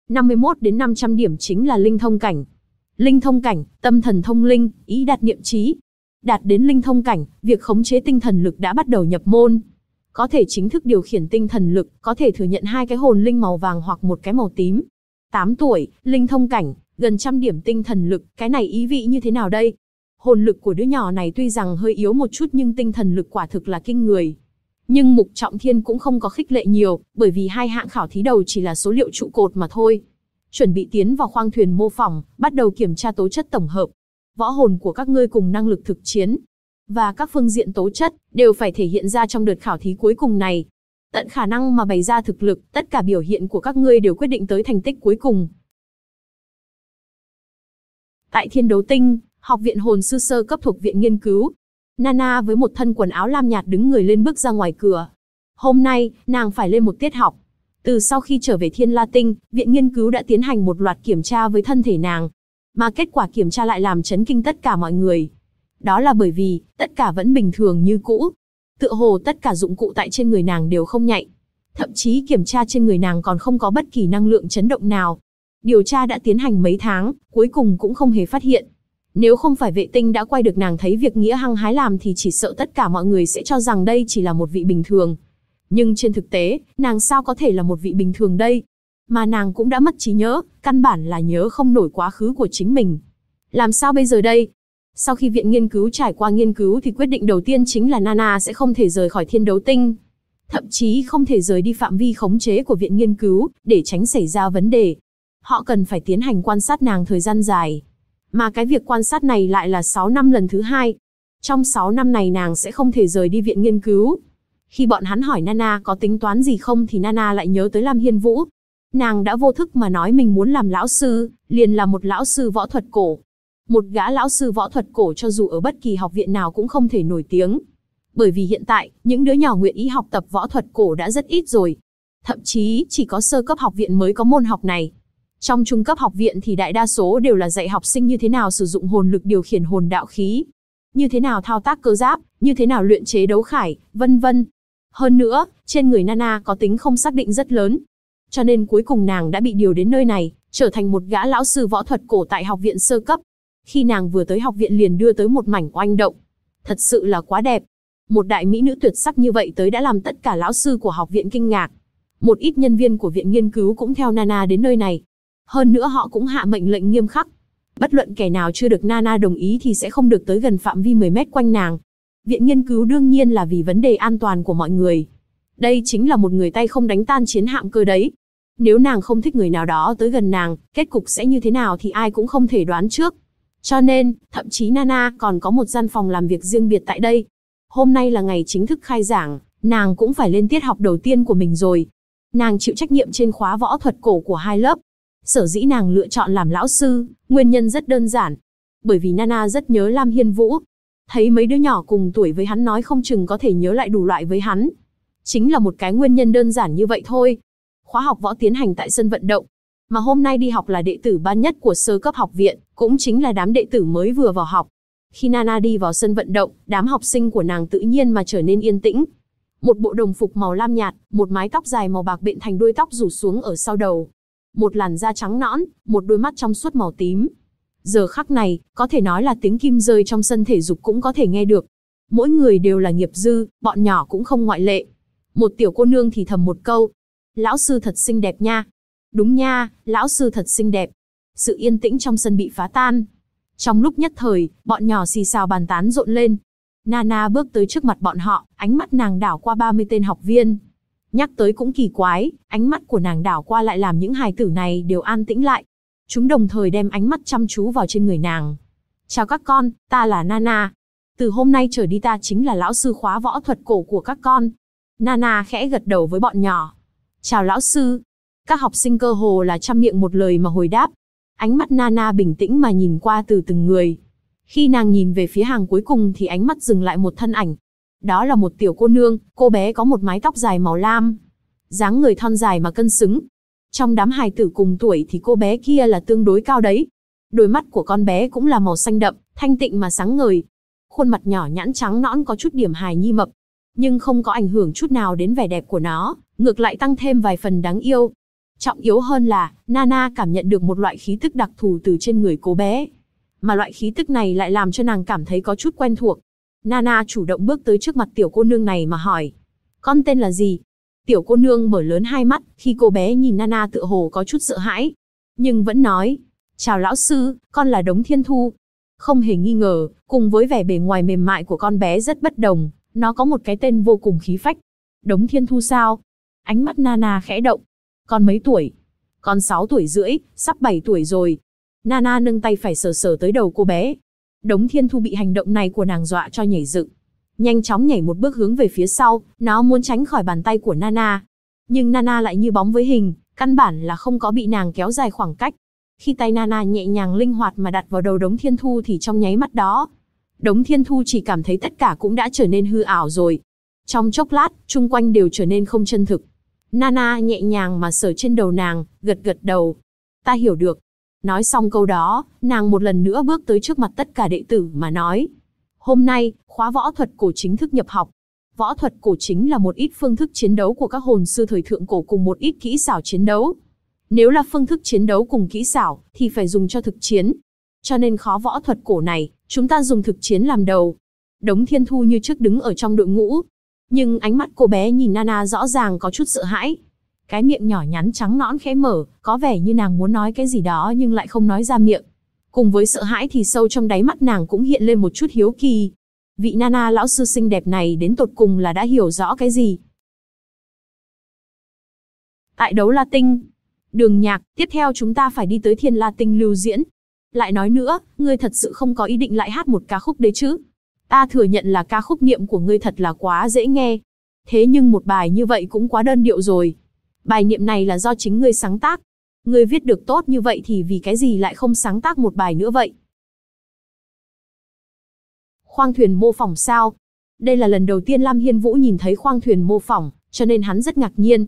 51 đến 500 điểm chính là linh thông cảnh. Linh thông cảnh, tâm thần thông linh, ý đạt niệm trí. Đạt đến linh thông cảnh, việc khống chế tinh thần lực đã bắt đầu nhập môn. Có thể chính thức điều khiển tinh thần lực, có thể thừa nhận 2 cái hồn linh màu vàng hoặc một cái màu tím. 8 tuổi, linh thông cảnh, gần 100 điểm tinh thần lực, cái này ý vị như thế nào đây? Hồn lực của đứa nhỏ này tuy rằng hơi yếu một chút nhưng tinh thần lực quả thực là kinh người. Nhưng Mục Trọng Thiên cũng không có khích lệ nhiều, bởi vì 2 hạng khảo thí đầu chỉ là số liệu trụ cột mà thôi. Chuẩn bị tiến vào khoang thuyền mô phỏng, bắt đầu kiểm tra tố chất tổng hợp. Võ hồn của các ngươi cùng năng lực thực chiến và các phương diện tố chất đều phải thể hiện ra trong đợt khảo thí cuối cùng này. Tận khả năng mà bày ra thực lực, tất cả biểu hiện của các ngươi đều quyết định tới thành tích cuối cùng. Tại Thiên Đấu Tinh, Học viện hồn sư sơ cấp thuộc viện nghiên cứu, Nana với một thân quần áo lam nhạt đứng người lên bước ra ngoài cửa. Hôm nay, nàng phải lên một tiết học. Từ sau khi trở về Thiên La Tinh, viện nghiên cứu đã tiến hành một loạt kiểm tra với thân thể nàng. Mà kết quả kiểm tra lại làm chấn kinh tất cả mọi người. Đó là bởi vì, tất cả vẫn bình thường như cũ. Tựa hồ tất cả dụng cụ tại trên người nàng đều không nhạy. Thậm chí kiểm tra trên người nàng còn không có bất kỳ năng lượng chấn động nào. Điều tra đã tiến hành mấy tháng, cuối cùng cũng không hề phát hiện. Nếu không phải vệ tinh đã quay được nàng thấy việc nghĩa hăng hái làm thì chỉ sợ tất cả mọi người sẽ cho rằng đây chỉ là một vị bình thường. Nhưng trên thực tế, nàng sao có thể là một vị bình thường đây? Mà nàng cũng đã mất trí nhớ, căn bản là nhớ không nổi quá khứ của chính mình. Làm sao bây giờ đây? Sau khi viện nghiên cứu trải qua nghiên cứu thì quyết định đầu tiên chính là Nana sẽ không thể rời khỏi Thiên Đấu Tinh. Thậm chí không thể rời đi phạm vi khống chế của viện nghiên cứu, để tránh xảy ra vấn đề. Họ cần phải tiến hành quan sát nàng thời gian dài. Mà cái việc quan sát này lại là 6 năm lần thứ 2. Trong 6 năm này nàng sẽ không thể rời đi viện nghiên cứu. Khi bọn hắn hỏi Nana có tính toán gì không thì Nana lại nhớ tới Lam Hiên Vũ. Nàng đã vô thức mà nói mình muốn làm lão sư, liền là một lão sư võ thuật cổ. Một gã lão sư võ thuật cổ cho dù ở bất kỳ học viện nào cũng không thể nổi tiếng. Bởi vì hiện tại, những đứa nhỏ nguyện ý học tập võ thuật cổ đã rất ít rồi. Thậm chí chỉ có sơ cấp học viện mới có môn học này. Trong trung cấp học viện thì đại đa số đều là dạy học sinh như thế nào sử dụng hồn lực điều khiển hồn đạo khí, như thế nào thao tác cơ giáp, như thế nào luyện chế đấu khải, vân vân. Hơn nữa, trên người Nana có tính không xác định rất lớn. Cho nên cuối cùng nàng đã bị điều đến nơi này, trở thành một gã lão sư võ thuật cổ tại học viện sơ cấp. Khi nàng vừa tới học viện liền đưa tới một mảnh oanh động. Thật sự là quá đẹp. Một đại mỹ nữ tuyệt sắc như vậy tới đã làm tất cả lão sư của học viện kinh ngạc. Một ít nhân viên của viện nghiên cứu cũng theo Nana đến nơi này. Hơn nữa họ cũng hạ mệnh lệnh nghiêm khắc. Bất luận kẻ nào chưa được Nana đồng ý thì sẽ không được tới gần phạm vi 10 mét quanh nàng. Viện nghiên cứu đương nhiên là vì vấn đề an toàn của mọi người. Đây chính là một người tay không đánh tan chiến hạm cơ đấy. Nếu nàng không thích người nào đó tới gần nàng, kết cục sẽ như thế nào thì ai cũng không thể đoán trước. Cho nên, thậm chí Nana còn có một gian phòng làm việc riêng biệt tại đây. Hôm nay là ngày chính thức khai giảng, nàng cũng phải lên tiết học đầu tiên của mình rồi. Nàng chịu trách nhiệm trên khóa võ thuật cổ của 2 lớp. Sở dĩ nàng lựa chọn làm lão sư, nguyên nhân rất đơn giản. Bởi vì Nana rất nhớ Lam Hiên Vũ. Thấy mấy đứa nhỏ cùng tuổi với hắn nói không chừng có thể nhớ lại đủ loại với hắn. Chính là một cái nguyên nhân đơn giản như vậy thôi. Khóa học võ tiến hành tại sân vận động. Mà hôm nay đi học là đệ tử ban nhất của sơ cấp học viện, cũng chính là đám đệ tử mới vừa vào học. Khi Nana đi vào sân vận động, đám học sinh của nàng tự nhiên mà trở nên yên tĩnh. Một bộ đồng phục màu lam nhạt, một mái tóc dài màu bạc bện thành đuôi tóc rủ xuống ở sau đầu. Một làn da trắng nõn, một đôi mắt trong suốt màu tím. Giờ khắc này, có thể nói là tiếng kim rơi trong sân thể dục cũng có thể nghe được. Mỗi người đều là nghiệp dư, bọn nhỏ cũng không ngoại lệ. Một tiểu cô nương thì thầm một câu. Lão sư thật xinh đẹp nha. Đúng nha, lão sư thật xinh đẹp. Sự yên tĩnh trong sân bị phá tan. Trong lúc nhất thời, bọn nhỏ xì xào bàn tán rộn lên. Nana bước tới trước mặt bọn họ, ánh mắt nàng đảo qua 30 tên học viên. Nhắc tới cũng kỳ quái, ánh mắt của nàng đảo qua lại làm những hài tử này đều an tĩnh lại. Chúng đồng thời đem ánh mắt chăm chú vào trên người nàng. Chào các con, ta là Nana. Từ hôm nay trở đi ta chính là lão sư khóa võ thuật cổ của các con. Nana khẽ gật đầu với bọn nhỏ. Chào lão sư. Các học sinh cơ hồ là trăm miệng một lời mà hồi đáp. Ánh mắt Nana bình tĩnh mà nhìn qua từ từng người. Khi nàng nhìn về phía hàng cuối cùng thì ánh mắt dừng lại một thân ảnh. Đó là một tiểu cô nương, cô bé có một mái tóc dài màu lam. Dáng người thon dài mà cân xứng. Trong đám hài tử cùng tuổi thì cô bé kia là tương đối cao đấy. Đôi mắt của con bé cũng là màu xanh đậm, thanh tịnh mà sáng ngời. Khuôn mặt nhỏ nhẵn trắng nõn có chút điểm hài nhi mập. Nhưng không có ảnh hưởng chút nào đến vẻ đẹp của nó, ngược lại tăng thêm vài phần đáng yêu. Trọng yếu hơn là, Nana cảm nhận được một loại khí tức đặc thù từ trên người cô bé. Mà loại khí tức này lại làm cho nàng cảm thấy có chút quen thuộc. Nana chủ động bước tới trước mặt tiểu cô nương này mà hỏi. Con tên là gì? Tiểu cô nương mở lớn hai mắt, khi cô bé nhìn Nana tựa hồ có chút sợ hãi. Nhưng vẫn nói. Chào lão sư, con là Đống Thiên Thu. Không hề nghi ngờ, cùng với vẻ bề ngoài mềm mại của con bé rất bất đồng, nó có một cái tên vô cùng khí phách. Đống Thiên Thu sao? Ánh mắt Nana khẽ động. Con mấy tuổi? Con 6 tuổi rưỡi, sắp 7 tuổi rồi. Nana nâng tay phải sờ sờ tới đầu cô bé. Đống Thiên Thu bị hành động này của nàng dọa cho nhảy dựng. Nhanh chóng nhảy một bước hướng về phía sau, nó muốn tránh khỏi bàn tay của Nana. Nhưng Nana lại như bóng với hình, căn bản là không có bị nàng kéo dài khoảng cách. Khi tay Nana nhẹ nhàng linh hoạt mà đặt vào đầu Đống Thiên Thu thì trong nháy mắt đó, Đống Thiên Thu chỉ cảm thấy tất cả cũng đã trở nên hư ảo rồi. Trong chốc lát, chung quanh đều trở nên không chân thực. Nana nhẹ nhàng mà sờ trên đầu nàng, gật gật đầu. Ta hiểu được. Nói xong câu đó, nàng một lần nữa bước tới trước mặt tất cả đệ tử mà nói. Hôm nay, khóa võ thuật cổ chính thức nhập học. Võ thuật cổ chính là một ít phương thức chiến đấu của các hồn sư thời thượng cổ cùng một ít kỹ xảo chiến đấu. Nếu là phương thức chiến đấu cùng kỹ xảo, thì phải dùng cho thực chiến. Cho nên khóa võ thuật cổ này, chúng ta dùng thực chiến làm đầu. Đống Thiên Thu như trước đứng ở trong đội ngũ. Nhưng ánh mắt cô bé nhìn Nana rõ ràng có chút sợ hãi. Cái miệng nhỏ nhắn trắng nõn khẽ mở, có vẻ như nàng muốn nói cái gì đó nhưng lại không nói ra miệng. Cùng với sợ hãi thì sâu trong đáy mắt nàng cũng hiện lên một chút hiếu kỳ. Vị Nana lão sư xinh đẹp này đến tột cùng là đã hiểu rõ cái gì? Tại đấu La Tinh. Đường Nhạc, tiếp theo chúng ta phải đi tới Thiên La Tinh lưu diễn. Lại nói nữa, ngươi thật sự không có ý định lại hát một ca khúc đấy chứ? Ta thừa nhận là ca khúc niệm của ngươi thật là quá dễ nghe. Thế nhưng một bài như vậy cũng quá đơn điệu rồi. Bài niệm này là do chính ngươi sáng tác. Ngươi viết được tốt như vậy thì vì cái gì lại không sáng tác một bài nữa vậy? Khoang thuyền mô phỏng sao? Đây là lần đầu tiên Lam Hiên Vũ nhìn thấy khoang thuyền mô phỏng, cho nên hắn rất ngạc nhiên.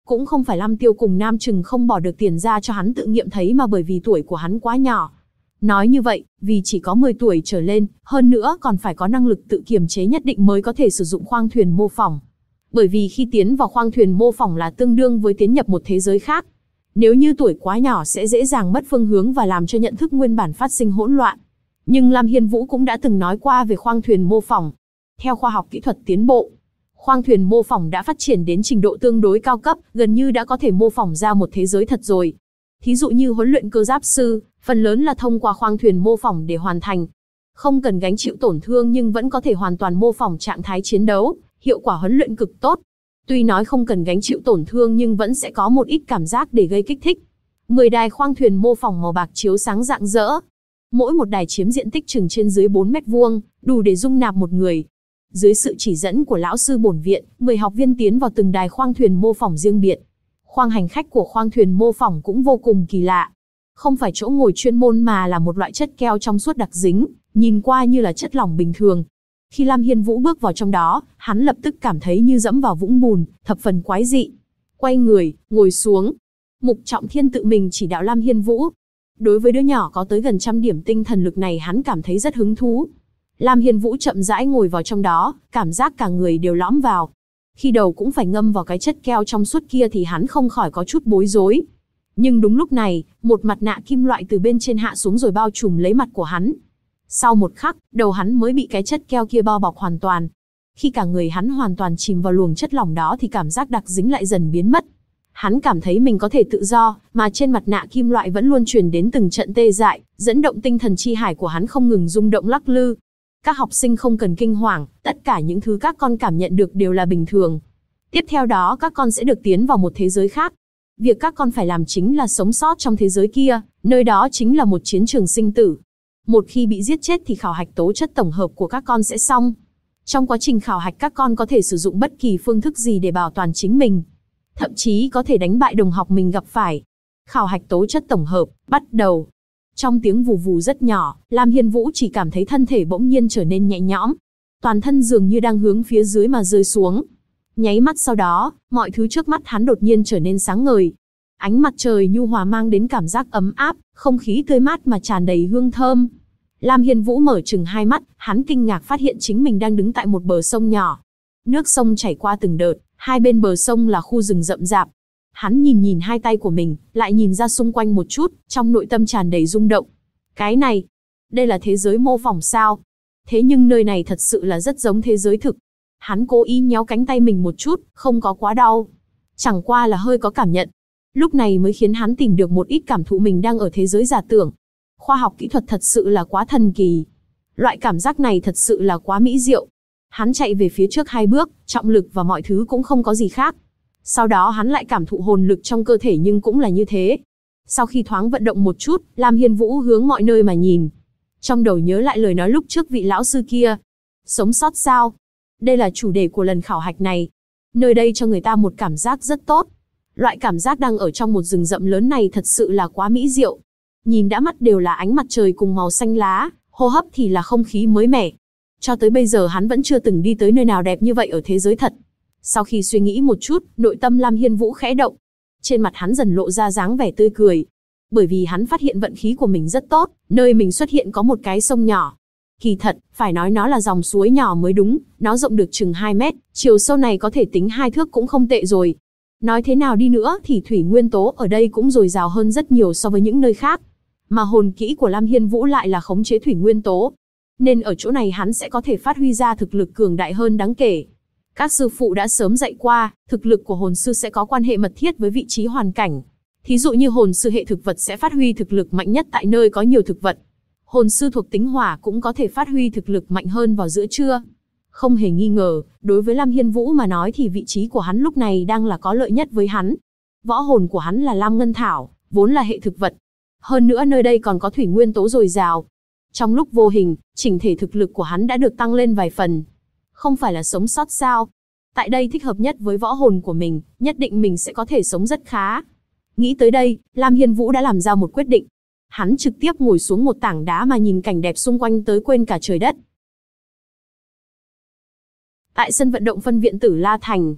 Cũng không phải Lam Tiêu cùng Nam Trừng không bỏ được tiền ra cho hắn tự nghiệm thấy mà bởi vì tuổi của hắn quá nhỏ. Nói như vậy, vì chỉ có 10 tuổi trở lên, hơn nữa còn phải có năng lực tự kiềm chế nhất định mới có thể sử dụng khoang thuyền mô phỏng. Bởi vì khi tiến vào khoang thuyền mô phỏng là tương đương với tiến nhập một thế giới khác. Nếu như tuổi quá nhỏ sẽ dễ dàng mất phương hướng và làm cho nhận thức nguyên bản phát sinh hỗn loạn. Nhưng Lam Hiên Vũ cũng đã từng nói qua về khoang thuyền mô phỏng. Theo khoa học kỹ thuật tiến bộ, khoang thuyền mô phỏng đã phát triển đến trình độ tương đối cao cấp, gần như đã có thể mô phỏng ra một thế giới thật rồi. Thí dụ như huấn luyện cơ giáp sư, phần lớn là thông qua khoang thuyền mô phỏng để hoàn thành. Không cần gánh chịu tổn thương nhưng vẫn có thể hoàn toàn mô phỏng trạng thái chiến đấu, hiệu quả huấn luyện cực tốt. Tuy nói không cần gánh chịu tổn thương nhưng vẫn sẽ có một ít cảm giác để gây kích thích. 10 đài khoang thuyền mô phỏng màu bạc chiếu sáng rạng rỡ. Mỗi một đài chiếm diện tích chừng trên dưới 4 mét vuông, đủ để dung nạp một người. Dưới sự chỉ dẫn của lão sư bổn viện, 10 học viên tiến vào từng đài khoang thuyền mô phỏng riêng biệt. Khoang hành khách của khoang thuyền mô phỏng cũng vô cùng kỳ lạ. Không phải chỗ ngồi chuyên môn mà là một loại chất keo trong suốt đặc dính, nhìn qua như là chất lỏng bình thường. Khi Lam Hiên Vũ bước vào trong đó, hắn lập tức cảm thấy như dẫm vào vũng bùn, thập phần quái dị. Quay người, ngồi xuống. Mục Trọng Thiên tự mình chỉ đạo Lam Hiên Vũ. Đối với đứa nhỏ có tới gần 100 điểm tinh thần lực này hắn cảm thấy rất hứng thú. Lam Hiên Vũ chậm rãi ngồi vào trong đó, cảm giác cả người đều lõm vào. Khi đầu cũng phải ngâm vào cái chất keo trong suốt kia thì hắn không khỏi có chút bối rối. Nhưng đúng lúc này, một mặt nạ kim loại từ bên trên hạ xuống rồi bao trùm lấy mặt của hắn. Sau một khắc, đầu hắn mới bị cái chất keo kia bao bọc hoàn toàn. Khi cả người hắn hoàn toàn chìm vào luồng chất lỏng đó thì cảm giác đặc dính lại dần biến mất. Hắn cảm thấy mình có thể tự do, mà trên mặt nạ kim loại vẫn luôn truyền đến từng trận tê dại, dẫn động tinh thần chi hải của hắn không ngừng rung động lắc lư. Các học sinh không cần kinh hoàng, tất cả những thứ các con cảm nhận được đều là bình thường. Tiếp theo đó các con sẽ được tiến vào một thế giới khác. Việc các con phải làm chính là sống sót trong thế giới kia, nơi đó chính là một chiến trường sinh tử. Một khi bị giết chết thì khảo hạch tố chất tổng hợp của các con sẽ xong. Trong quá trình khảo hạch các con có thể sử dụng bất kỳ phương thức gì để bảo toàn chính mình. Thậm chí có thể đánh bại đồng học mình gặp phải. Khảo hạch tố chất tổng hợp, bắt đầu. Trong tiếng vù vù rất nhỏ, Lam Hiên Vũ chỉ cảm thấy thân thể bỗng nhiên trở nên nhẹ nhõm. Toàn thân dường như đang hướng phía dưới mà rơi xuống. Nháy mắt sau đó, mọi thứ trước mắt hắn đột nhiên trở nên sáng ngời. Ánh mặt trời nhu hòa mang đến cảm giác ấm áp, không khí tươi mát mà tràn đầy hương thơm. Lam Hiên Vũ mở trừng hai mắt, hắn kinh ngạc phát hiện chính mình đang đứng tại một bờ sông nhỏ. Nước sông chảy qua từng đợt, hai bên bờ sông là khu rừng rậm rạp. Hắn nhìn hai tay của mình, lại nhìn ra xung quanh một chút, trong nội tâm tràn đầy rung động. Cái này, đây là thế giới mô phỏng sao? Thế nhưng nơi này thật sự là rất giống thế giới thực. Hắn cố ý nhéo cánh tay mình một chút, không có quá đau. Chẳng qua là hơi có cảm nhận. Lúc này mới khiến hắn tìm được một ít cảm thụ mình đang ở thế giới giả tưởng. Khoa học kỹ thuật thật sự là quá thần kỳ. Loại cảm giác này thật sự là quá mỹ diệu. Hắn chạy về phía trước 2 bước, trọng lực và mọi thứ cũng không có gì khác. Sau đó hắn lại cảm thụ hồn lực trong cơ thể nhưng cũng là như thế. Sau khi thoáng vận động một chút, Lam Hiên Vũ hướng mọi nơi mà nhìn. Trong đầu nhớ lại lời nói lúc trước vị lão sư kia. Sống sót sao? Đây là chủ đề của lần khảo hạch này. Nơi đây cho người ta một cảm giác rất tốt. Loại cảm giác đang ở trong một rừng rậm lớn này thật sự là quá mỹ diệu. Nhìn đã mắt đều là ánh mặt trời cùng màu xanh lá, hô hấp thì là không khí mới mẻ. Cho tới bây giờ hắn vẫn chưa từng đi tới nơi nào đẹp như vậy ở thế giới thật. Sau khi suy nghĩ một chút, nội tâm Lam Hiên Vũ khẽ động. Trên mặt hắn dần lộ ra dáng vẻ tươi cười. Bởi vì hắn phát hiện vận khí của mình rất tốt, nơi mình xuất hiện có một cái sông nhỏ. Kỳ thật, phải nói nó là dòng suối nhỏ mới đúng, nó rộng được chừng 2 mét, chiều sâu này có thể tính 2 thước cũng không tệ rồi. Nói thế nào đi nữa thì thủy nguyên tố ở đây cũng dồi dào hơn rất nhiều so với những nơi khác. Mà hồn kỹ của Lam Hiên Vũ lại là khống chế thủy nguyên tố. Nên ở chỗ này hắn sẽ có thể phát huy ra thực lực cường đại hơn đáng kể. Các sư phụ đã sớm dạy qua, thực lực của hồn sư sẽ có quan hệ mật thiết với vị trí hoàn cảnh. Thí dụ như hồn sư hệ thực vật sẽ phát huy thực lực mạnh nhất tại nơi có nhiều thực vật. Hồn sư thuộc tính hỏa cũng có thể phát huy thực lực mạnh hơn vào giữa trưa. Không hề nghi ngờ, đối với Lam Hiên Vũ mà nói thì vị trí của hắn lúc này đang là có lợi nhất với hắn. Võ hồn của hắn là Lam Ngân Thảo, vốn là hệ thực vật. Hơn nữa nơi đây còn có thủy nguyên tố dồi dào. Trong lúc vô hình, chỉnh thể thực lực của hắn đã được tăng lên vài phần. Không phải là sống sót sao? Tại đây thích hợp nhất với võ hồn của mình, nhất định mình sẽ có thể sống rất khá. Nghĩ tới đây, Lam Hiên Vũ đã làm ra một quyết định. Hắn trực tiếp ngồi xuống một tảng đá mà nhìn cảnh đẹp xung quanh tới quên cả trời đất. Tại sân vận động phân viện Tử La Thành,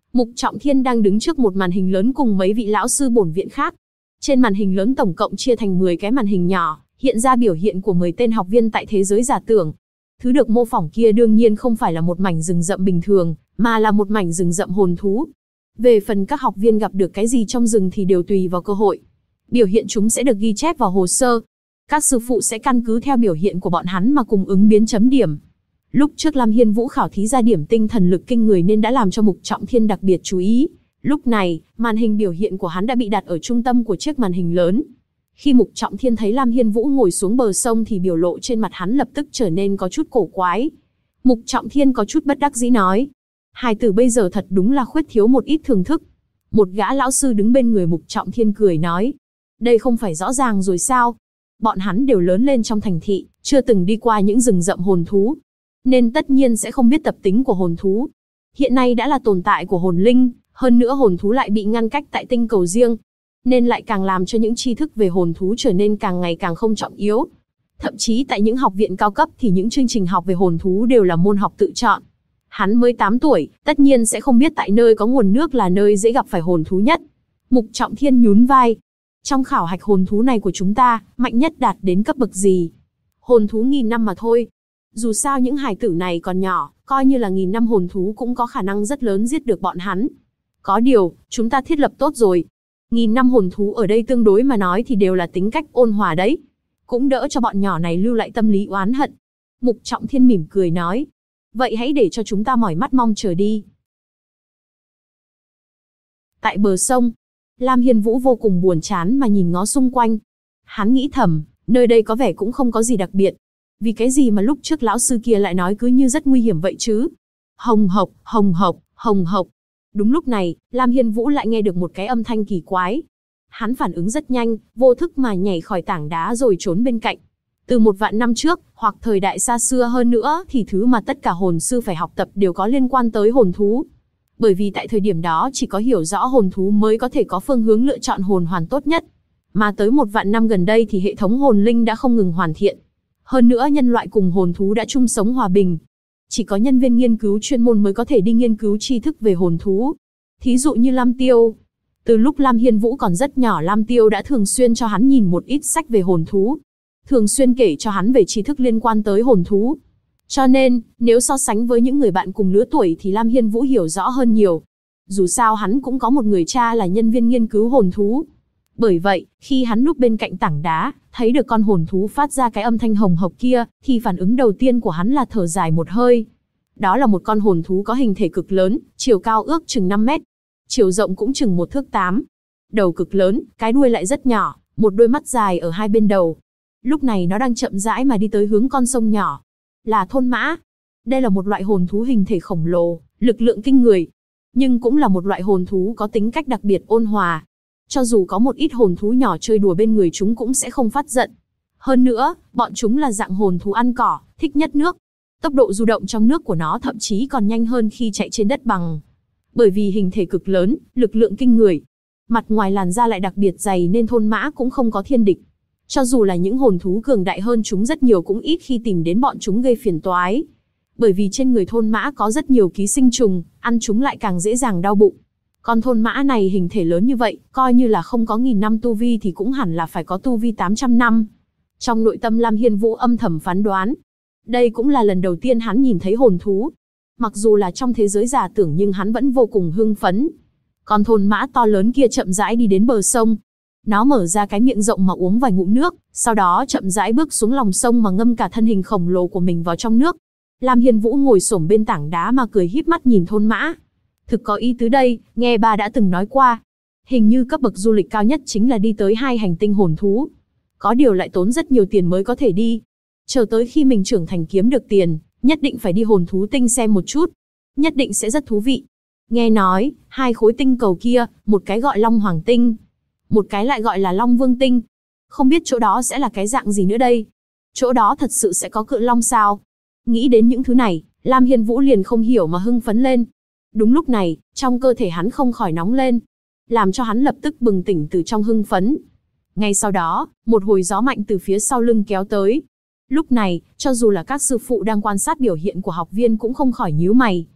Mục Trọng Thiên đang đứng trước một màn hình lớn cùng mấy vị lão sư bổn viện khác. Trên màn hình lớn tổng cộng chia thành 10 cái màn hình nhỏ, hiện ra biểu hiện của 10 tên học viên tại thế giới giả tưởng. Thứ được mô phỏng kia đương nhiên không phải là một mảnh rừng rậm bình thường, mà là một mảnh rừng rậm hồn thú. Về phần các học viên gặp được cái gì trong rừng thì đều tùy vào cơ hội. Biểu hiện chúng sẽ được ghi chép vào hồ sơ. Các sư phụ sẽ căn cứ theo biểu hiện của bọn hắn mà cùng ứng biến chấm điểm. Lúc trước Lam Hiên Vũ khảo thí ra điểm tinh thần lực kinh người nên đã làm cho Mục Trọng Thiên đặc biệt chú ý. Lúc này, màn hình biểu hiện của hắn đã bị đặt ở trung tâm của chiếc màn hình lớn. Khi Mục Trọng Thiên thấy Lam Hiên Vũ ngồi xuống bờ sông thì biểu lộ trên mặt hắn lập tức trở nên có chút cổ quái. Mục Trọng Thiên có chút bất đắc dĩ nói. Hài tử bây giờ thật đúng là khuyết thiếu một ít thưởng thức. Một gã lão sư đứng bên người Mục Trọng Thiên cười nói. Đây không phải rõ ràng rồi sao? Bọn hắn đều lớn lên trong thành thị, chưa từng đi qua những rừng rậm hồn thú. Nên tất nhiên sẽ không biết tập tính của hồn thú. Hiện nay đã là tồn tại của hồn linh, hơn nữa hồn thú lại bị ngăn cách tại tinh cầu riêng. Nên lại càng làm cho những tri thức về hồn thú trở nên càng ngày càng không trọng yếu. Thậm chí tại những học viện cao cấp thì những chương trình học về hồn thú đều là môn học tự chọn. Hắn mới 8 tuổi, tất nhiên sẽ không biết tại nơi có nguồn nước là nơi dễ gặp phải hồn thú nhất. Mục Trọng Thiên nhún vai. Trong khảo hạch hồn thú này của chúng ta, mạnh nhất đạt đến cấp bậc gì? Hồn thú 1000 năm mà thôi. Dù sao những hài tử này còn nhỏ, coi như là 1000 năm hồn thú cũng có khả năng rất lớn giết được bọn hắn. Có điều, chúng ta thiết lập tốt rồi. 1000 năm hồn thú ở đây tương đối mà nói thì đều là tính cách ôn hòa đấy. Cũng đỡ cho bọn nhỏ này lưu lại tâm lý oán hận. Mục Trọng Thiên mỉm cười nói. Vậy hãy để cho chúng ta mỏi mắt mong chờ đi. Tại bờ sông, Lam Hiên Vũ vô cùng buồn chán mà nhìn ngó xung quanh. Hắn nghĩ thầm, nơi đây có vẻ cũng không có gì đặc biệt. Vì cái gì mà lúc trước lão sư kia lại nói cứ như rất nguy hiểm vậy chứ? Hồng hộc, hồng hộc, hồng hộc. Đúng lúc này, Lam Hiên Vũ lại nghe được một cái âm thanh kỳ quái. Hắn phản ứng rất nhanh, vô thức mà nhảy khỏi tảng đá rồi trốn bên cạnh. Từ 1.000 năm trước, hoặc thời đại xa xưa hơn nữa thì thứ mà tất cả hồn sư phải học tập đều có liên quan tới hồn thú. Bởi vì tại thời điểm đó chỉ có hiểu rõ hồn thú mới có thể có phương hướng lựa chọn hồn hoàn tốt nhất. Mà tới 1.000 năm gần đây thì hệ thống hồn linh đã không ngừng hoàn thiện. Hơn nữa nhân loại cùng hồn thú đã chung sống hòa bình. Chỉ có nhân viên nghiên cứu chuyên môn mới có thể đi nghiên cứu tri thức về hồn thú. Thí dụ như Lam Tiêu. Từ lúc Lam Hiên Vũ còn rất nhỏ, Lam Tiêu đã thường xuyên cho hắn nhìn một ít sách về hồn thú. Thường xuyên kể cho hắn về tri thức liên quan tới hồn thú. Cho nên, nếu so sánh với những người bạn cùng lứa tuổi thì Lam Hiên Vũ hiểu rõ hơn nhiều. Dù sao hắn cũng có một người cha là nhân viên nghiên cứu hồn thú. Bởi vậy, khi hắn núp bên cạnh tảng đá, thấy được con hồn thú phát ra cái âm thanh hồng hộc kia, thì phản ứng đầu tiên của hắn là thở dài một hơi. Đó là một con hồn thú có hình thể cực lớn, chiều cao ước chừng 5 mét, chiều rộng cũng chừng 1 thước 8. Đầu cực lớn, cái đuôi lại rất nhỏ, một đôi mắt dài ở hai bên đầu. Lúc này nó đang chậm rãi mà đi tới hướng con sông nhỏ. Là thôn mã. Đây là một loại hồn thú hình thể khổng lồ, lực lượng kinh người. Nhưng cũng là một loại hồn thú có tính cách đặc biệt ôn hòa. Cho dù có một ít hồn thú nhỏ chơi đùa bên người chúng cũng sẽ không phát giận. Hơn nữa, bọn chúng là dạng hồn thú ăn cỏ, thích nhất nước. Tốc độ du động trong nước của nó thậm chí còn nhanh hơn khi chạy trên đất bằng. Bởi vì hình thể cực lớn, lực lượng kinh người. Mặt ngoài làn da lại đặc biệt dày nên thôn mã cũng không có thiên địch. Cho dù là những hồn thú cường đại hơn chúng rất nhiều cũng ít khi tìm đến bọn chúng gây phiền toái. Bởi vì trên người thôn mã có rất nhiều ký sinh trùng, ăn chúng lại càng dễ dàng đau bụng. Con thôn mã này hình thể lớn như vậy, coi như là không có 1000 năm tu vi thì cũng hẳn là phải có tu vi 800 năm. Trong nội tâm Lam Hiên Vũ âm thầm phán đoán. Đây cũng là lần đầu tiên hắn nhìn thấy hồn thú. Mặc dù là trong thế giới giả tưởng nhưng hắn vẫn vô cùng hưng phấn. Con thôn mã to lớn kia chậm rãi đi đến bờ sông. Nó mở ra cái miệng rộng mà uống vài ngụm nước, sau đó chậm rãi bước xuống lòng sông mà ngâm cả thân hình khổng lồ của mình vào trong nước. Lam Hiên Vũ ngồi xổm bên tảng đá mà cười híp mắt nhìn thôn mã. Thực có ý tứ đây, nghe ba đã từng nói qua. Hình như cấp bậc du lịch cao nhất chính là đi tới 2 hành tinh hồn thú. Có điều lại tốn rất nhiều tiền mới có thể đi. Chờ tới khi mình trưởng thành kiếm được tiền, nhất định phải đi hồn thú tinh xem một chút. Nhất định sẽ rất thú vị. Nghe nói, 2 khối tinh cầu kia, một cái gọi Long Hoàng Tinh, một cái lại gọi là Long Vương Tinh. Không biết chỗ đó sẽ là cái dạng gì nữa đây? Chỗ đó thật sự sẽ có cự long sao? Nghĩ đến những thứ này, Lam Hiên Vũ liền không hiểu mà hưng phấn lên. Đúng lúc này, trong cơ thể hắn không khỏi nóng lên, làm cho hắn lập tức bừng tỉnh từ trong hưng phấn. Ngay sau đó, một hồi gió mạnh từ phía sau lưng kéo tới. Lúc này, cho dù là các sư phụ đang quan sát biểu hiện của học viên cũng không khỏi nhíu mày.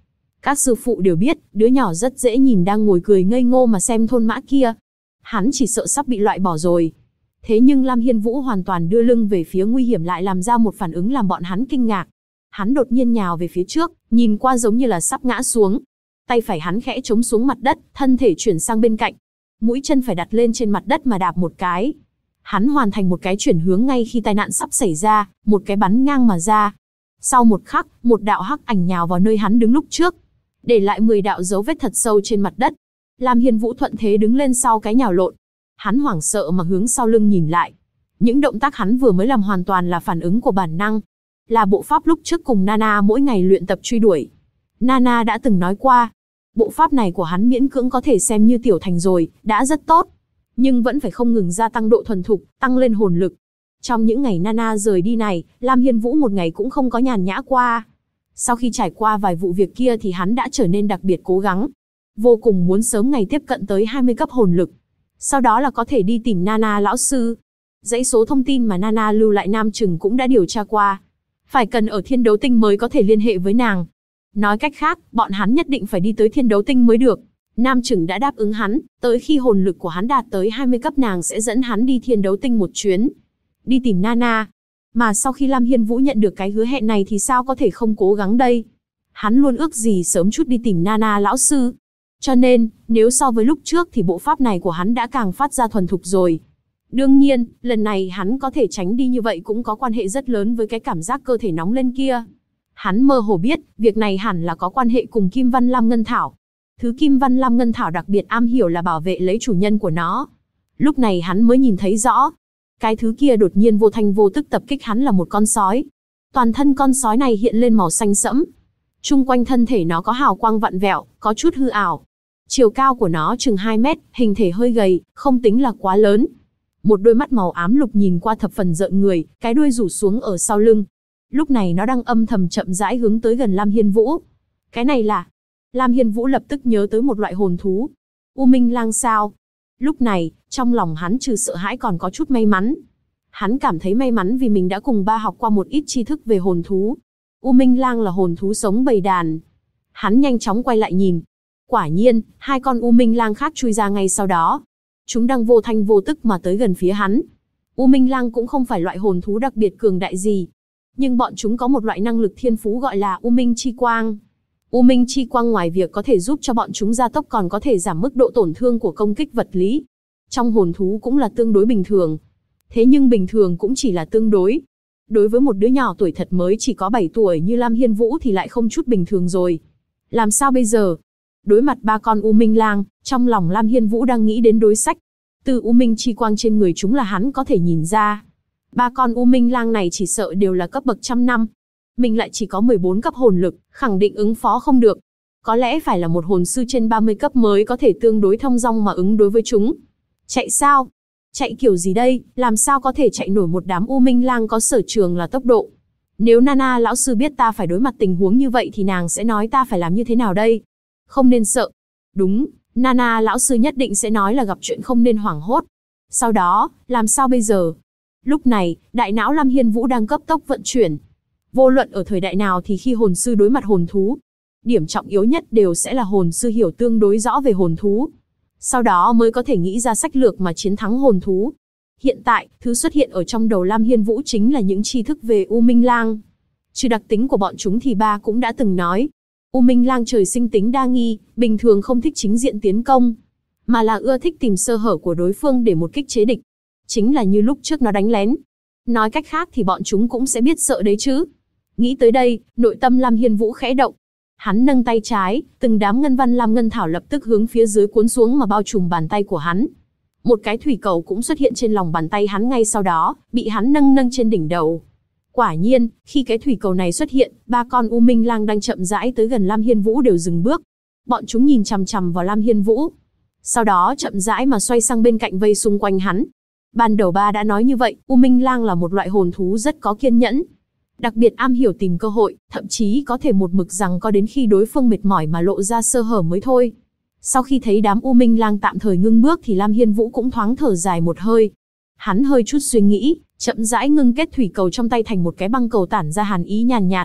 Các sư phụ đều biết, đứa nhỏ rất dễ nhìn đang ngồi cười ngây ngô mà xem thôn mã kia. Hắn chỉ sợ sắp bị loại bỏ rồi. Thế nhưng Lam Hiên Vũ hoàn toàn đưa lưng về phía nguy hiểm lại làm ra một phản ứng làm bọn hắn kinh ngạc. Hắn đột nhiên nhào về phía trước, nhìn qua giống như là sắp ngã xuống. Tay phải hắn khẽ chống xuống mặt đất, thân thể chuyển sang bên cạnh. Mũi chân phải đặt lên trên mặt đất mà đạp một cái. Hắn hoàn thành một cái chuyển hướng ngay khi tai nạn sắp xảy ra, một cái bắn ngang mà ra. Sau một khắc, một đạo hắc ảnh nhào vào nơi hắn đứng lúc trước, để lại 10 đạo dấu vết thật sâu trên mặt đất. Lam Hiên Vũ thuận thế đứng lên sau cái nhào lộn. Hắn hoảng sợ mà hướng sau lưng nhìn lại. Những động tác hắn vừa mới làm hoàn toàn là phản ứng của bản năng. Là bộ pháp lúc trước cùng Nana mỗi ngày luyện tập truy đuổi. Nana đã từng nói qua, bộ pháp này của hắn miễn cưỡng có thể xem như tiểu thành rồi, đã rất tốt. Nhưng vẫn phải không ngừng gia tăng độ thuần thục, tăng lên hồn lực. Trong những ngày Nana rời đi này, Lam Hiên Vũ một ngày cũng không có nhàn nhã qua. Sau khi trải qua vài vụ việc kia thì hắn đã trở nên đặc biệt cố gắng. Vô cùng muốn sớm ngày tiếp cận tới 20 cấp hồn lực. Sau đó là có thể đi tìm Nana lão sư. Dãy số thông tin mà Nana lưu lại Nam Chừng cũng đã điều tra qua. Phải cần ở Thiên Đấu Tinh mới có thể liên hệ với nàng. Nói cách khác, bọn hắn nhất định phải đi tới Thiên Đấu Tinh mới được. Nam Chừng đã đáp ứng hắn, tới khi hồn lực của hắn đạt tới 20 cấp nàng sẽ dẫn hắn đi Thiên Đấu Tinh một chuyến. Đi tìm Nana. Mà sau khi Lam Hiên Vũ nhận được cái hứa hẹn này thì sao có thể không cố gắng đây? Hắn luôn ước gì sớm chút đi tìm Nana lão sư. Cho nên, nếu so với lúc trước thì bộ pháp này của hắn đã càng phát ra thuần thục rồi. Đương nhiên, lần này hắn có thể tránh đi như vậy cũng có quan hệ rất lớn với cái cảm giác cơ thể nóng lên kia. Hắn mơ hồ biết, việc này hẳn là có quan hệ cùng Kim Văn Lam Ngân Thảo. Thứ Kim Văn Lam Ngân Thảo đặc biệt am hiểu là bảo vệ lấy chủ nhân của nó. Lúc này hắn mới nhìn thấy rõ. Cái thứ kia đột nhiên vô thanh vô tức tập kích hắn là một con sói. Toàn thân con sói này hiện lên màu xanh sẫm. Chung quanh thân thể nó có hào quang vặn vẹo, có chút hư ảo. Chiều cao của nó chừng 2 mét, hình thể hơi gầy, không tính là quá lớn. Một đôi mắt màu ám lục nhìn qua thập phần rợn người, cái đuôi rủ xuống ở sau lưng. Lúc này nó đang âm thầm chậm rãi hướng tới gần Lam Hiên Vũ. Cái này là... Lam Hiên Vũ lập tức nhớ tới một loại hồn thú. U Minh Lang sao? Lúc này, trong lòng hắn trừ sợ hãi còn có chút may mắn. Hắn cảm thấy may mắn vì mình đã cùng ba học qua một ít tri thức về hồn thú. U Minh Lang là hồn thú sống bầy đàn. Hắn nhanh chóng quay lại nhìn. Quả nhiên, 2 con U Minh Lang khác chui ra ngay sau đó. Chúng đang vô thanh vô tức mà tới gần phía hắn. U Minh Lang cũng không phải loại hồn thú đặc biệt cường đại gì. Nhưng bọn chúng có một loại năng lực thiên phú gọi là U Minh Chi Quang. U Minh Chi Quang ngoài việc có thể giúp cho bọn chúng gia tốc còn có thể giảm mức độ tổn thương của công kích vật lý. Trong hồn thú cũng là tương đối bình thường. Thế nhưng bình thường cũng chỉ là tương đối. Đối với một đứa nhỏ tuổi thật mới chỉ có 7 tuổi như Lam Hiên Vũ thì lại không chút bình thường rồi. Làm sao bây giờ? Đối mặt 3 con U Minh Lang, trong lòng Lam Hiên Vũ đang nghĩ đến đối sách. Từ U Minh Chi Quang trên người chúng là hắn có thể nhìn ra. 3 con U Minh Lang này chỉ sợ đều là cấp bậc trăm năm. Mình lại chỉ có 14 cấp hồn lực, khẳng định ứng phó không được. Có lẽ phải là một hồn sư trên 30 cấp mới có thể tương đối thông dong mà ứng đối với chúng. Chạy sao? Chạy kiểu gì đây? Làm sao có thể chạy nổi một đám U Minh Lang có sở trường là tốc độ? Nếu Nana lão sư biết ta phải đối mặt tình huống như vậy thì nàng sẽ nói ta phải làm như thế nào đây? Không nên sợ. Đúng, Nana lão sư nhất định sẽ nói là gặp chuyện không nên hoảng hốt. Sau đó, làm sao bây giờ? Lúc này, đại não Lam Hiên Vũ đang cấp tốc vận chuyển. Vô luận ở thời đại nào thì khi hồn sư đối mặt hồn thú, điểm trọng yếu nhất đều sẽ là hồn sư hiểu tương đối rõ về hồn thú. Sau đó mới có thể nghĩ ra sách lược mà chiến thắng hồn thú. Hiện tại, thứ xuất hiện ở trong đầu Lam Hiên Vũ chính là những tri thức về U Minh Lang. Trừ đặc tính của bọn chúng thì ba cũng đã từng nói. U Minh Lang trời sinh tính đa nghi, bình thường không thích chính diện tiến công, mà là ưa thích tìm sơ hở của đối phương để một kích chế địch. Chính là như lúc trước nó đánh lén. Nói cách khác thì bọn chúng cũng sẽ biết sợ đấy chứ. Nghĩ tới đây, nội tâm Lam Hiên Vũ khẽ động. Hắn nâng tay trái, từng đám ngân văn lam ngân thảo lập tức hướng phía dưới cuốn xuống mà bao trùm bàn tay của hắn. Một cái thủy cầu cũng xuất hiện trên lòng bàn tay hắn ngay sau đó, bị hắn nâng trên đỉnh đầu. Quả nhiên, khi cái thủy cầu này xuất hiện, 3 con U Minh Lang đang chậm rãi tới gần Lam Hiên Vũ đều dừng bước. Bọn chúng nhìn chằm chằm vào Lam Hiên Vũ. Sau đó chậm rãi mà xoay sang bên cạnh vây xung quanh hắn. Ban đầu ba đã nói như vậy, U Minh Lang là một loại hồn thú rất có kiên nhẫn. Đặc biệt am hiểu tìm cơ hội, thậm chí có thể một mực giằng co đến khi đối phương mệt mỏi mà lộ ra sơ hở mới thôi. Sau khi thấy đám U Minh Lang tạm thời ngưng bước thì Lam Hiên Vũ cũng thoáng thở dài một hơi. Hắn hơi chút suy nghĩ, chậm rãi ngưng kết thủy cầu trong tay thành một cái băng cầu tản ra hàn ý nhàn nhạt.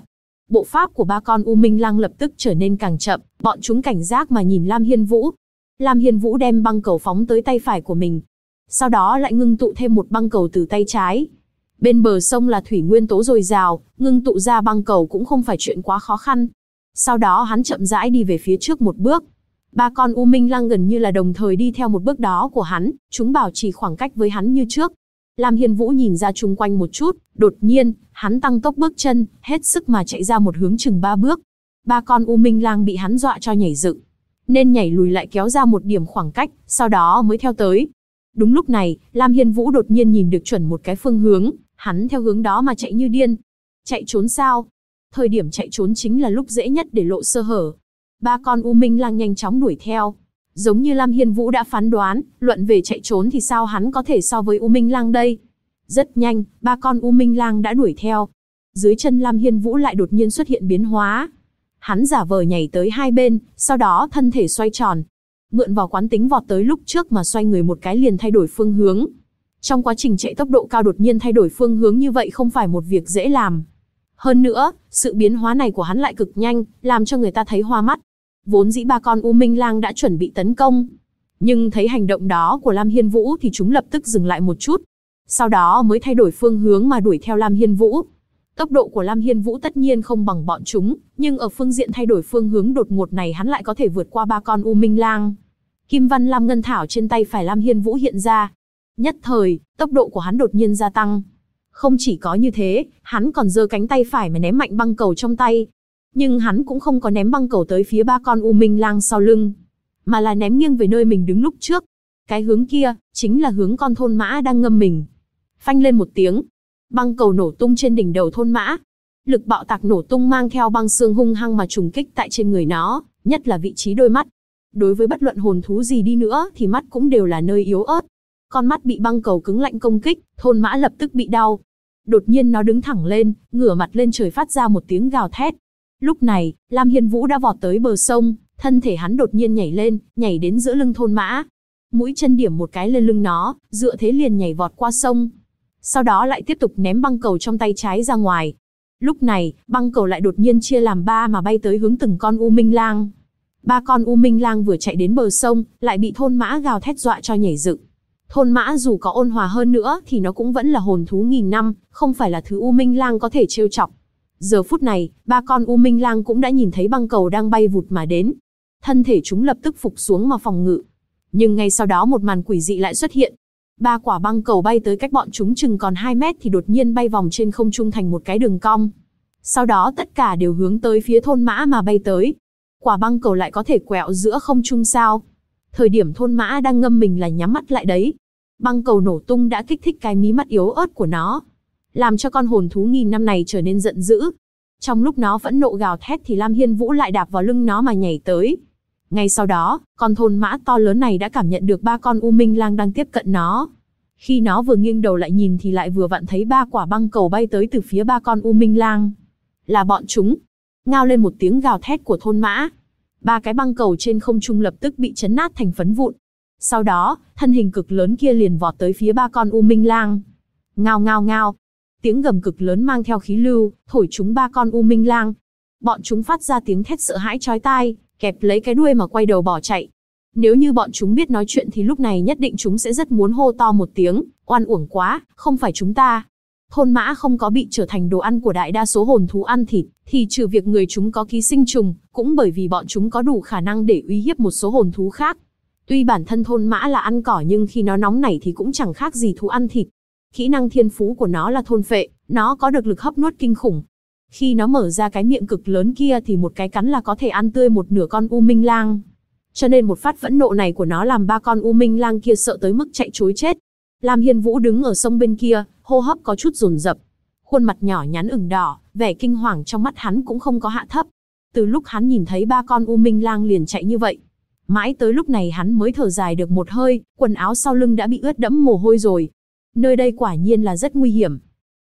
Bộ pháp của ba con U Minh Lang lập tức trở nên càng chậm, bọn chúng cảnh giác mà nhìn Lam Hiên Vũ. Lam Hiên Vũ đem băng cầu phóng tới tay phải của mình. Sau đó lại ngưng tụ thêm một băng cầu từ tay trái. Bên bờ sông là thủy nguyên tố dồi dào, ngưng tụ ra băng cầu cũng không phải chuyện quá khó khăn. Sau đó hắn chậm rãi đi về phía trước một bước. Ba con U Minh Lang gần như là đồng thời đi theo một bước đó của hắn, chúng bảo trì khoảng cách với hắn như trước. Lam Hiên Vũ nhìn ra chung quanh một chút, đột nhiên, hắn tăng tốc bước chân, hết sức mà chạy ra một hướng chừng 3 bước. Ba con U Minh Lang bị hắn dọa cho nhảy dựng, nên nhảy lùi lại kéo ra một điểm khoảng cách, sau đó mới theo tới. Đúng lúc này, Lam Hiên Vũ đột nhiên nhìn được chuẩn một cái phương hướng, hắn theo hướng đó mà chạy như điên. Chạy trốn sao? Thời điểm chạy trốn chính là lúc dễ nhất để lộ sơ hở. Ba con U Minh Lang nhanh chóng đuổi theo. Giống như Lam Hiên Vũ đã phán đoán, luận về chạy trốn thì sao hắn có thể so với U Minh Lang đây? Rất nhanh, ba con U Minh Lang đã đuổi theo. Dưới chân Lam Hiên Vũ lại đột nhiên xuất hiện biến hóa. Hắn giả vờ nhảy tới hai bên, sau đó thân thể xoay tròn. Mượn vào quán tính vọt tới lúc trước mà xoay người một cái liền thay đổi phương hướng. Trong quá trình chạy tốc độ cao đột nhiên thay đổi phương hướng như vậy không phải một việc dễ làm. Hơn nữa, sự biến hóa này của hắn lại cực nhanh, làm cho người ta thấy hoa mắt. Vốn dĩ ba con U Minh Lang đã chuẩn bị tấn công. Nhưng thấy hành động đó của Lam Hiên Vũ thì chúng lập tức dừng lại một chút. Sau đó mới thay đổi phương hướng mà đuổi theo Lam Hiên Vũ. Tốc độ của Lam Hiên Vũ tất nhiên không bằng bọn chúng, nhưng ở phương diện thay đổi phương hướng đột ngột này hắn lại có thể vượt qua ba con U Minh Lang. Kim văn Lam Ngân Thảo trên tay phải Lam Hiên Vũ hiện ra. Nhất thời, tốc độ của hắn đột nhiên gia tăng. Không chỉ có như thế, hắn còn giơ cánh tay phải mà ném mạnh băng cầu trong tay. Nhưng hắn cũng không có ném băng cầu tới phía ba con U Minh Lang sau lưng, mà là ném nghiêng về nơi mình đứng lúc trước. Cái hướng kia, chính là hướng con thôn mã đang ngâm mình. Phanh lên một tiếng, băng cầu nổ tung trên đỉnh đầu thôn mã. Lực bạo tạc nổ tung mang theo băng xương hung hăng mà trùng kích tại trên người nó, nhất là vị trí đôi mắt. Đối với bất luận hồn thú gì đi nữa thì mắt cũng đều là nơi yếu ớt. Con mắt bị băng cầu cứng lạnh công kích, thôn mã lập tức bị đau. Đột nhiên nó đứng thẳng lên, ngửa mặt lên trời phát ra một tiếng gào thét. Lúc này, Lam Hiên Vũ đã vọt tới bờ sông, thân thể hắn đột nhiên nhảy lên, nhảy đến giữa lưng thôn mã. Mũi chân điểm một cái lên lưng nó, dựa thế liền nhảy vọt qua sông. Sau đó lại tiếp tục ném băng cầu trong tay trái ra ngoài. Lúc này, băng cầu lại đột nhiên chia làm 3 mà bay tới hướng từng con U Minh Lang. Ba con U Minh Lang vừa chạy đến bờ sông, lại bị thôn mã gào thét dọa cho nhảy dựng. Thôn mã dù có ôn hòa hơn nữa thì nó cũng vẫn là hồn thú nghìn năm, không phải là thứ U Minh Lang có thể trêu chọc. Giờ phút này, ba con U Minh Lang cũng đã nhìn thấy băng cầu đang bay vụt mà đến. Thân thể chúng lập tức phục xuống mà phòng ngự. Nhưng ngay sau đó một màn quỷ dị lại xuất hiện. Ba quả băng cầu bay tới cách bọn chúng chừng còn 2 mét thì đột nhiên bay vòng trên không trung thành một cái đường cong. Sau đó tất cả đều hướng tới phía thôn mã mà bay tới. Quả băng cầu lại có thể quẹo giữa không trung sao? Thời điểm thôn mã đang ngâm mình là nhắm mắt lại đấy. Băng cầu nổ tung đã kích thích cái mí mắt yếu ớt của nó, làm cho con hồn thú nghìn năm này trở nên giận dữ. Trong lúc nó phẫn nộ gào thét thì Lam Hiên Vũ lại đạp vào lưng nó mà nhảy tới. Ngay sau đó, con thôn mã to lớn này đã cảm nhận được ba con U Minh Lang đang tiếp cận nó. Khi nó vừa nghiêng đầu lại nhìn thì lại vừa vặn thấy 3 quả băng cầu bay tới từ phía ba con U Minh Lang. Là bọn chúng. Ngao lên một tiếng gào thét của thôn mã. 3 cái băng cầu trên không trung lập tức bị chấn nát thành phấn vụn. Sau đó, thân hình cực lớn kia liền vọt tới phía ba con U Minh Lang. Ngao ngao ngao. Tiếng gầm cực lớn mang theo khí lưu, thổi chúng ba con U Minh Lang. Bọn chúng phát ra tiếng thét sợ hãi chói tai, kẹp lấy cái đuôi mà quay đầu bỏ chạy. Nếu như bọn chúng biết nói chuyện thì lúc này nhất định chúng sẽ rất muốn hô to một tiếng, oan uổng quá, không phải chúng ta. Thôn mã không có bị trở thành đồ ăn của đại đa số hồn thú ăn thịt, thì trừ việc người chúng có ký sinh trùng, cũng bởi vì bọn chúng có đủ khả năng để uy hiếp một số hồn thú khác. Tuy bản thân thôn mã là ăn cỏ nhưng khi nó nóng nảy thì cũng chẳng khác gì thú ăn thịt. Kỹ năng thiên phú của nó là thôn phệ, nó có được lực hấp nuốt kinh khủng. Khi nó mở ra cái miệng cực lớn kia thì một cái cắn là có thể ăn tươi một nửa con U Minh Lang. Cho nên một phát phẫn nộ này của nó làm ba con U Minh Lang kia sợ tới mức chạy trối chết. Lam Hiên Vũ đứng ở sông bên kia, hô hấp có chút dồn dập. Khuôn mặt nhỏ nhắn ửng đỏ, vẻ kinh hoàng trong mắt hắn cũng không có hạ thấp. Từ lúc hắn nhìn thấy ba con U Minh Lang liền chạy như vậy, mãi tới lúc này hắn mới thở dài được một hơi, quần áo sau lưng đã bị ướt đẫm mồ hôi rồi. Nơi đây quả nhiên là rất nguy hiểm.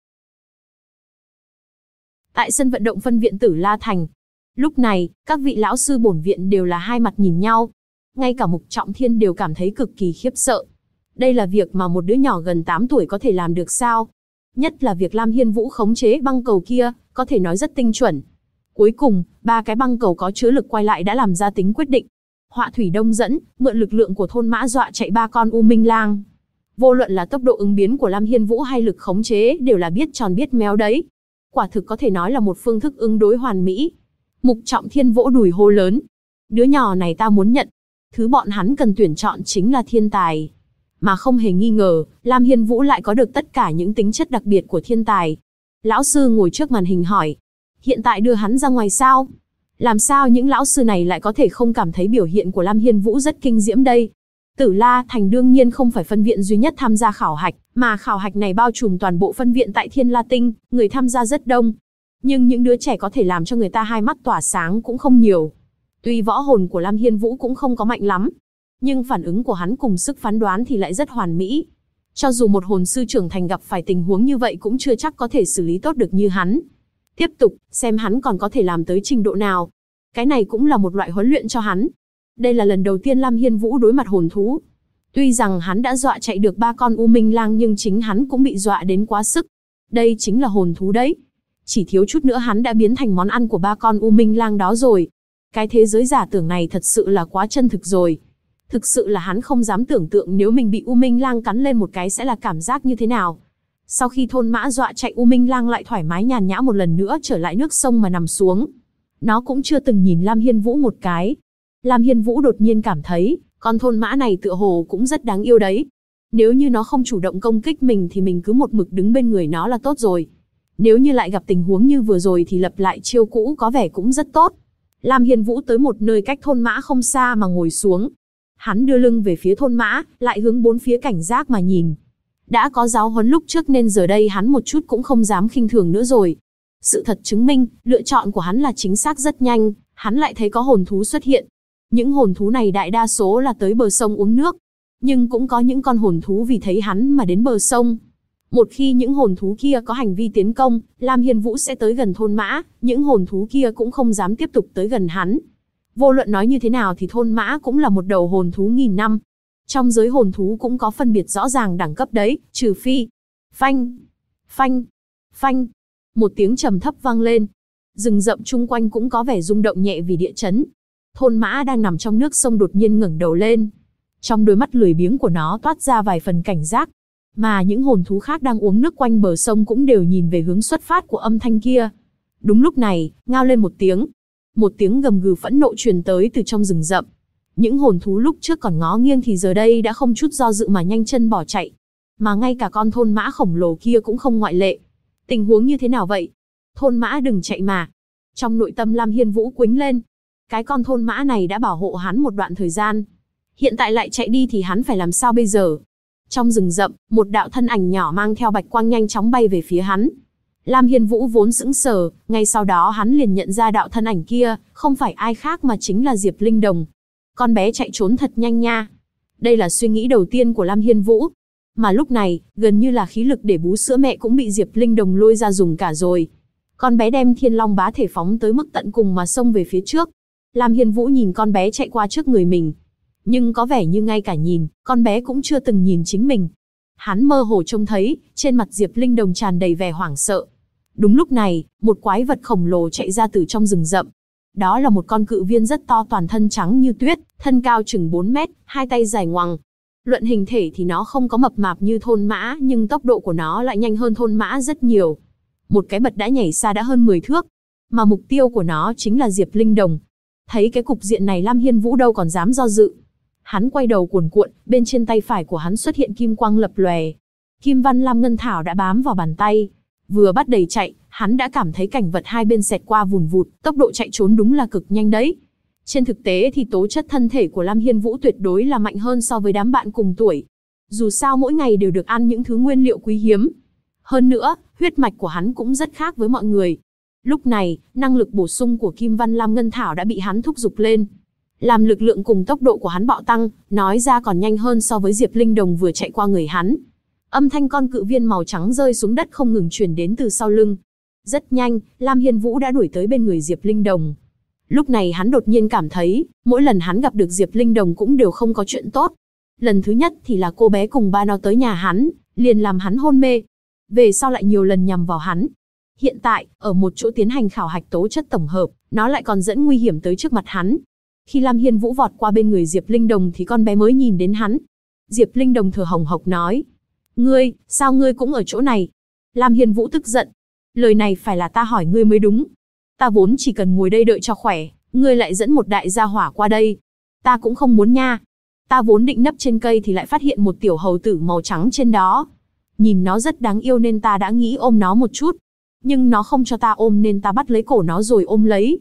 Tại sân vận động phân viện Tử La Thành, lúc này, các vị lão sư bổn viện đều là hai mặt nhìn nhau. Ngay cả Mục Trọng Thiên đều cảm thấy cực kỳ khiếp sợ. Đây là việc mà một đứa nhỏ gần 8 tuổi có thể làm được sao? Nhất là việc Lam Hiên Vũ khống chế băng cầu kia, có thể nói rất tinh chuẩn. Cuối cùng, 3 cái băng cầu có chứa lực quay lại đã làm ra tính quyết định. Họa thủy đông dẫn, mượn lực lượng của thôn mã dọa chạy 3 con U Minh Lang. Vô luận là tốc độ ứng biến của Lam Hiên Vũ hay lực khống chế đều là biết tròn biết méo đấy. Quả thực có thể nói là một phương thức ứng đối hoàn mỹ. Mục Trọng Thiên vỗ đùi hô lớn. Đứa nhỏ này ta muốn nhận. Thứ bọn hắn cần tuyển chọn chính là thiên tài. Mà không hề nghi ngờ, Lam Hiên Vũ lại có được tất cả những tính chất đặc biệt của thiên tài. Lão sư ngồi trước màn hình hỏi. Hiện tại đưa hắn ra ngoài sao? Làm sao những lão sư này lại có thể không cảm thấy biểu hiện của Lam Hiên Vũ rất kinh diễm đây? Tử La Thành đương nhiên không phải phân viện duy nhất tham gia khảo hạch, mà khảo hạch này bao trùm toàn bộ phân viện tại Thiên La Tinh, người tham gia rất đông. Nhưng những đứa trẻ có thể làm cho người ta hai mắt tỏa sáng cũng không nhiều. Tuy võ hồn của Lam Hiên Vũ cũng không có mạnh lắm, nhưng phản ứng của hắn cùng sức phán đoán thì lại rất hoàn mỹ. Cho dù một hồn sư trưởng thành gặp phải tình huống như vậy cũng chưa chắc có thể xử lý tốt được như hắn. Tiếp tục, xem hắn còn có thể làm tới trình độ nào. Cái này cũng là một loại huấn luyện cho hắn. Đây là lần đầu tiên Lam Hiên Vũ đối mặt hồn thú. Tuy rằng hắn đã dọa chạy được 3 con U Minh Lang nhưng chính hắn cũng bị dọa đến quá sức. Đây chính là hồn thú đấy. Chỉ thiếu chút nữa hắn đã biến thành món ăn của 3 con U Minh Lang đó rồi. Cái thế giới giả tưởng này thật sự là quá chân thực rồi. Thực sự là hắn không dám tưởng tượng nếu mình bị U Minh Lang cắn lên một cái sẽ là cảm giác như thế nào. Sau khi thôn mã dọa chạy, U Minh Lang lại thoải mái nhàn nhã một lần nữa trở lại nước sông mà nằm xuống. Nó cũng chưa từng nhìn Lam Hiên Vũ một cái. Lam Hiên Vũ đột nhiên cảm thấy, con thôn mã này tựa hồ cũng rất đáng yêu đấy. Nếu như nó không chủ động công kích mình thì mình cứ một mực đứng bên người nó là tốt rồi. Nếu như lại gặp tình huống như vừa rồi thì lập lại chiêu cũ có vẻ cũng rất tốt. Lam Hiên Vũ tới một nơi cách thôn mã không xa mà ngồi xuống. Hắn đưa lưng về phía thôn mã, lại hướng bốn phía cảnh giác mà nhìn. Đã có giáo huấn lúc trước nên giờ đây hắn một chút cũng không dám khinh thường nữa rồi. Sự thật chứng minh, lựa chọn của hắn là chính xác rất nhanh, hắn lại thấy có hồn thú xuất hiện. Những hồn thú này đại đa số là tới bờ sông uống nước, nhưng cũng có những con hồn thú vì thấy hắn mà đến bờ sông. Một khi những hồn thú kia có hành vi tiến công, Lam Hiên Vũ sẽ tới gần thôn mã, những hồn thú kia cũng không dám tiếp tục tới gần hắn. Vô luận nói như thế nào thì thôn mã cũng là một đầu hồn thú nghìn năm. Trong giới hồn thú cũng có phân biệt rõ ràng đẳng cấp đấy, trừ phi. Phanh, phanh, phanh. Một tiếng trầm thấp vang lên. Rừng rậm chung quanh cũng có vẻ rung động nhẹ vì địa chấn. Thôn mã đang nằm trong nước sông đột nhiên ngẩng đầu lên. Trong đôi mắt lười biếng của nó toát ra vài phần cảnh giác. Mà những hồn thú khác đang uống nước quanh bờ sông cũng đều nhìn về hướng xuất phát của âm thanh kia. Đúng lúc này, ngao lên một tiếng. Một tiếng gầm gừ phẫn nộ truyền tới từ trong rừng rậm. Những hồn thú lúc trước còn ngó nghiêng thì giờ đây đã không chút do dự mà nhanh chân bỏ chạy. Mà ngay cả con thôn mã khổng lồ kia cũng không ngoại lệ. Tình huống như thế nào vậy? Thôn mã đừng chạy mà. Trong nội tâm Lam Hiên Vũ quĩnh lên. Cái con thôn mã này đã bảo hộ hắn một đoạn thời gian. Hiện tại lại chạy đi thì hắn phải làm sao bây giờ? Trong rừng rậm, một đạo thân ảnh nhỏ mang theo bạch quang nhanh chóng bay về phía hắn. Lam Hiên Vũ vốn sững sờ, ngay sau đó hắn liền nhận ra đạo thân ảnh kia, không phải ai khác mà chính là Diệp Linh Đồng. Con bé chạy trốn thật nhanh nha. Đây là suy nghĩ đầu tiên của Lam Hiên Vũ. Mà lúc này, gần như là khí lực để bú sữa mẹ cũng bị Diệp Linh Đồng lôi ra dùng cả rồi. Con bé đem Thiên Long bá thể phóng tới mức tận cùng mà xông về phía trước. Lam Hiên Vũ nhìn con bé chạy qua trước người mình. Nhưng có vẻ như ngay cả nhìn, con bé cũng chưa từng nhìn chính mình. Hắn mơ hồ trông thấy, trên mặt Diệp Linh Đồng tràn đầy vẻ hoảng sợ. Đúng lúc này, một quái vật khổng lồ chạy ra từ trong rừng rậm. Đó là một con cự viên rất to, toàn thân trắng như tuyết, thân cao chừng 4 mét, hai tay dài ngoằng. Luận hình thể thì nó không có mập mạp như thôn mã, nhưng tốc độ của nó lại nhanh hơn thôn mã rất nhiều. Một cái bật đã nhảy xa đã hơn 10 thước. Mà mục tiêu của nó chính là Diệp Linh Đồng. Thấy cái cục diện này Lam Hiên Vũ đâu còn dám do dự. Hắn quay đầu cuồn cuộn, bên trên tay phải của hắn xuất hiện kim quang lập lòe. Kim văn lam ngân thảo đã bám vào bàn tay. Vừa bắt đầy chạy, hắn đã cảm thấy cảnh vật hai bên xẹt qua vùn vụt, tốc độ chạy trốn đúng là cực nhanh đấy. Trên thực tế thì tố chất thân thể của Lam Hiên Vũ tuyệt đối là mạnh hơn so với đám bạn cùng tuổi. Dù sao mỗi ngày đều được ăn những thứ nguyên liệu quý hiếm. Hơn nữa, huyết mạch của hắn cũng rất khác với mọi người. Lúc này, năng lực bổ sung của Kim Văn Lam Ngân Thảo đã bị hắn thúc giục lên. Làm lực lượng cùng tốc độ của hắn bạo tăng, nói ra còn nhanh hơn so với Diệp Linh Đồng vừa chạy qua người hắn. Âm thanh con cự viên màu trắng rơi xuống đất không ngừng truyền đến từ sau lưng. Rất nhanh, Lam Hiên Vũ đã đuổi tới bên người Diệp Linh Đồng. Lúc này hắn đột nhiên cảm thấy, mỗi lần hắn gặp được Diệp Linh Đồng cũng đều không có chuyện tốt. Lần thứ nhất thì là cô bé cùng ba nó tới nhà hắn, liền làm hắn hôn mê. Về sau lại nhiều lần nhằm vào hắn. Hiện tại, ở một chỗ tiến hành khảo hạch tố chất tổng hợp, nó lại còn dẫn nguy hiểm tới trước mặt hắn. Khi Lam Hiên Vũ vọt qua bên người Diệp Linh Đồng thì con bé mới nhìn đến hắn. Diệp Linh Đồng thở hồng hộc nói. Ngươi, sao ngươi cũng ở chỗ này? Lam Hiên Vũ tức giận. Lời này phải là ta hỏi ngươi mới đúng. Ta vốn chỉ cần ngồi đây đợi cho khỏe, ngươi lại dẫn một đại gia hỏa qua đây. Ta cũng không muốn nha. Ta vốn định nấp trên cây thì lại phát hiện một tiểu hầu tử màu trắng trên đó. Nhìn nó rất đáng yêu nên ta đã nghĩ ôm nó một chút. Nhưng nó không cho ta ôm nên ta bắt lấy cổ nó rồi ôm lấy.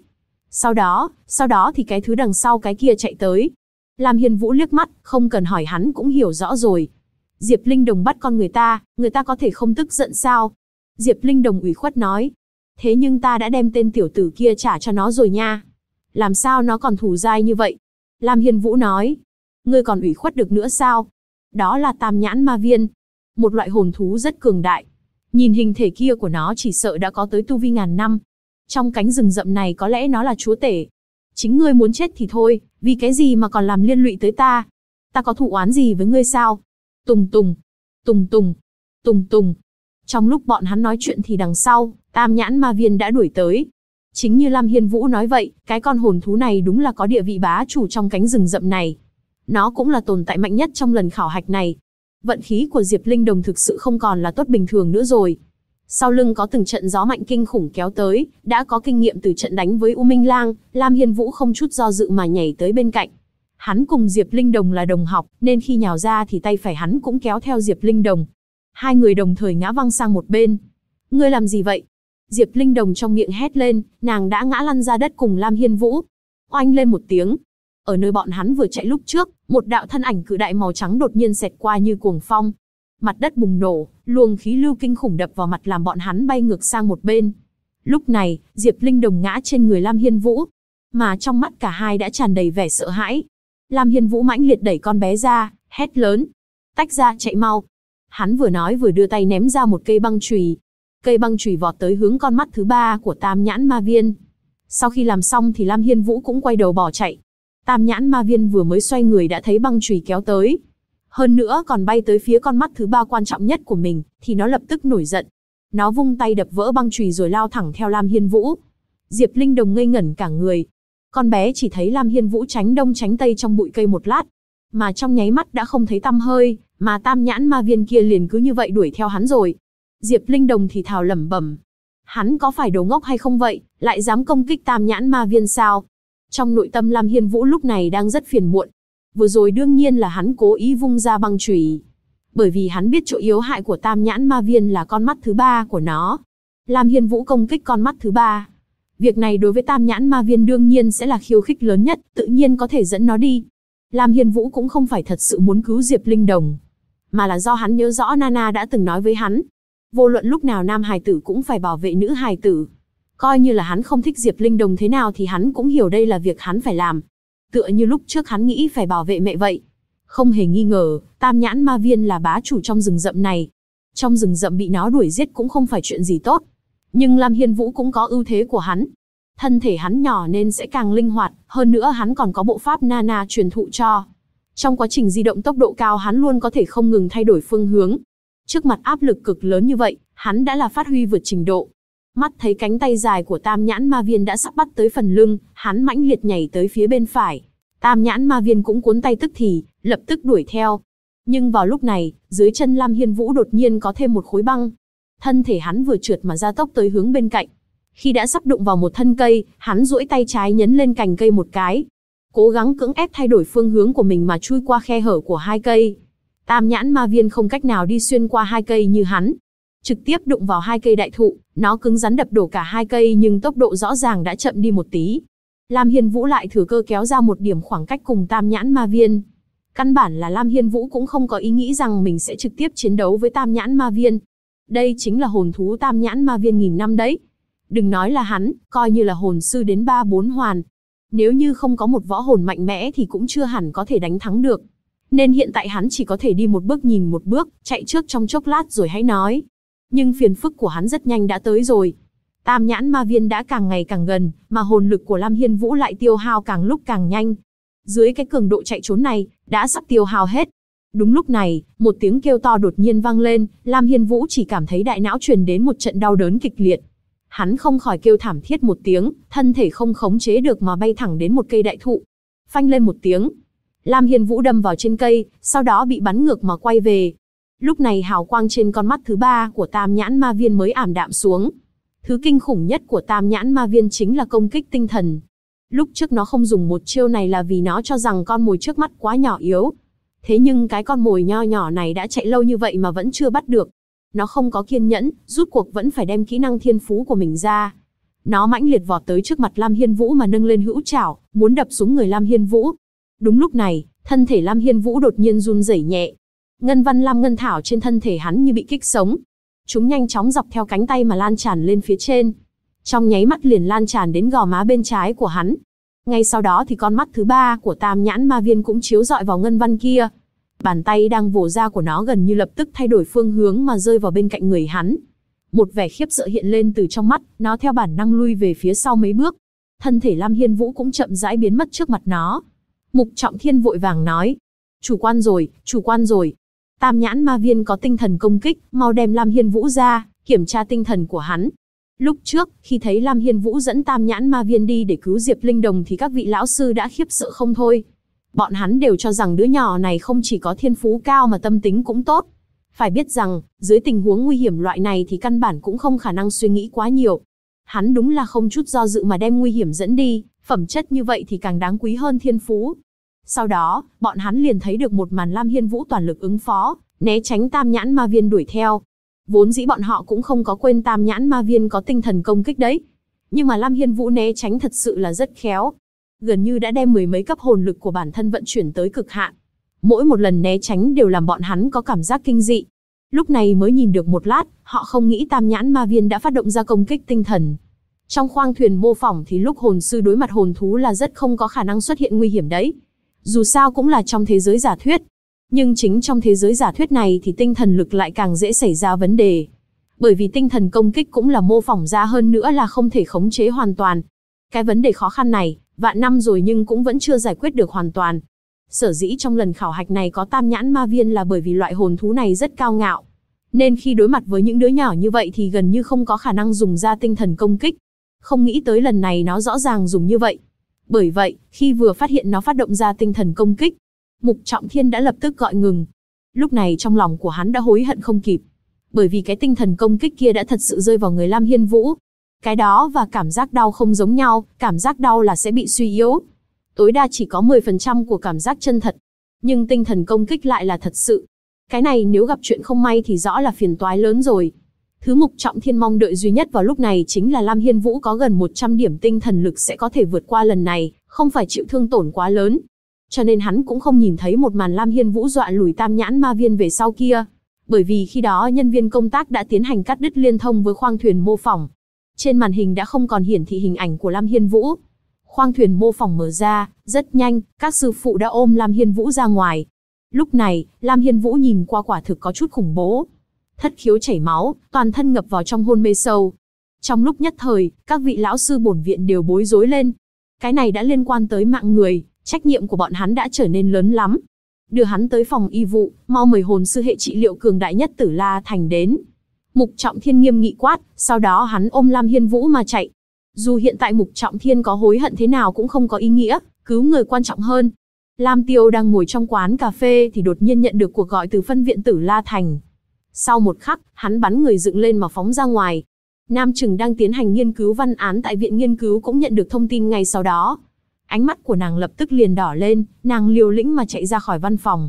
Sau đó thì cái thứ đằng sau cái kia chạy tới. Lam Hiên Vũ liếc mắt, không cần hỏi hắn cũng hiểu rõ rồi. Diệp Linh Đồng bắt con người ta có thể không tức giận sao? Diệp Linh Đồng ủy khuất nói. Thế nhưng ta đã đem tên tiểu tử kia trả cho nó rồi nha. Làm sao nó còn thù dai như vậy? Lam Hiên Vũ nói. Ngươi còn ủy khuất được nữa sao? Đó là Tam Nhãn Ma Viên. Một loại hồn thú rất cường đại. Nhìn hình thể kia của nó chỉ sợ đã có tới tu vi ngàn năm. Trong cánh rừng rậm này có lẽ nó là chúa tể. Chính ngươi muốn chết thì thôi, vì cái gì mà còn làm liên lụy tới ta? Ta có thù oán gì với ngươi sao? Tùng tùng, tùng tùng, tùng tùng. Trong lúc bọn hắn nói chuyện thì đằng sau, Tam Nhãn Ma Viên đã đuổi tới. Chính như Lam Hiên Vũ nói vậy, cái con hồn thú này đúng là có địa vị bá chủ trong cánh rừng rậm này. Nó cũng là tồn tại mạnh nhất trong lần khảo hạch này. Vận khí của Diệp Linh Đồng thực sự không còn là tốt bình thường nữa rồi. Sau lưng có từng trận gió mạnh kinh khủng kéo tới, đã có kinh nghiệm từ trận đánh với U Minh Lang, Lam Hiên Vũ không chút do dự mà nhảy tới bên cạnh. Hắn cùng Diệp Linh Đồng là đồng học, nên khi nhào ra thì tay phải hắn cũng kéo theo Diệp Linh Đồng. Hai người đồng thời ngã văng sang một bên. Ngươi làm gì vậy? Diệp Linh Đồng trong miệng hét lên, nàng đã ngã lăn ra đất cùng Lam Hiên Vũ. Oanh lên một tiếng. Ở nơi bọn hắn vừa chạy lúc trước, một đạo thân ảnh cự đại màu trắng đột nhiên xẹt qua như cuồng phong. Mặt đất bùng nổ, luồng khí lưu kinh khủng đập vào mặt làm bọn hắn bay ngược sang một bên. Lúc này, Diệp Linh Đồng ngã trên người Lam Hiên Vũ, mà trong mắt cả hai đã tràn đầy vẻ sợ hãi. Lam Hiên Vũ mãnh liệt đẩy con bé ra, hét lớn. Tách ra, chạy mau. Hắn vừa nói vừa đưa tay ném ra một cây băng chùy. Cây băng chùy vọt tới hướng con mắt thứ ba của Tam Nhãn Ma Viên. Sau khi làm xong thì Lam Hiên Vũ cũng quay đầu bỏ chạy. Tam Nhãn Ma Viên vừa mới xoay người đã thấy băng chùy kéo tới. Hơn nữa còn bay tới phía con mắt thứ ba quan trọng nhất của mình, thì nó lập tức nổi giận. Nó vung tay đập vỡ băng chùy rồi lao thẳng theo Lam Hiên Vũ. Diệp Linh Đồng ngây ngẩn cả người. Con bé chỉ thấy Lam Hiên Vũ tránh đông tránh tây trong bụi cây một lát, mà trong nháy mắt đã không thấy tăm hơi, mà Tam Nhãn Ma Viên kia liền cứ như vậy đuổi theo hắn rồi. Diệp Linh Đồng thì thào lẩm bẩm. Hắn có phải đồ ngốc hay không vậy, lại dám công kích Tam Nhãn Ma Viên sao? Trong nội tâm Lam Hiên Vũ lúc này đang rất phiền muộn. Vừa rồi đương nhiên là hắn cố ý vung ra băng chùy, bởi vì hắn biết chỗ yếu hại của Tam Nhãn Ma Viên là con mắt thứ ba của nó. Lam Hiên Vũ công kích con mắt thứ ba. Việc này đối với Tam Nhãn Ma Viên đương nhiên sẽ là khiêu khích lớn nhất, tự nhiên có thể dẫn nó đi. Lam Hiên Vũ cũng không phải thật sự muốn cứu Diệp Linh Đồng, mà là do hắn nhớ rõ Nana đã từng nói với hắn, vô luận lúc nào nam hài tử cũng phải bảo vệ nữ hài tử. Coi như là hắn không thích Diệp Linh Đồng thế nào thì hắn cũng hiểu đây là việc hắn phải làm. Tựa như lúc trước hắn nghĩ phải bảo vệ mẹ vậy. Không hề nghi ngờ, Tam Nhãn Ma Viên là bá chủ trong rừng rậm này. Trong rừng rậm bị nó đuổi giết cũng không phải chuyện gì tốt. Nhưng Lam Hiên Vũ cũng có ưu thế của hắn. Thân thể hắn nhỏ nên sẽ càng linh hoạt, hơn nữa hắn còn có bộ pháp Nana truyền thụ cho. Trong quá trình di động tốc độ cao hắn luôn có thể không ngừng thay đổi phương hướng. Trước mặt áp lực cực lớn như vậy, hắn đã là phát huy vượt trình độ. Mắt thấy cánh tay dài của Tam Nhãn Ma Viên đã sắp bắt tới phần lưng, hắn mãnh liệt nhảy tới phía bên phải. Tam Nhãn Ma Viên cũng cuốn tay tức thì, lập tức đuổi theo. Nhưng vào lúc này, dưới chân Lam Hiên Vũ đột nhiên có thêm một khối băng. Thân thể hắn vừa trượt mà gia tốc tới hướng bên cạnh. Khi đã sắp đụng vào một thân cây, hắn duỗi tay trái nhấn lên cành cây một cái, cố gắng cưỡng ép thay đổi phương hướng của mình mà chui qua khe hở của hai cây. Tam Nhãn Ma Viên không cách nào đi xuyên qua hai cây như hắn, trực tiếp đụng vào hai cây đại thụ, nó cứng rắn đập đổ cả hai cây nhưng tốc độ rõ ràng đã chậm đi một tí. Lam Hiên Vũ lại thừa cơ kéo ra một điểm khoảng cách cùng Tam Nhãn Ma Viên. Căn bản là Lam Hiên Vũ cũng không có ý nghĩ rằng mình sẽ trực tiếp chiến đấu với Tam Nhãn Ma Viên. Đây chính là hồn thú Tam Nhãn Ma Viên nghìn năm đấy. Đừng nói là hắn, coi như là hồn sư đến 3-4 hoàn. Nếu như không có một võ hồn mạnh mẽ thì cũng chưa hẳn có thể đánh thắng được. Nên hiện tại hắn chỉ có thể đi một bước nhìn một bước, chạy trước trong chốc lát rồi hãy nói. Nhưng phiền phức của hắn rất nhanh đã tới rồi. Tam Nhãn Ma Viên đã càng ngày càng gần, mà hồn lực của Lam Hiên Vũ lại tiêu hao càng lúc càng nhanh. Dưới cái cường độ chạy trốn này, đã sắp tiêu hao hết. Đúng lúc này, một tiếng kêu to đột nhiên vang lên, Lam Hiên Vũ chỉ cảm thấy đại não truyền đến một trận đau đớn kịch liệt. Hắn không khỏi kêu thảm thiết một tiếng, thân thể không khống chế được mà bay thẳng đến một cây đại thụ. Phanh lên một tiếng, Lam Hiên Vũ đâm vào trên cây, sau đó bị bắn ngược mà quay về. Lúc này hào quang trên con mắt thứ 3 của Tam Nhãn Ma Viên mới ảm đạm xuống. Thứ kinh khủng nhất của Tam Nhãn Ma Viên chính là công kích tinh thần. Lúc trước nó không dùng một chiêu này là vì nó cho rằng con mồi trước mắt quá nhỏ yếu. Thế nhưng cái con mồi nho nhỏ này đã chạy lâu như vậy mà vẫn chưa bắt được. Nó không có kiên nhẫn, rút cuộc vẫn phải đem kỹ năng thiên phú của mình ra. Nó mãnh liệt vọt tới trước mặt Lam Hiên Vũ mà nâng lên hữu trảo, muốn đập xuống người Lam Hiên Vũ. Đúng lúc này, thân thể Lam Hiên Vũ đột nhiên run rẩy nhẹ. Ngân văn lam ngân thảo trên thân thể hắn như bị kích sống. Chúng nhanh chóng dọc theo cánh tay mà lan tràn lên phía trên. Trong nháy mắt liền lan tràn đến gò má bên trái của hắn. Ngay sau đó thì con mắt thứ 3 của Tam Nhãn Ma Viên cũng chiếu rọi vào ngân văn kia. Bàn tay đang vồ ra của nó gần như lập tức thay đổi phương hướng mà rơi vào bên cạnh người hắn. Một vẻ khiếp sợ hiện lên từ trong mắt, nó theo bản năng lui về phía sau mấy bước. Thân thể Lam Hiên Vũ cũng chậm rãi biến mất trước mặt nó. Mục Trọng Thiên vội vàng nói: chủ quan rồi, chủ quan rồi. Tam Nhãn Ma Viên có tinh thần công kích, mau đem Lam Hiên Vũ ra, kiểm tra tinh thần của hắn. Lúc trước, khi thấy Lam Hiên Vũ dẫn Tam Nhãn Ma Viên đi để cứu Diệp Linh Đồng thì các vị lão sư đã khiếp sợ không thôi. Bọn hắn đều cho rằng đứa nhỏ này không chỉ có thiên phú cao mà tâm tính cũng tốt. Phải biết rằng, dưới tình huống nguy hiểm loại này thì căn bản cũng không khả năng suy nghĩ quá nhiều. Hắn đúng là không chút do dự mà đem nguy hiểm dẫn đi, phẩm chất như vậy thì càng đáng quý hơn thiên phú. Sau đó, bọn hắn liền thấy được một màn Lam Hiên Vũ toàn lực ứng phó, né tránh Tam Nhãn Ma Viên đuổi theo. Vốn dĩ bọn họ cũng không có quên Tam Nhãn Ma Viên có tinh thần công kích đấy. Nhưng mà Lam Hiên Vũ né tránh thật sự là rất khéo. Gần như đã đem mười mấy cấp hồn lực của bản thân vận chuyển tới cực hạn. Mỗi một lần né tránh đều làm bọn hắn có cảm giác kinh dị. Lúc này mới nhìn được một lát, họ không nghĩ Tam Nhãn Ma Viên đã phát động ra công kích tinh thần. Trong khoang thuyền mô phỏng thì lúc hồn sư đối mặt hồn thú là rất không có khả năng xuất hiện nguy hiểm đấy. Dù sao cũng là trong thế giới giả thuyết. Nhưng chính trong thế giới giả thuyết này thì tinh thần lực lại càng dễ xảy ra vấn đề. Bởi vì tinh thần công kích cũng là mô phỏng ra, hơn nữa là không thể khống chế hoàn toàn. Cái vấn đề khó khăn này, vạn năm rồi nhưng cũng vẫn chưa giải quyết được hoàn toàn. Sở dĩ trong lần khảo hạch này có Tam Nhãn Ma Viên là bởi vì loại hồn thú này rất cao ngạo. Nên khi đối mặt với những đứa nhỏ như vậy thì gần như không có khả năng dùng ra tinh thần công kích. Không nghĩ tới lần này nó rõ ràng dùng như vậy. Bởi vậy, khi vừa phát hiện nó phát động ra tinh thần công kích, Mục Trọng Thiên đã lập tức gọi ngừng. Lúc này trong lòng của hắn đã hối hận không kịp. Bởi vì cái tinh thần công kích kia đã thật sự rơi vào người Lam Hiên Vũ. Cái đó và cảm giác đau không giống nhau, cảm giác đau là sẽ bị suy yếu. Tối đa chỉ có 10% của cảm giác chân thật. Nhưng tinh thần công kích lại là thật sự. Cái này nếu gặp chuyện không may thì rõ là phiền toái lớn rồi. Thứ Mục Trọng Thiên mong đợi duy nhất vào lúc này chính là Lam Hiên Vũ có gần 100 điểm tinh thần lực sẽ có thể vượt qua lần này, không phải chịu thương tổn quá lớn. Cho nên hắn cũng không nhìn thấy một màn Lam Hiên Vũ dọa lùi Tam Nhãn Ma Viên về sau kia. Bởi vì khi đó nhân viên công tác đã tiến hành cắt đứt liên thông với khoang thuyền mô phỏng. Trên màn hình đã không còn hiển thị hình ảnh của Lam Hiên Vũ. Khoang thuyền mô phỏng mở ra, rất nhanh, các sư phụ đã ôm Lam Hiên Vũ ra ngoài. Lúc này, Lam Hiên Vũ nhìn qua quả thực có chút khủng bố. Thất khiếu chảy máu, toàn thân ngập vào trong hôn mê sâu. Trong lúc nhất thời, các vị lão sư bổn viện đều bối rối lên. Cái này đã liên quan tới mạng người, trách nhiệm của bọn hắn đã trở nên lớn lắm. Đưa hắn tới phòng y vụ, mau mời hồn sư hệ trị liệu cường đại nhất Tử La Thành đến. Mục Trọng Thiên nghiêm nghị quát, sau đó hắn ôm Lam Hiên Vũ mà chạy. Dù hiện tại Mục Trọng Thiên có hối hận thế nào cũng không có ý nghĩa, cứu người quan trọng hơn. Lam Tiêu đang ngồi trong quán cà phê thì đột nhiên nhận được cuộc gọi từ phân viện Tử La Thành. Sau một khắc, hắn bắn người dựng lên mà phóng ra ngoài. Nam Trừng đang tiến hành nghiên cứu văn án tại viện nghiên cứu cũng nhận được thông tin ngay sau đó. Ánh mắt của nàng lập tức liền đỏ lên, nàng liều lĩnh mà chạy ra khỏi văn phòng.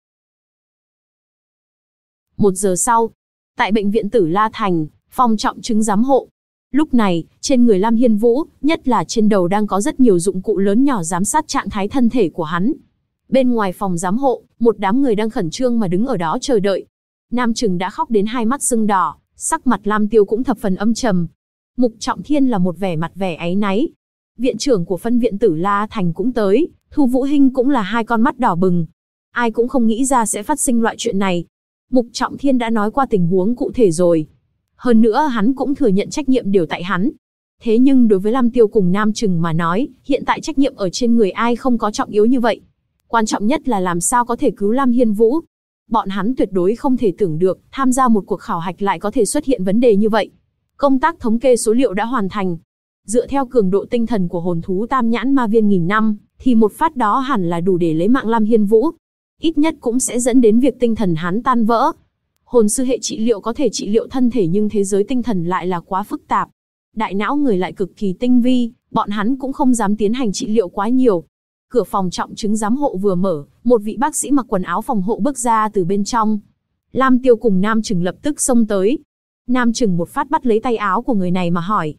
1 giờ sau, tại bệnh viện Tử La Thành, phòng trọng chứng giám hộ. Lúc này, trên người Lam Hiên Vũ, nhất là trên đầu đang có rất nhiều dụng cụ lớn nhỏ giám sát trạng thái thân thể của hắn. Bên ngoài phòng giám hộ, một đám người đang khẩn trương mà đứng ở đó chờ đợi. Nam Trừng đã khóc đến hai mắt sưng đỏ, sắc mặt Lam Tiêu cũng thập phần âm trầm. Mục Trọng Thiên là một vẻ áy náy. Viện trưởng của phân viện Tử La Thành cũng tới, Thu Vũ Hinh cũng là hai con mắt đỏ bừng. Ai cũng không nghĩ ra sẽ phát sinh loại chuyện này. Mục Trọng Thiên đã nói qua tình huống cụ thể rồi. Hơn nữa hắn cũng thừa nhận trách nhiệm đều tại hắn. Thế nhưng đối với Lam Tiêu cùng Nam Trừng mà nói, hiện tại trách nhiệm ở trên người ai không có trọng yếu như vậy. Quan trọng nhất là làm sao có thể cứu Lam Hiên Vũ. Bọn hắn tuyệt đối không thể tưởng được, tham gia một cuộc khảo hạch lại có thể xuất hiện vấn đề như vậy. Công tác thống kê số liệu đã hoàn thành. Dựa theo cường độ tinh thần của hồn thú tam nhãn ma viên nghìn năm, thì một phát đó hẳn là đủ để lấy mạng Lam Hiên Vũ. Ít nhất cũng sẽ dẫn đến việc tinh thần hắn tan vỡ. Hồn sư hệ trị liệu có thể trị liệu thân thể, nhưng thế giới tinh thần lại là quá phức tạp. Đại não người lại cực kỳ tinh vi, bọn hắn cũng không dám tiến hành trị liệu quá nhiều. Cửa phòng trọng chứng giám hộ vừa mở, một vị bác sĩ mặc quần áo phòng hộ bước ra từ bên trong. Lam Tiêu cùng Nam Trừng lập tức xông tới. Nam Trừng một phát bắt lấy tay áo của người này mà hỏi.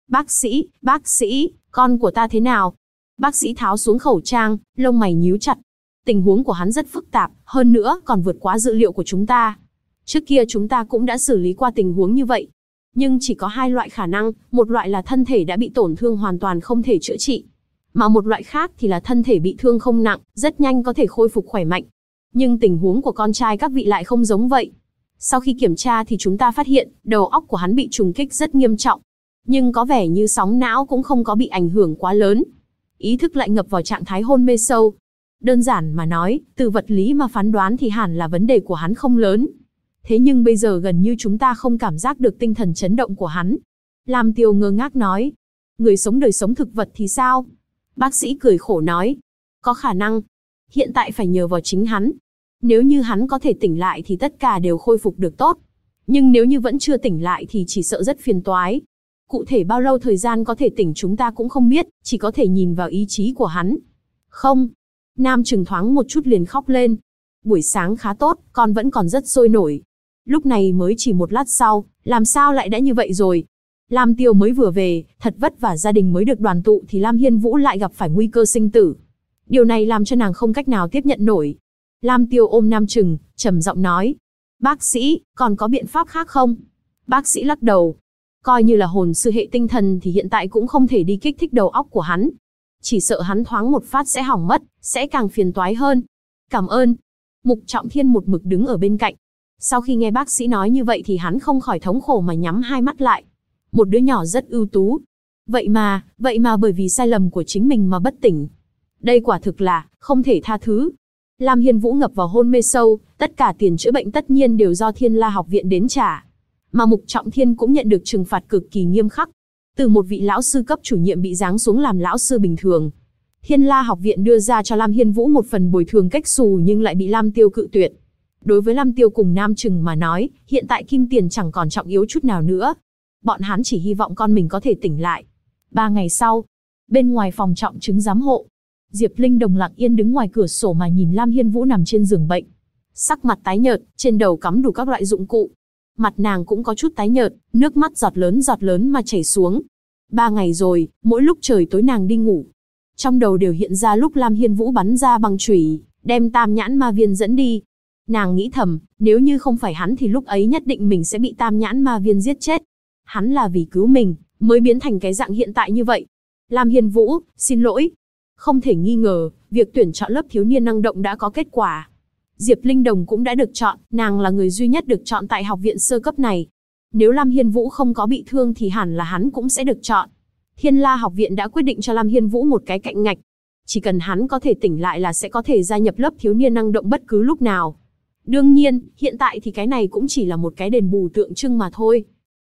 Bác sĩ, con của ta thế nào? Bác sĩ tháo xuống khẩu trang, lông mày nhíu chặt. Tình huống của hắn rất phức tạp, hơn nữa còn vượt quá dự liệu của chúng ta. Trước kia chúng ta cũng đã xử lý qua tình huống như vậy. Nhưng chỉ có hai loại khả năng, một loại là thân thể đã bị tổn thương hoàn toàn không thể chữa trị. Mà một loại khác thì là thân thể bị thương không nặng, rất nhanh có thể khôi phục khỏe mạnh. Nhưng tình huống của con trai các vị lại không giống vậy. Sau khi kiểm tra thì chúng ta phát hiện, đầu óc của hắn bị trùng kích rất nghiêm trọng. Nhưng có vẻ như sóng não cũng không có bị ảnh hưởng quá lớn. Ý thức lại ngập vào trạng thái hôn mê sâu. Đơn giản mà nói, từ vật lý mà phán đoán thì hẳn là vấn đề của hắn không lớn. Thế nhưng bây giờ gần như chúng ta không cảm giác được tinh thần chấn động của hắn. Lam Tiêu ngơ ngác nói. Người sống đời sống thực vật thì sao? Bác sĩ cười khổ nói. Có khả năng. Hiện tại phải nhờ vào chính hắn. Nếu như hắn có thể tỉnh lại thì tất cả đều khôi phục được tốt. Nhưng nếu như vẫn chưa tỉnh lại thì chỉ sợ rất phiền toái. Cụ thể bao lâu thời gian có thể tỉnh chúng ta cũng không biết, chỉ có thể nhìn vào ý chí của hắn. Không. Nam Trừng thoáng một chút liền khóc lên. Buổi sáng khá tốt, con vẫn còn rất sôi nổi. Lúc này mới chỉ một lát sau, làm sao lại đã như vậy rồi? Lam Tiêu mới vừa về, thật vất vả gia đình mới được đoàn tụ thì Lam Hiên Vũ lại gặp phải nguy cơ sinh tử. Điều này làm cho nàng không cách nào tiếp nhận nổi. Lam Tiêu ôm Nam Trừng, trầm giọng nói. Bác sĩ, còn có biện pháp khác không? Bác sĩ lắc đầu. Coi như là hồn sư hệ tinh thần thì hiện tại cũng không thể đi kích thích đầu óc của hắn. Chỉ sợ hắn thoáng một phát sẽ hỏng mất, sẽ càng phiền toái hơn. Cảm ơn. Mục Trọng Thiên một mực đứng ở bên cạnh. Sau khi nghe bác sĩ nói như vậy thì hắn không khỏi thống khổ mà nhắm hai mắt lại. Một đứa nhỏ rất ưu tú. Vậy mà bởi vì sai lầm của chính mình mà bất tỉnh. Đây quả thực là không thể tha thứ. Lam Hiên Vũ ngập vào hôn mê sâu, tất cả tiền chữa bệnh tất nhiên đều do Thiên La học viện đến trả. Mà Mục Trọng Thiên cũng nhận được trừng phạt cực kỳ nghiêm khắc. Từ một vị lão sư cấp chủ nhiệm bị giáng xuống làm lão sư bình thường. Thiên La học viện đưa ra cho Lam Hiên Vũ một phần bồi thường cách xù nhưng lại bị Lam Tiêu cự tuyệt. Đối với Lam Tiêu cùng Nam Trừng mà nói, hiện tại kim tiền chẳng còn trọng yếu chút nào nữa. Bọn hắn chỉ hy vọng con mình có thể tỉnh lại. 3 ngày sau, bên ngoài phòng trọng chứng giám hộ, Diệp Linh Đồng lặng yên đứng ngoài cửa sổ mà nhìn Lam Hiên Vũ nằm trên giường bệnh. Sắc mặt tái nhợt, trên đầu cắm đủ các loại dụng cụ. Mặt nàng cũng có chút tái nhợt, nước mắt giọt lớn mà chảy xuống. 3 ngày rồi, mỗi lúc trời tối nàng đi ngủ. Trong đầu đều hiện ra lúc Lam Hiên Vũ bắn ra bằng chùy, đem tam nhãn ma viên dẫn đi. Nàng nghĩ thầm, nếu như không phải hắn thì lúc ấy nhất định mình sẽ bị tam nhãn ma viên giết chết. Hắn là vì cứu mình, mới biến thành cái dạng hiện tại như vậy. Lam Hiên Vũ, xin lỗi. Không thể nghi ngờ, việc tuyển chọn lớp thiếu niên năng động đã có kết quả. Diệp Linh Đồng cũng đã được chọn, nàng là người duy nhất được chọn tại học viện sơ cấp này. Nếu Lam Hiên Vũ không có bị thương thì hẳn là hắn cũng sẽ được chọn. Thiên La học viện đã quyết định cho Lam Hiên Vũ một cái cạnh ngạch. Chỉ cần hắn có thể tỉnh lại là sẽ có thể gia nhập lớp thiếu niên năng động bất cứ lúc nào. Đương nhiên, hiện tại thì cái này cũng chỉ là một cái đền bù tượng trưng mà thôi.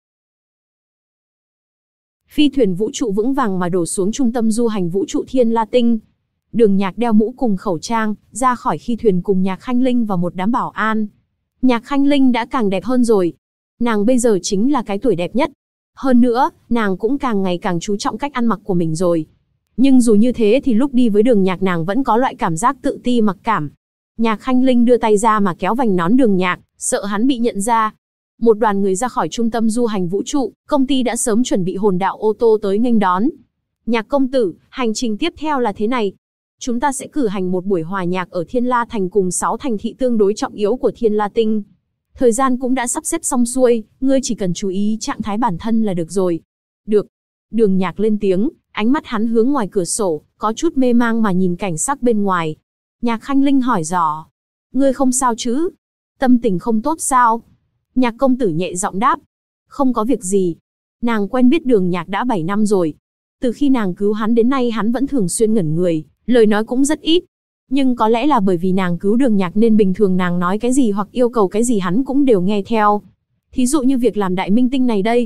Phi thuyền vũ trụ vững vàng mà đổ xuống trung tâm du hành vũ trụ Thiên La Tinh. Đường Nhạc đeo mũ cùng khẩu trang, ra khỏi khi thuyền cùng Nhạc Khanh Linh và một đám bảo an. Nhạc Khanh Linh đã càng đẹp hơn rồi. Nàng bây giờ chính là cái tuổi đẹp nhất. Hơn nữa, nàng cũng càng ngày càng chú trọng cách ăn mặc của mình rồi. Nhưng dù như thế thì lúc đi với Đường Nhạc nàng vẫn có loại cảm giác tự ti mặc cảm. Nhạc Khanh Linh đưa tay ra mà kéo vành nón Đường Nhạc, sợ hắn bị nhận ra. Một đoàn người ra khỏi trung tâm du hành vũ trụ, công ty đã sớm chuẩn bị hồn đạo ô tô tới nghênh đón. Nhạc công tử, hành trình tiếp theo là thế này. Chúng ta sẽ cử hành một buổi hòa nhạc ở Thiên La Thành cùng 6 thành thị tương đối trọng yếu của Thiên La Tinh. Thời gian cũng đã sắp xếp xong xuôi, ngươi chỉ cần chú ý trạng thái bản thân là được rồi. Được. Đường Nhạc lên tiếng, ánh mắt hắn hướng ngoài cửa sổ, có chút mê mang mà nhìn cảnh sắc bên ngoài. Nhạc Khanh Linh hỏi dò. Ngươi không sao chứ? Tâm tình không tốt sao? Nhạc công tử nhẹ giọng đáp. Không có việc gì. Nàng quen biết Đường Nhạc đã 7 năm rồi. Từ khi nàng cứu hắn đến nay hắn vẫn thường xuyên ngẩn người, lời nói cũng rất ít. Nhưng có lẽ là bởi vì nàng cứu Đường Nhạc nên bình thường nàng nói cái gì hoặc yêu cầu cái gì hắn cũng đều nghe theo. Thí dụ như việc làm đại minh tinh này đây.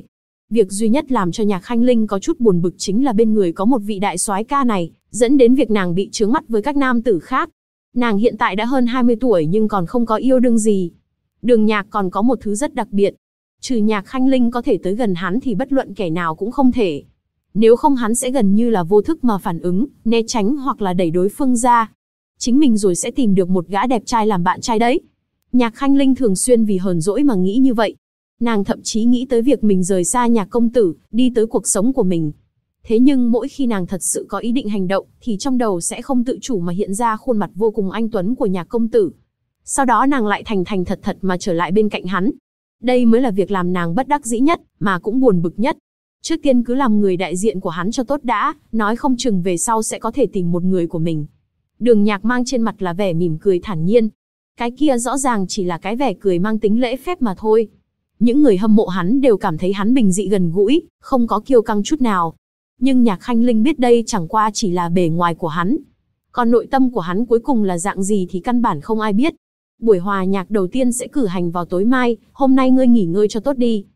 Việc duy nhất làm cho Nhạc Khanh Linh có chút buồn bực chính là bên người có một vị đại soái ca này, dẫn đến việc nàng bị chướng mắt với các nam tử khác. Nàng hiện tại đã hơn 20 tuổi nhưng còn không có yêu đương gì. Đường Nhạc còn có một thứ rất đặc biệt. Trừ Nhạc Khanh Linh có thể tới gần hắn thì bất luận kẻ nào cũng không thể. Nếu không hắn sẽ gần như là vô thức mà phản ứng, né tránh hoặc là đẩy đối phương ra. Chính mình rồi sẽ tìm được một gã đẹp trai làm bạn trai đấy. Nhạc Khanh Linh thường xuyên vì hờn dỗi mà nghĩ như vậy. Nàng thậm chí nghĩ tới việc mình rời xa Nhạc công tử, đi tới cuộc sống của mình. Thế nhưng mỗi khi nàng thật sự có ý định hành động, thì trong đầu sẽ không tự chủ mà hiện ra khuôn mặt vô cùng anh tuấn của Nhạc công tử. Sau đó nàng lại thành thật thật mà trở lại bên cạnh hắn. Đây mới là việc làm nàng bất đắc dĩ nhất, mà cũng buồn bực nhất. Trước tiên cứ làm người đại diện của hắn cho tốt đã, nói không chừng về sau sẽ có thể tìm một người của mình. Đường Nhạc mang trên mặt là vẻ mỉm cười thản nhiên. Cái kia rõ ràng chỉ là cái vẻ cười mang tính lễ phép mà thôi. Những người hâm mộ hắn đều cảm thấy hắn bình dị gần gũi, không có kiêu căng chút nào. Nhưng Nhạc Khanh Linh biết đây chẳng qua chỉ là bề ngoài của hắn. Còn nội tâm của hắn cuối cùng là dạng gì thì căn bản không ai biết. Buổi hòa nhạc đầu tiên sẽ cử hành vào tối mai, hôm nay ngươi nghỉ ngơi cho tốt đi.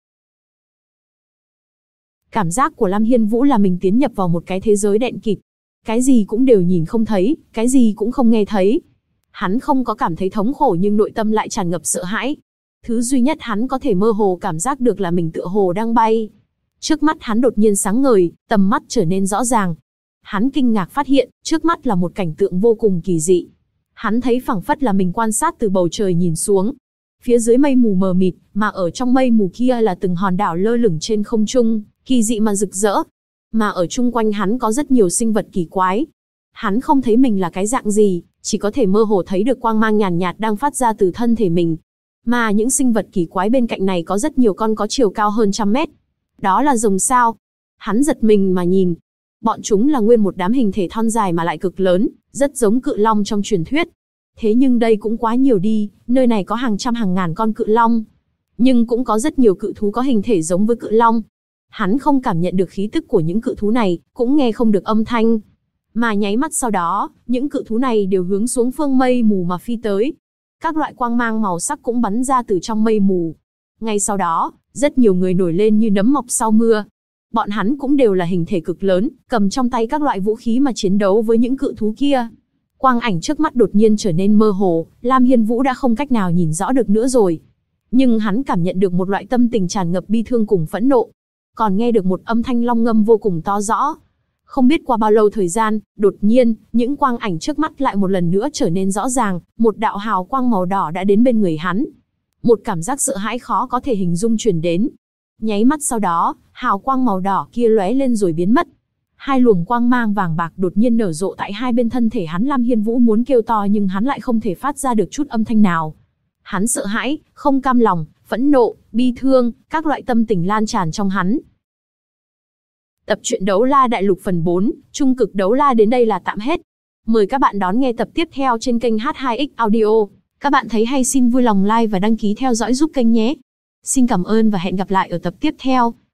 Cảm giác của Lam Hiên Vũ là mình tiến nhập vào một cái thế giới đen kịt. Cái gì cũng đều nhìn không thấy, cái gì cũng không nghe thấy. Hắn không có cảm thấy thống khổ nhưng nội tâm lại tràn ngập sợ hãi. Thứ duy nhất hắn có thể mơ hồ cảm giác được là mình tựa hồ đang bay. Trước mắt hắn đột nhiên sáng ngời, tầm mắt trở nên rõ ràng. Hắn kinh ngạc phát hiện, trước mắt là một cảnh tượng vô cùng kỳ dị. Hắn thấy phảng phất là mình quan sát từ bầu trời nhìn xuống. Phía dưới mây mù mờ mịt, mà ở trong mây mù kia là từng hòn đảo lơ lửng trên không trung, kỳ dị mà rực rỡ. Mà ở chung quanh hắn có rất nhiều sinh vật kỳ quái. Hắn không thấy mình là cái dạng gì, chỉ có thể mơ hồ thấy được quang mang nhàn nhạt đang phát ra từ thân thể mình. Mà những sinh vật kỳ quái bên cạnh này có rất nhiều con có chiều cao hơn 100 mét. Đó là rồng sao. Hắn giật mình mà nhìn. Bọn chúng là nguyên một đám hình thể thon dài mà lại cực lớn, rất giống cự long trong truyền thuyết. Thế nhưng đây cũng quá nhiều đi, nơi này có hàng trăm hàng ngàn con cự long. Nhưng cũng có rất nhiều cự thú có hình thể giống với cự long. Hắn không cảm nhận được khí tức của những cự thú này, cũng nghe không được âm thanh. Mà nháy mắt sau đó, những cự thú này đều hướng xuống phương mây mù mà phi tới. Các loại quang mang màu sắc cũng bắn ra từ trong mây mù. Ngay sau đó, rất nhiều người nổi lên như nấm mọc sau mưa. Bọn hắn cũng đều là hình thể cực lớn, cầm trong tay các loại vũ khí mà chiến đấu với những cự thú kia. Quang ảnh trước mắt đột nhiên trở nên mơ hồ, Lam Hiên Vũ đã không cách nào nhìn rõ được nữa rồi. Nhưng hắn cảm nhận được một loại tâm tình tràn ngập bi thương cùng phẫn nộ. Còn nghe được một âm thanh long ngâm vô cùng to rõ. Không biết qua bao lâu thời gian, đột nhiên, những quang ảnh trước mắt lại một lần nữa trở nên rõ ràng, một đạo hào quang màu đỏ đã đến bên người hắn. Một cảm giác sợ hãi khó có thể hình dung truyền đến. Nháy mắt sau đó, hào quang màu đỏ kia lóe lên rồi biến mất. Hai luồng quang mang vàng bạc đột nhiên nở rộ tại hai bên thân thể hắn. Lam Hiên Vũ muốn kêu to nhưng hắn lại không thể phát ra được chút âm thanh nào. Hắn sợ hãi, không cam lòng, phẫn nộ, bi thương, các loại tâm tình lan tràn trong hắn. Tập truyện Đấu La Đại Lục phần 4, Trung cực Đấu La đến đây là tạm hết. Mời các bạn đón nghe tập tiếp theo trên kênh H2X Audio. Các bạn thấy hay xin vui lòng like và đăng ký theo dõi giúp kênh nhé. Xin cảm ơn và hẹn gặp lại ở tập tiếp theo.